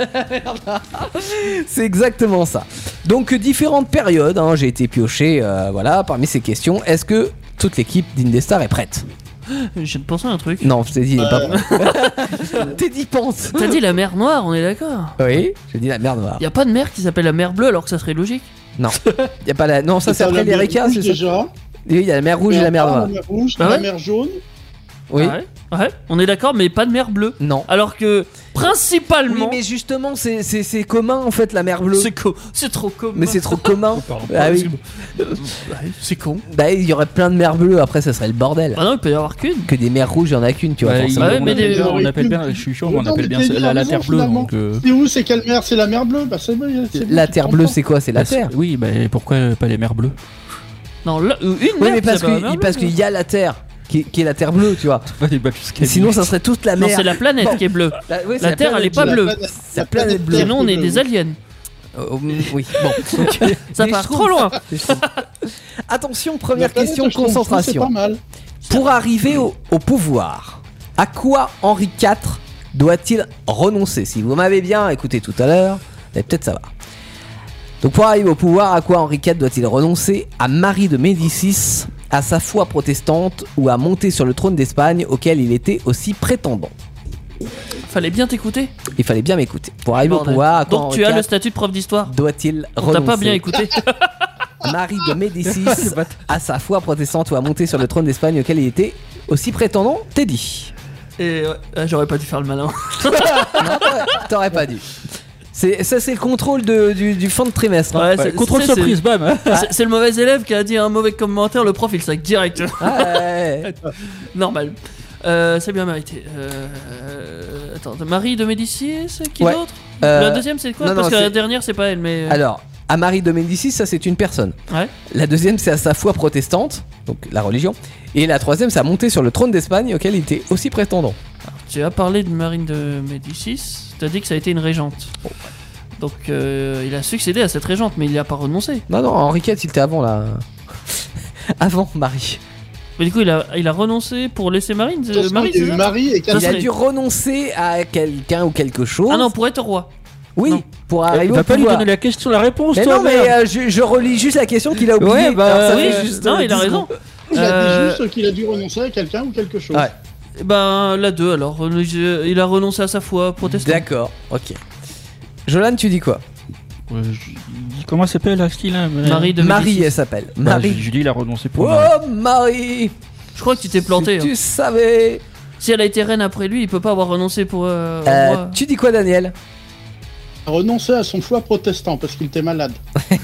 C'est exactement ça. Donc différentes périodes, hein, j'ai été pioché parmi ces questions. Est-ce que toute l'équipe d'Indestar est prête ? Je te pensais à un truc. Non, je t'ai dit, il est pas prêt. T'es dit pense. T'as dit la mer Noire, on est d'accord ? Oui, j'ai dit la mer Noire. Y a pas de mer qui s'appelle la mer Bleue alors que ça serait logique ? Non, y a pas la. Non, ça c'est après les Ricas, c'est déjà. Oui, il y a la mer Rouge et la mer Noire. La mer Rouge, la mer Jaune. Oui. Ouais, on est d'accord, mais pas de mer bleue. Non. Alors que principalement. Oui, mais justement, c'est commun en fait la mer bleue. C'est trop commun. Mais c'est trop commun. Ah oui. C'est con. Bah il y aurait plein de mers bleues. Après, ça serait le bordel. Ah non, il peut y avoir qu'une. Que des mers rouges, il y en a qu'une, tu vois. On appelle bien. Je suis chaud, on appelle bien la terre bleue. C'est où ? C'est quelle mer ? C'est la mer bleue. Bah c'est la terre bleue, c'est quoi ? C'est la terre. Oui, bah pourquoi pas les mers bleues ? Non, une mer. Oui, mais parce qu'il y a la terre qui est la Terre bleue, tu vois. Pas des babus Et sinon, ça serait toute la Non, mer. c'est la planète Bon. qui est bleue. Oui, c'est La Terre, elle est pas bleue. C'est la planète bleue. Sinon, on est des aliens. Oui, bon. Ça Des part schtroumpfs. trop loin. Attention, La première planète question, Schtroumpf, C'est concentration. pas mal. Pour arriver au pouvoir, à quoi Henri IV doit-il renoncer? Si vous m'avez bien écouté tout à l'heure, vous allez peut-être savoir. Donc pour arriver au pouvoir, à quoi Henri IV doit-il renoncer? À Marie de Médicis, à sa foi protestante ou à monter sur le trône d'Espagne auquel il était aussi prétendant? Fallait bien t'écouter. Il fallait bien m'écouter. Pour arriver au Bordel. pouvoir, à quoi Donc Henri tu as IV le statut de prof d'histoire. doit-il On renoncer? t'a pas bien écouté. Marie de Médicis, à sa foi protestante ou à monter sur le trône d'Espagne auquel il était aussi prétendant? Teddy. Et j'aurais pas dû faire le malin. Non, t'aurais pas dû. Ça c'est le contrôle du fin de trimestre. Ouais, Ouais, contrôle surprise, bam. C'est le mauvais élève qui a dit un mauvais commentaire, le prof il le sac direct. Ah, ouais. Normal. C'est bien mérité. Attends, Marie de Médicis, qui Ouais. d'autre? Euh, La deuxième c'est quoi? non, Parce non, que la c'est- dernière c'est pas elle, mais. Alors, à Marie de Médicis, ça c'est une personne. Ouais. La deuxième c'est à sa foi protestante, donc la religion. Et la troisième c'est à monter sur le trône d'Espagne auquel il était aussi prétendant. Tu as parlé de Marine de Médicis, t'as dit que ça a été une régente. Donc il a succédé à cette régente, mais il n'y a pas renoncé. Non, non, Henri IV il était avant là. Avant Marie. Mais du coup, il a renoncé pour laisser Marine. De toute façon, Marie, il y a c'est eu ça Marie et Il Catherine. a serait- dû renoncer à quelqu'un ou quelque chose. Ah non, pour être roi. Oui, non. pour Il arriver au va pas lui pouvoir. donner la question, la réponse, Mais toi, non, mais merde. je relis juste la question qu'il a oubliée. Ouais, bah, Alors, ça Oui, fait juste, non, il a 10 raison. secondes. Il a Euh, dit juste qu'il a dû renoncer à quelqu'un ou quelque chose. Ouais. Eh ben, la 2 alors. Il a renoncé à sa foi protestante. D'accord, ok. Jolan, tu dis quoi? Comment s'appelle la style là Marie de Marie, Médicis. elle s'appelle. Bah, Marie. Julie, il a renoncé pour Marie. Oh, Marie! Je crois que tu t'es planté. Si hein. tu savais. Si elle a été reine après lui, il peut pas avoir renoncé pour. au roi. Tu dis quoi, Daniel? Il a renoncé à son foie protestant parce qu'il était malade.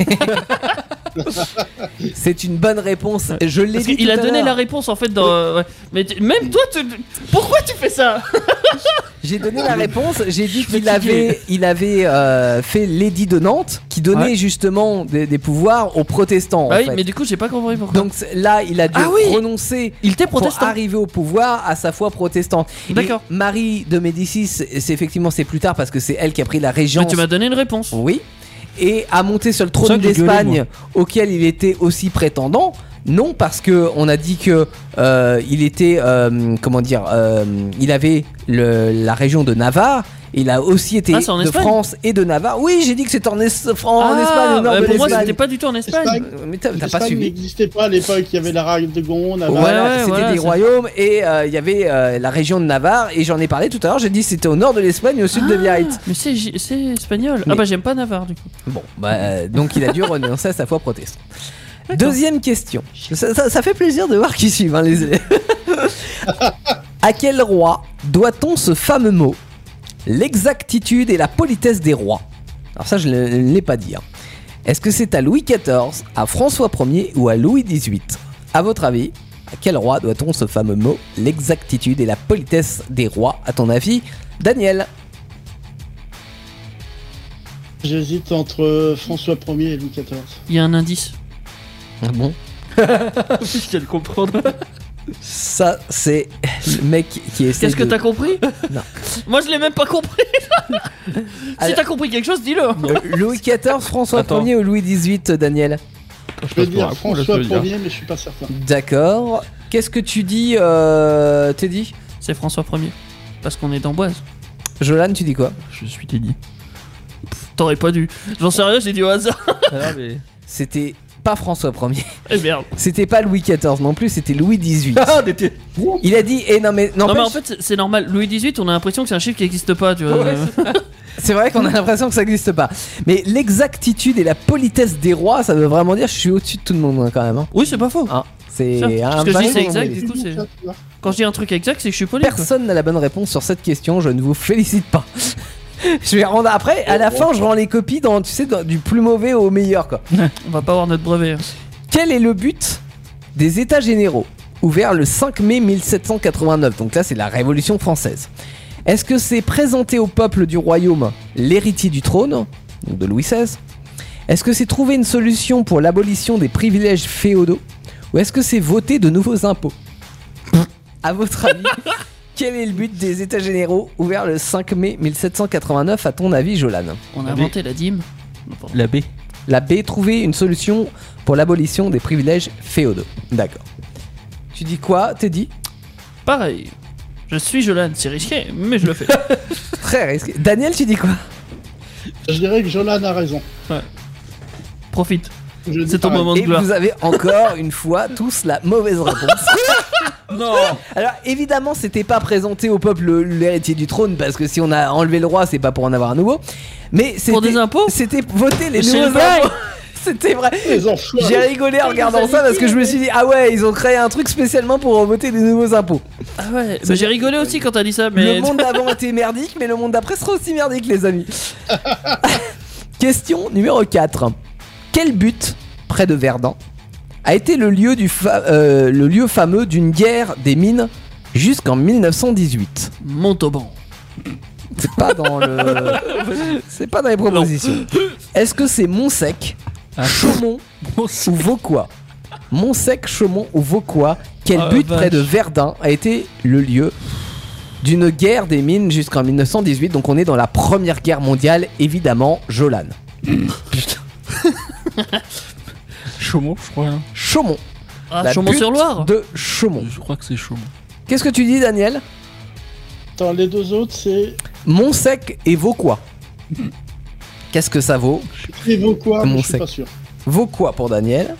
C'est une bonne réponse. Je l'ai Parce dit. qu'il tout a à donné l'heure. la réponse en fait dans. Ouais. Mais même toi, pourquoi tu fais ça? J'ai donné la réponse. J'ai dit qu'il avait fait l'édit de Nantes qui donnait Ouais. justement des pouvoirs aux protestants. Ah en oui, fait. mais du coup, j'ai pas compris pourquoi. Donc là, il a dû Ah oui renoncer Il était pour protestant. arriver au pouvoir à sa foi protestante. D'accord. Et Marie de Médicis, c'est effectivement c'est plus tard parce que c'est elle qui a pris la Mais régence. tu m'as donné une réponse. Oui. Et à monter sur le pour trône ça que j'ai gueulé, d'Espagne auquel il était aussi prétendant. Non, parce que on a dit que il était comment dire, il avait la région de Navarre. Il a aussi été Ah, c'est en de Espagne France et de Navarre. Oui, j'ai dit que c'était en Espagne, Ah, au nord bah, de pour moi, l'Espagne. c'était pas du tout en Espagne. Espagne. Mais t'as pas L'Espagne suivi. n'existait pas à l'époque. Il y avait l'Aragon, Navarre. Voilà, Ouais, c'était voilà, des c'est- royaumes et il y avait la région de Navarre et j'en ai parlé tout à l'heure. J'ai dit que c'était au nord de l'Espagne et au sud de Biarritz. Mais c'est espagnol. Mais- Ah bah j'aime pas Navarre du coup. Bon, bah, donc il a dû renoncer à sa foi protestante. Deuxième question. Ça fait plaisir de voir qui suivent hein, les élèves. À quel roi doit-on ce fameux mot? L'exactitude et la politesse des rois. Alors ça, je ne l'ai pas dit. hein. Est-ce que c'est à Louis XIV, à François Ier ou à Louis XVIII? À votre avis, à quel roi doit-on ce fameux mot? L'exactitude et la politesse des rois, à ton avis, Daniel? J'hésite entre François Ier et Louis XIV. Il y a un indice. Bon. Je viens de comprendre. Ça, c'est le mec qui essaie Qu'est-ce que de... t'as compris? Non. Moi je l'ai même pas compris. Si Alors- t'as compris quelque chose, dis-le. Louis XIV, François Attends. Ier ou Louis XVIII, Daniel? Je vais dire François Ier, mais je suis pas certain. D'accord. Qu'est-ce que tu dis, Teddy? C'est François Ier. Parce qu'on est d'Amboise. Jolan, tu dis quoi? Je suis Teddy. T'aurais pas dû. J'en sais rien, j'ai dit au hasard. C'était pas François Ier. Eh merde. C'était pas Louis XIV non plus, c'était Louis XVIII. Ah, Il a dit, non mais Non mais en n'empêche, fait c'est normal. Louis XVIII, on a l'impression que c'est un chiffre qui existe pas, tu vois. c'est vrai qu'on a l'impression que ça n'existe pas. Mais l'exactitude et la politesse des rois, ça veut vraiment dire que je suis au-dessus de tout le monde hein, quand même. hein. Oui, c'est pas faux. Hein, c'est Ça, un ce que je dis, vrai c'est bon exact. nombril. Du coup, c'est- Ça, tu vois. Quand je dis un truc exact, c'est que je suis poli. quoi. Personne n'a la bonne réponse sur cette question, je ne vous félicite pas. Je vais rendre après, à la fin, je rends les copies dans, tu sais, du plus mauvais au meilleur quoi. On va pas avoir notre brevet. hein. Quel est le but des États généraux ouverts le 5 mai 1789? Donc là, c'est la Révolution française. Est-ce que c'est présenter au peuple du royaume l'héritier du trône, donc de Louis XVI? Est-ce que c'est trouver une solution pour l'abolition des privilèges féodaux? Ou est-ce que c'est voter de nouveaux impôts? À votre avis, quel est le but des États généraux ouverts le 5 mai 1789 à ton avis, Jolan? On a inventé la dîme. La B. La B, trouver une solution pour l'abolition des privilèges féodaux. D'accord. Tu dis quoi, Teddy? Pareil. Je suis Jolan, c'est risqué, mais je le fais. Très risqué. Daniel, tu dis quoi? Je dirais que Jolan a raison. Profite. Je dis C'est ton pareil. moment de Et gloire. vous avez encore une fois tous la mauvaise réponse. Non. Alors évidemment c'était pas présenté au peuple l'héritier du trône parce que si on a enlevé le roi c'est pas pour en avoir un nouveau. Mais c'était, Pour des impôts. c'était voter les C'est nouveaux le bail. impôts. C'était vrai. Les enfoirés. J'ai rigolé en regardant ça parce que je me suis dit ah ouais ils ont créé un truc spécialement pour voter des nouveaux impôts. Ah ouais, bah, j'ai rigolé aussi quand t'as dit ça, mais. Le monde d'avant était merdique mais le monde d'après sera aussi merdique les amis. Question numéro 4. Quel but près de Verdun a été le lieu, le lieu fameux d'une guerre des mines jusqu'en 1918? Montauban. C'est pas dans le. C'est pas dans les propositions. Est-ce que c'est Montsec, Chaumont ou Vauquois? Montsec, Chaumont ou Vauquois? Quel Ah, but vache. près de Verdun a été le lieu d'une guerre des mines jusqu'en 1918? Donc on est dans la première guerre mondiale, évidemment, Jolan. Chaumont, je crois. Hein. Chaumont. Ah, La Chaumont-sur-Loire. butte de Chaumont. Je crois que c'est Chaumont. Qu'est-ce que tu dis, Daniel? Attends, les deux autres, c'est Montsec et Vauquois. Qu'est-ce que ça vaut? Évoquois, mais Mon je suis sec. pas sûr. Vauquois pour Daniel.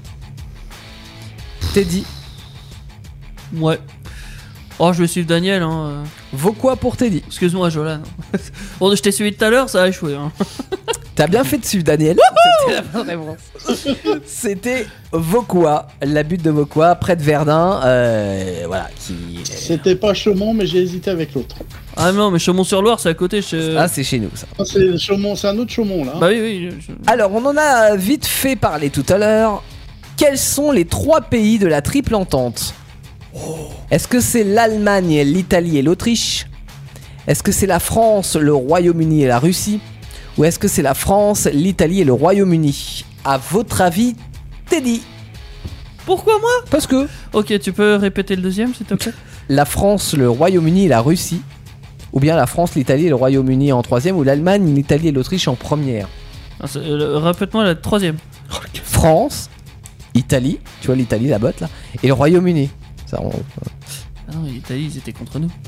Teddy. Ouais. Oh, je vais suivre Daniel, hein. Vauquois pour Teddy. Excuse-moi, Jolan. Bon, je t'ai suivi tout à l'heure, ça a échoué, hein. T'as bien fait de suivre Daniel. C'était la bonne réponse. C'était Vauquois, la butte de Vauquois, près de Verdun. Voilà. C'était pas Chaumont, mais j'ai hésité avec l'autre. Ah non, mais Chaumont-sur-Loire, c'est à côté. Ah, c'est chez nous ça. Ah, c'est Chaumont, c'est un autre Chaumont là. Bah oui, oui. Alors, on en a vite fait parler tout à l'heure. Quels sont les 3 pays de la triple entente? Est-ce que c'est l'Allemagne, l'Italie et l'Autriche? Est-ce que c'est la France, le Royaume-Uni et la Russie? Ou est-ce que c'est la France, l'Italie et le Royaume-Uni? À votre avis, Teddy? Pourquoi moi? Parce que Ok, tu peux répéter le deuxième, s'il te plaît? la France, le Royaume-Uni et la Russie, ou bien la France, l'Italie et le Royaume-Uni en troisième, ou l'Allemagne, l'Italie et l'Autriche en première. Ah, répète-moi la troisième. France, Italie, tu vois l'Italie, la botte là, et le Royaume-Uni. Ça, Ah non, l'Italie, ils étaient contre nous.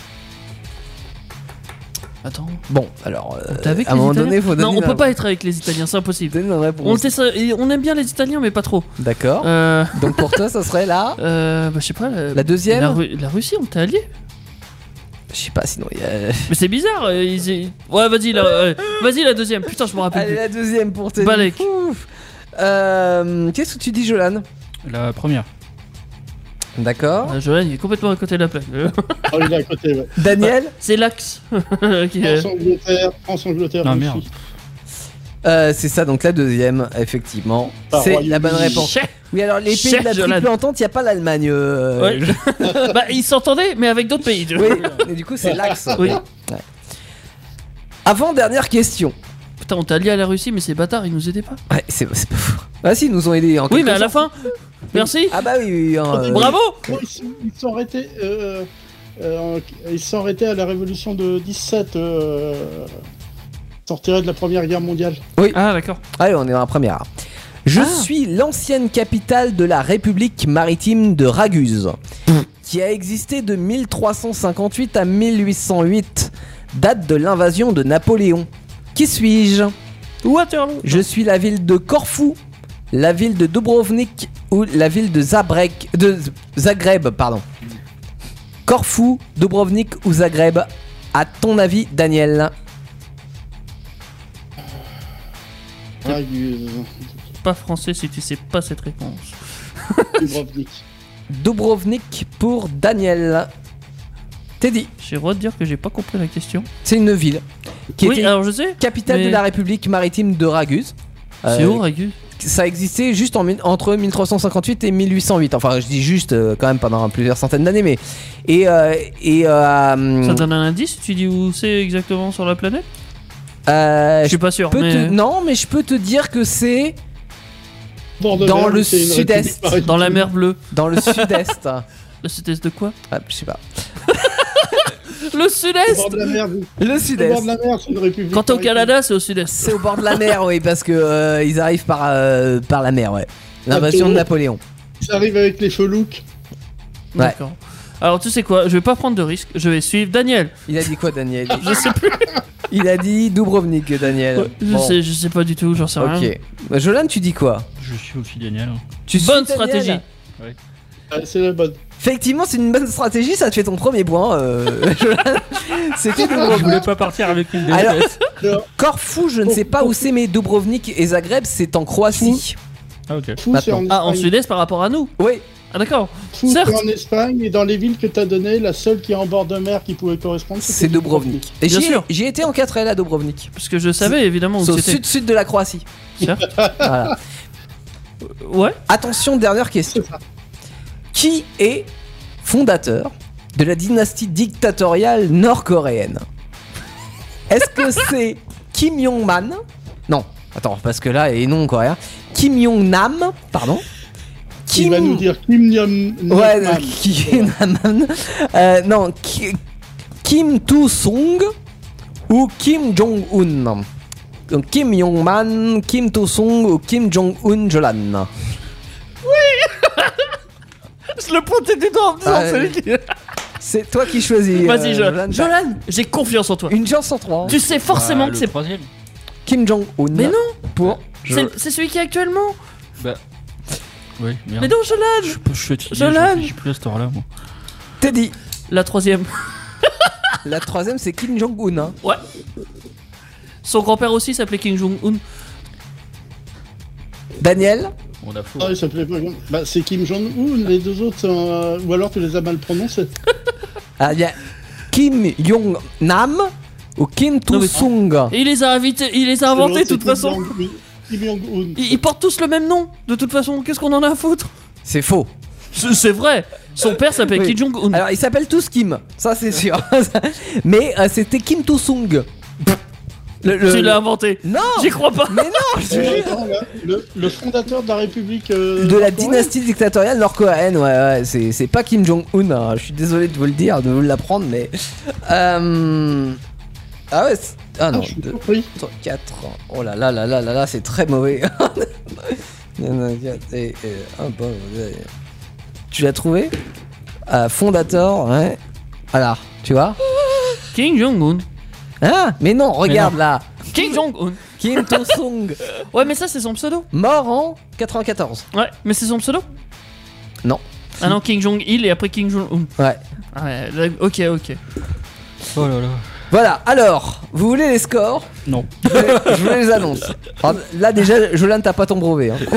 Attends. Bon, alors, T'es avec à un les moment Italiens? donné, faut donner Non, on une- peut pas être avec les Italiens, c'est impossible. donner une réponse. On aime bien les Italiens, mais pas trop. D'accord. Donc pour toi, ça serait là. Bah, je sais pas. La deuxième la Russie, on t'est allié. Je sais pas, sinon il y a. Mais c'est bizarre. Ouais, vas-y, vas-y la deuxième. Putain, je me rappelle Allez, plus. la deuxième pour Teddy. Balek. Ouf. Qu'est-ce que tu dis, Jolan? La première. D'accord. Ah, Jolan, il est complètement à côté de la plaque. Ah, il est à côté, ouais. Daniel? C'est l'axe. Qui, France-Angleterre, Non, Russie. merde. C'est ça, donc la deuxième, effectivement. Par C'est Royaume-Uni. la bonne réponse. Chef. Oui, alors les pays Chef de la Jolan. triple entente, il n'y a pas l'Allemagne. Ouais. Bah, ils s'entendaient, mais avec d'autres pays. tu vois. Oui, et du coup, c'est l'axe. Oui. Ouais. Avant-dernière question. Putain, on t'a allié à la Russie, mais ces bâtards, ils nous aidaient pas. Ouais, c'est pas fou. Ah, si, ils nous ont aidés en Oui, quelque mais à la sorte. fin. Merci. Ah, bah oui, oui. Bravo. Bon, ils sont arrêtés. Ils sont arrêtés à la révolution de 17. Sortirés de la première guerre mondiale. Ah, d'accord. Allez, on est dans la première. Je Ah. suis l'ancienne capitale de la République maritime de Raguse, qui a existé de 1358 à 1808, date de l'invasion de Napoléon. Qui suis-je? Waterloo. Je suis la ville de Corfou, la ville de Dubrovnik ou la ville de Zagreb, pardon. Corfou, Dubrovnik ou Zagreb? À ton avis, Daniel? Raguse, Pas français si tu sais pas cette réponse. Dubrovnik. Dubrovnik pour Daniel. Teddy, J'ai le droit de dire que j'ai pas compris la question. c'est une ville qui Oui, était alors je sais. capitale mais- de la République maritime de Raguse. C'est où, Ragus? Ça existait juste entre 1358 et 1808. Enfin, je dis juste quand même pendant plusieurs centaines d'années, mais Ça te donne un indice si tu dis où c'est exactement sur la planète? Je je suis pas sûr. peux Mais... non, mais je peux te dire que c'est Bord de Dans mer, le c'est une sud-est, république maritime. Dans la mer bleue. dans le sud-est. Le sud-est de quoi? Ah, je sais pas. Le Au sud-est. bord de la mer. Le Au bord sud-est. de la mer, c'est une république. Quand au Canada, c'est au sud-est. C'est au bord de la mer, oui, parce que ils arrivent par la mer, ouais. L'invasion de Napoléon. Ça arrive avec les felouks. Ouais. D'accord. Alors tu sais quoi, je vais pas prendre de risque, je vais suivre Daniel. Il a dit quoi, Daniel? Je sais plus. Il a dit Dubrovnik, Daniel. Bon. Je sais pas du tout, j'en sais rien. Ok. Jolan, tu dis quoi? Je suis aussi Daniel. Tu suis Bonne Daniel? stratégie. C'est la bonne. Effectivement, c'est une bonne stratégie, ça te fait ton premier point. Jolan. C'était Je Dubrovnik. voulais pas partir avec une Alors- défaite. Corfou, je ne sais pas où c'est, mais Dubrovnik et Zagreb, c'est en Croatie. Ah, ok. Fou, c'est en Maintenant. Ah, en Espagne. sud-est par rapport à nous. Oui. Ah d'accord. Fou, Certes. c'est en Espagne, et dans les villes que t'as données, la seule qui est en bord de mer qui pouvait correspondre, C'est c'était Dubrovnik. Et Bien sûr. J'y étais en 4L à Dubrovnik. Parce que je savais évidemment où C'est au c'était. sud-sud de la Croatie. Certes. Voilà. Ouais. Attention, dernière question. C'est ça. Qui est fondateur de la dynastie dictatoriale nord-coréenne? Est-ce que c'est Kim Jong-man? Non, attends, parce que là, il est non coréen. Kim Jong-nam, pardon. Il va nous dire Kim Jong-un. Ouais, Kim Jong-nam. Non, Kim Tu-sung ou Kim Jong-un. Donc Kim Jong-man, Kim Tu-sung ou Kim Jong-un, Jolan. Je le pointais du doigt en me disant Ah, c'est lui qui- C'est toi qui choisis. Vas-y, Jolan. Jolan, j'ai confiance en toi. Une chance en 3. Tu sais forcément Bah, que le c'est. troisième. Kim Jong-un. Mais non, Pour. c'est celui qui est actuellement. Oui, merde. Mais non, Jolan. Je suis fatigué, Jolan. je réfléchis plus à cette heure-là, moi. Teddy. La troisième. La troisième, c'est Kim Jong-un. Hein. Ouais. Son grand-père aussi s'appelait Kim Jong-un. Daniel. On a faux. Ah, il s'appelait pas comme. Bah, c'est Kim Jong-un, les deux autres, ou alors tu les as mal prononcés. Ah, il y a Kim Jong-nam ou Kim Non, mais- Tu-sung. Et il les a invités, il les a inventés de toute C'est Kim façon. Jong-un. Kim Jong-un. Ils portent tous le même nom. De toute façon, qu'est-ce qu'on en a à foutre? C'est faux. C'est vrai. Son père s'appelle Oui. Kim Jong-un. Alors, ils s'appellent tous Kim, ça c'est sûr. Mais c'était Kim Tu-sung. Tu l'as inventé. Non. J'y crois pas. Mais non, je te jure. Attends, là, le fondateur de la République. De la dynastie dictatoriale nord-coréenne, ouais, c'est pas Kim Jong-un, hein. Je suis désolé de vous le dire, de vous l'apprendre, mais. Ah ouais, ah non, Je suis 2, surpris. 4, oh là là là là là là, c'est très mauvais. Il y en a 4 et un bon. Tu l'as trouvé? Fondateur, ouais. Voilà, tu vois? Kim Jong-un. Ah, mais non, regarde là. Kim Jong-un. Kim Tu-sung, Ouais, mais ça, c'est son pseudo. mort en 94. Ouais, mais c'est son pseudo. Non. Ah non, Kim Jong-il et après Kim Jong-un. Ouais. Ah ouais, là, ok. Oh là là. Voilà, alors, vous voulez les scores? Non. Je vous les annonce. Alors, là déjà, Jolan, t'as pas ton brevet. Hein.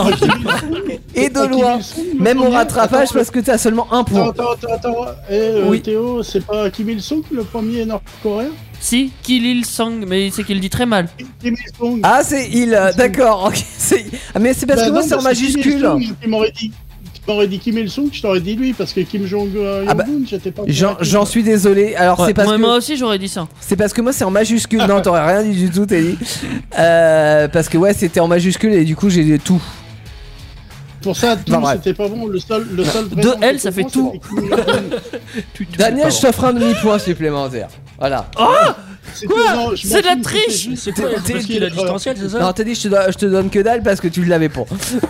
Et de loin, même au rattrapage parce que t'as seulement un point. Attends. Oui. Théo, c'est pas Kim Il-sung, le premier nord-coréen? Si, Kim Il-sung, mais c'est qu'il le dit très mal. Kim Il-sung. Ah, c'est il, d'accord. ok, ah, mais c'est parce Bah que moi non, c'est en parce que Kim majuscule. Il-sung, tu m'aurais dit Kim Il-sung, je t'aurais dit lui, parce que Kim Jong-un, Ah bah, j'étais pas. J'en suis désolé. Alors Ouais, c'est parce moi que aussi, j'aurais dit ça. c'est parce que moi c'est en majuscule. Non, t'aurais rien dit du tout, t'as dit. Parce que ouais, c'était en majuscule et du coup j'ai tout. Pour ça, tout, Bah, bref. c'était pas bon. Le seul vrai De nom L, qui ça était fait bon, tout. c'était Kim Jong-un. Daniel, je t'offre un demi-point supplémentaire. Voilà. C'était- non, je m'en C'est de la fous, triche. c'était juste- C'est quoi? T'es- Parce qu'il a distanciel, c'est ça? Non, t'as dit je te donne que dalle parce que tu l'avais pas.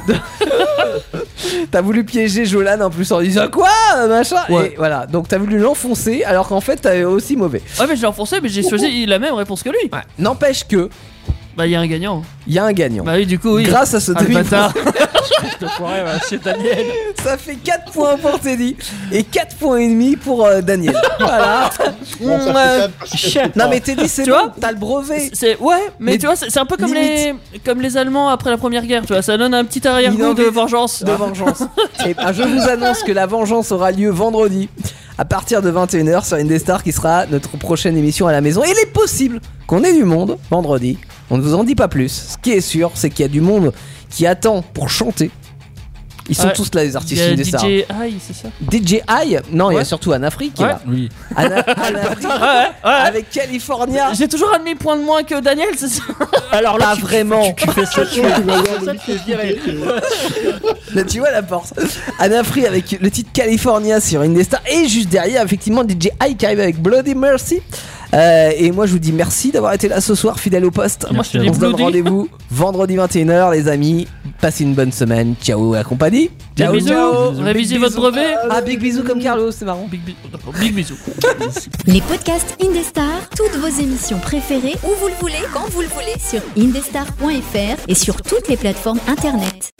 T'as voulu piéger Jolan en plus en disant quoi machin Ouais. et voilà. Donc t'as voulu l'enfoncer alors qu'en fait t'avais aussi mauvais. Ouais, mais je l'ai enfoncé, mais j'ai choisi la même réponse que lui. N'empêche que Bah, il y a un gagnant. il y a un gagnant. Bah oui, du coup, oui. Grâce à ce Ah, le demi-point, bâtard. C'est Daniel. ça fait 4 points pour Teddy et 4 points et demi pour Daniel. Voilà. Bon, ça fait quatre parce que- Non mais Teddy c'est Tu bon, vois t'as le brevet. Ouais, mais Mais tu vois, c'est un peu comme limite. les Allemands après la première guerre, tu vois, ça donne un petit Il arrière-goût en de veut- vengeance. De vengeance. Et ben, je vous annonce que la vengeance aura lieu vendredi à partir de 21h sur Indestar qui sera notre prochaine émission à la maison. Et il est possible qu'on ait du monde vendredi. On ne vous en dit pas plus. Ce qui est sûr, c'est qu'il y a du monde qui attend pour chanter. Ils sont tous là, les artistes Il y a Indestar. DJ I, c'est ça? DJ I, non, il y a Ouais. surtout Anafri qui est Ouais. là. Oui. Anafri Ouais. avec California. J'ai toujours un demi-point de moins que Daniel, c'est ça? Alors Pas vraiment. tu fais ça, Tu vas voir le micro viré. Là, tu vois la force. Anafri avec le titre California sur Indestar. Et juste derrière, effectivement, DJ I qui arrive avec Bloody Mercy. Et moi je vous dis merci d'avoir été là ce soir, fidèle au poste. Moi, je te dis On se donne Bloody. rendez-vous vendredi 21h, les amis. Passez une bonne semaine. Ciao la compagnie. Big Ciao, bisous. ciao. Révisez Big votre bisous. brevet. Ah, big bisous comme Carlos, c'est marrant. Big bisous. Les podcasts Indestar, toutes vos émissions préférées, où vous le voulez, quand vous le voulez, sur indestar.fr et sur toutes les plateformes internet.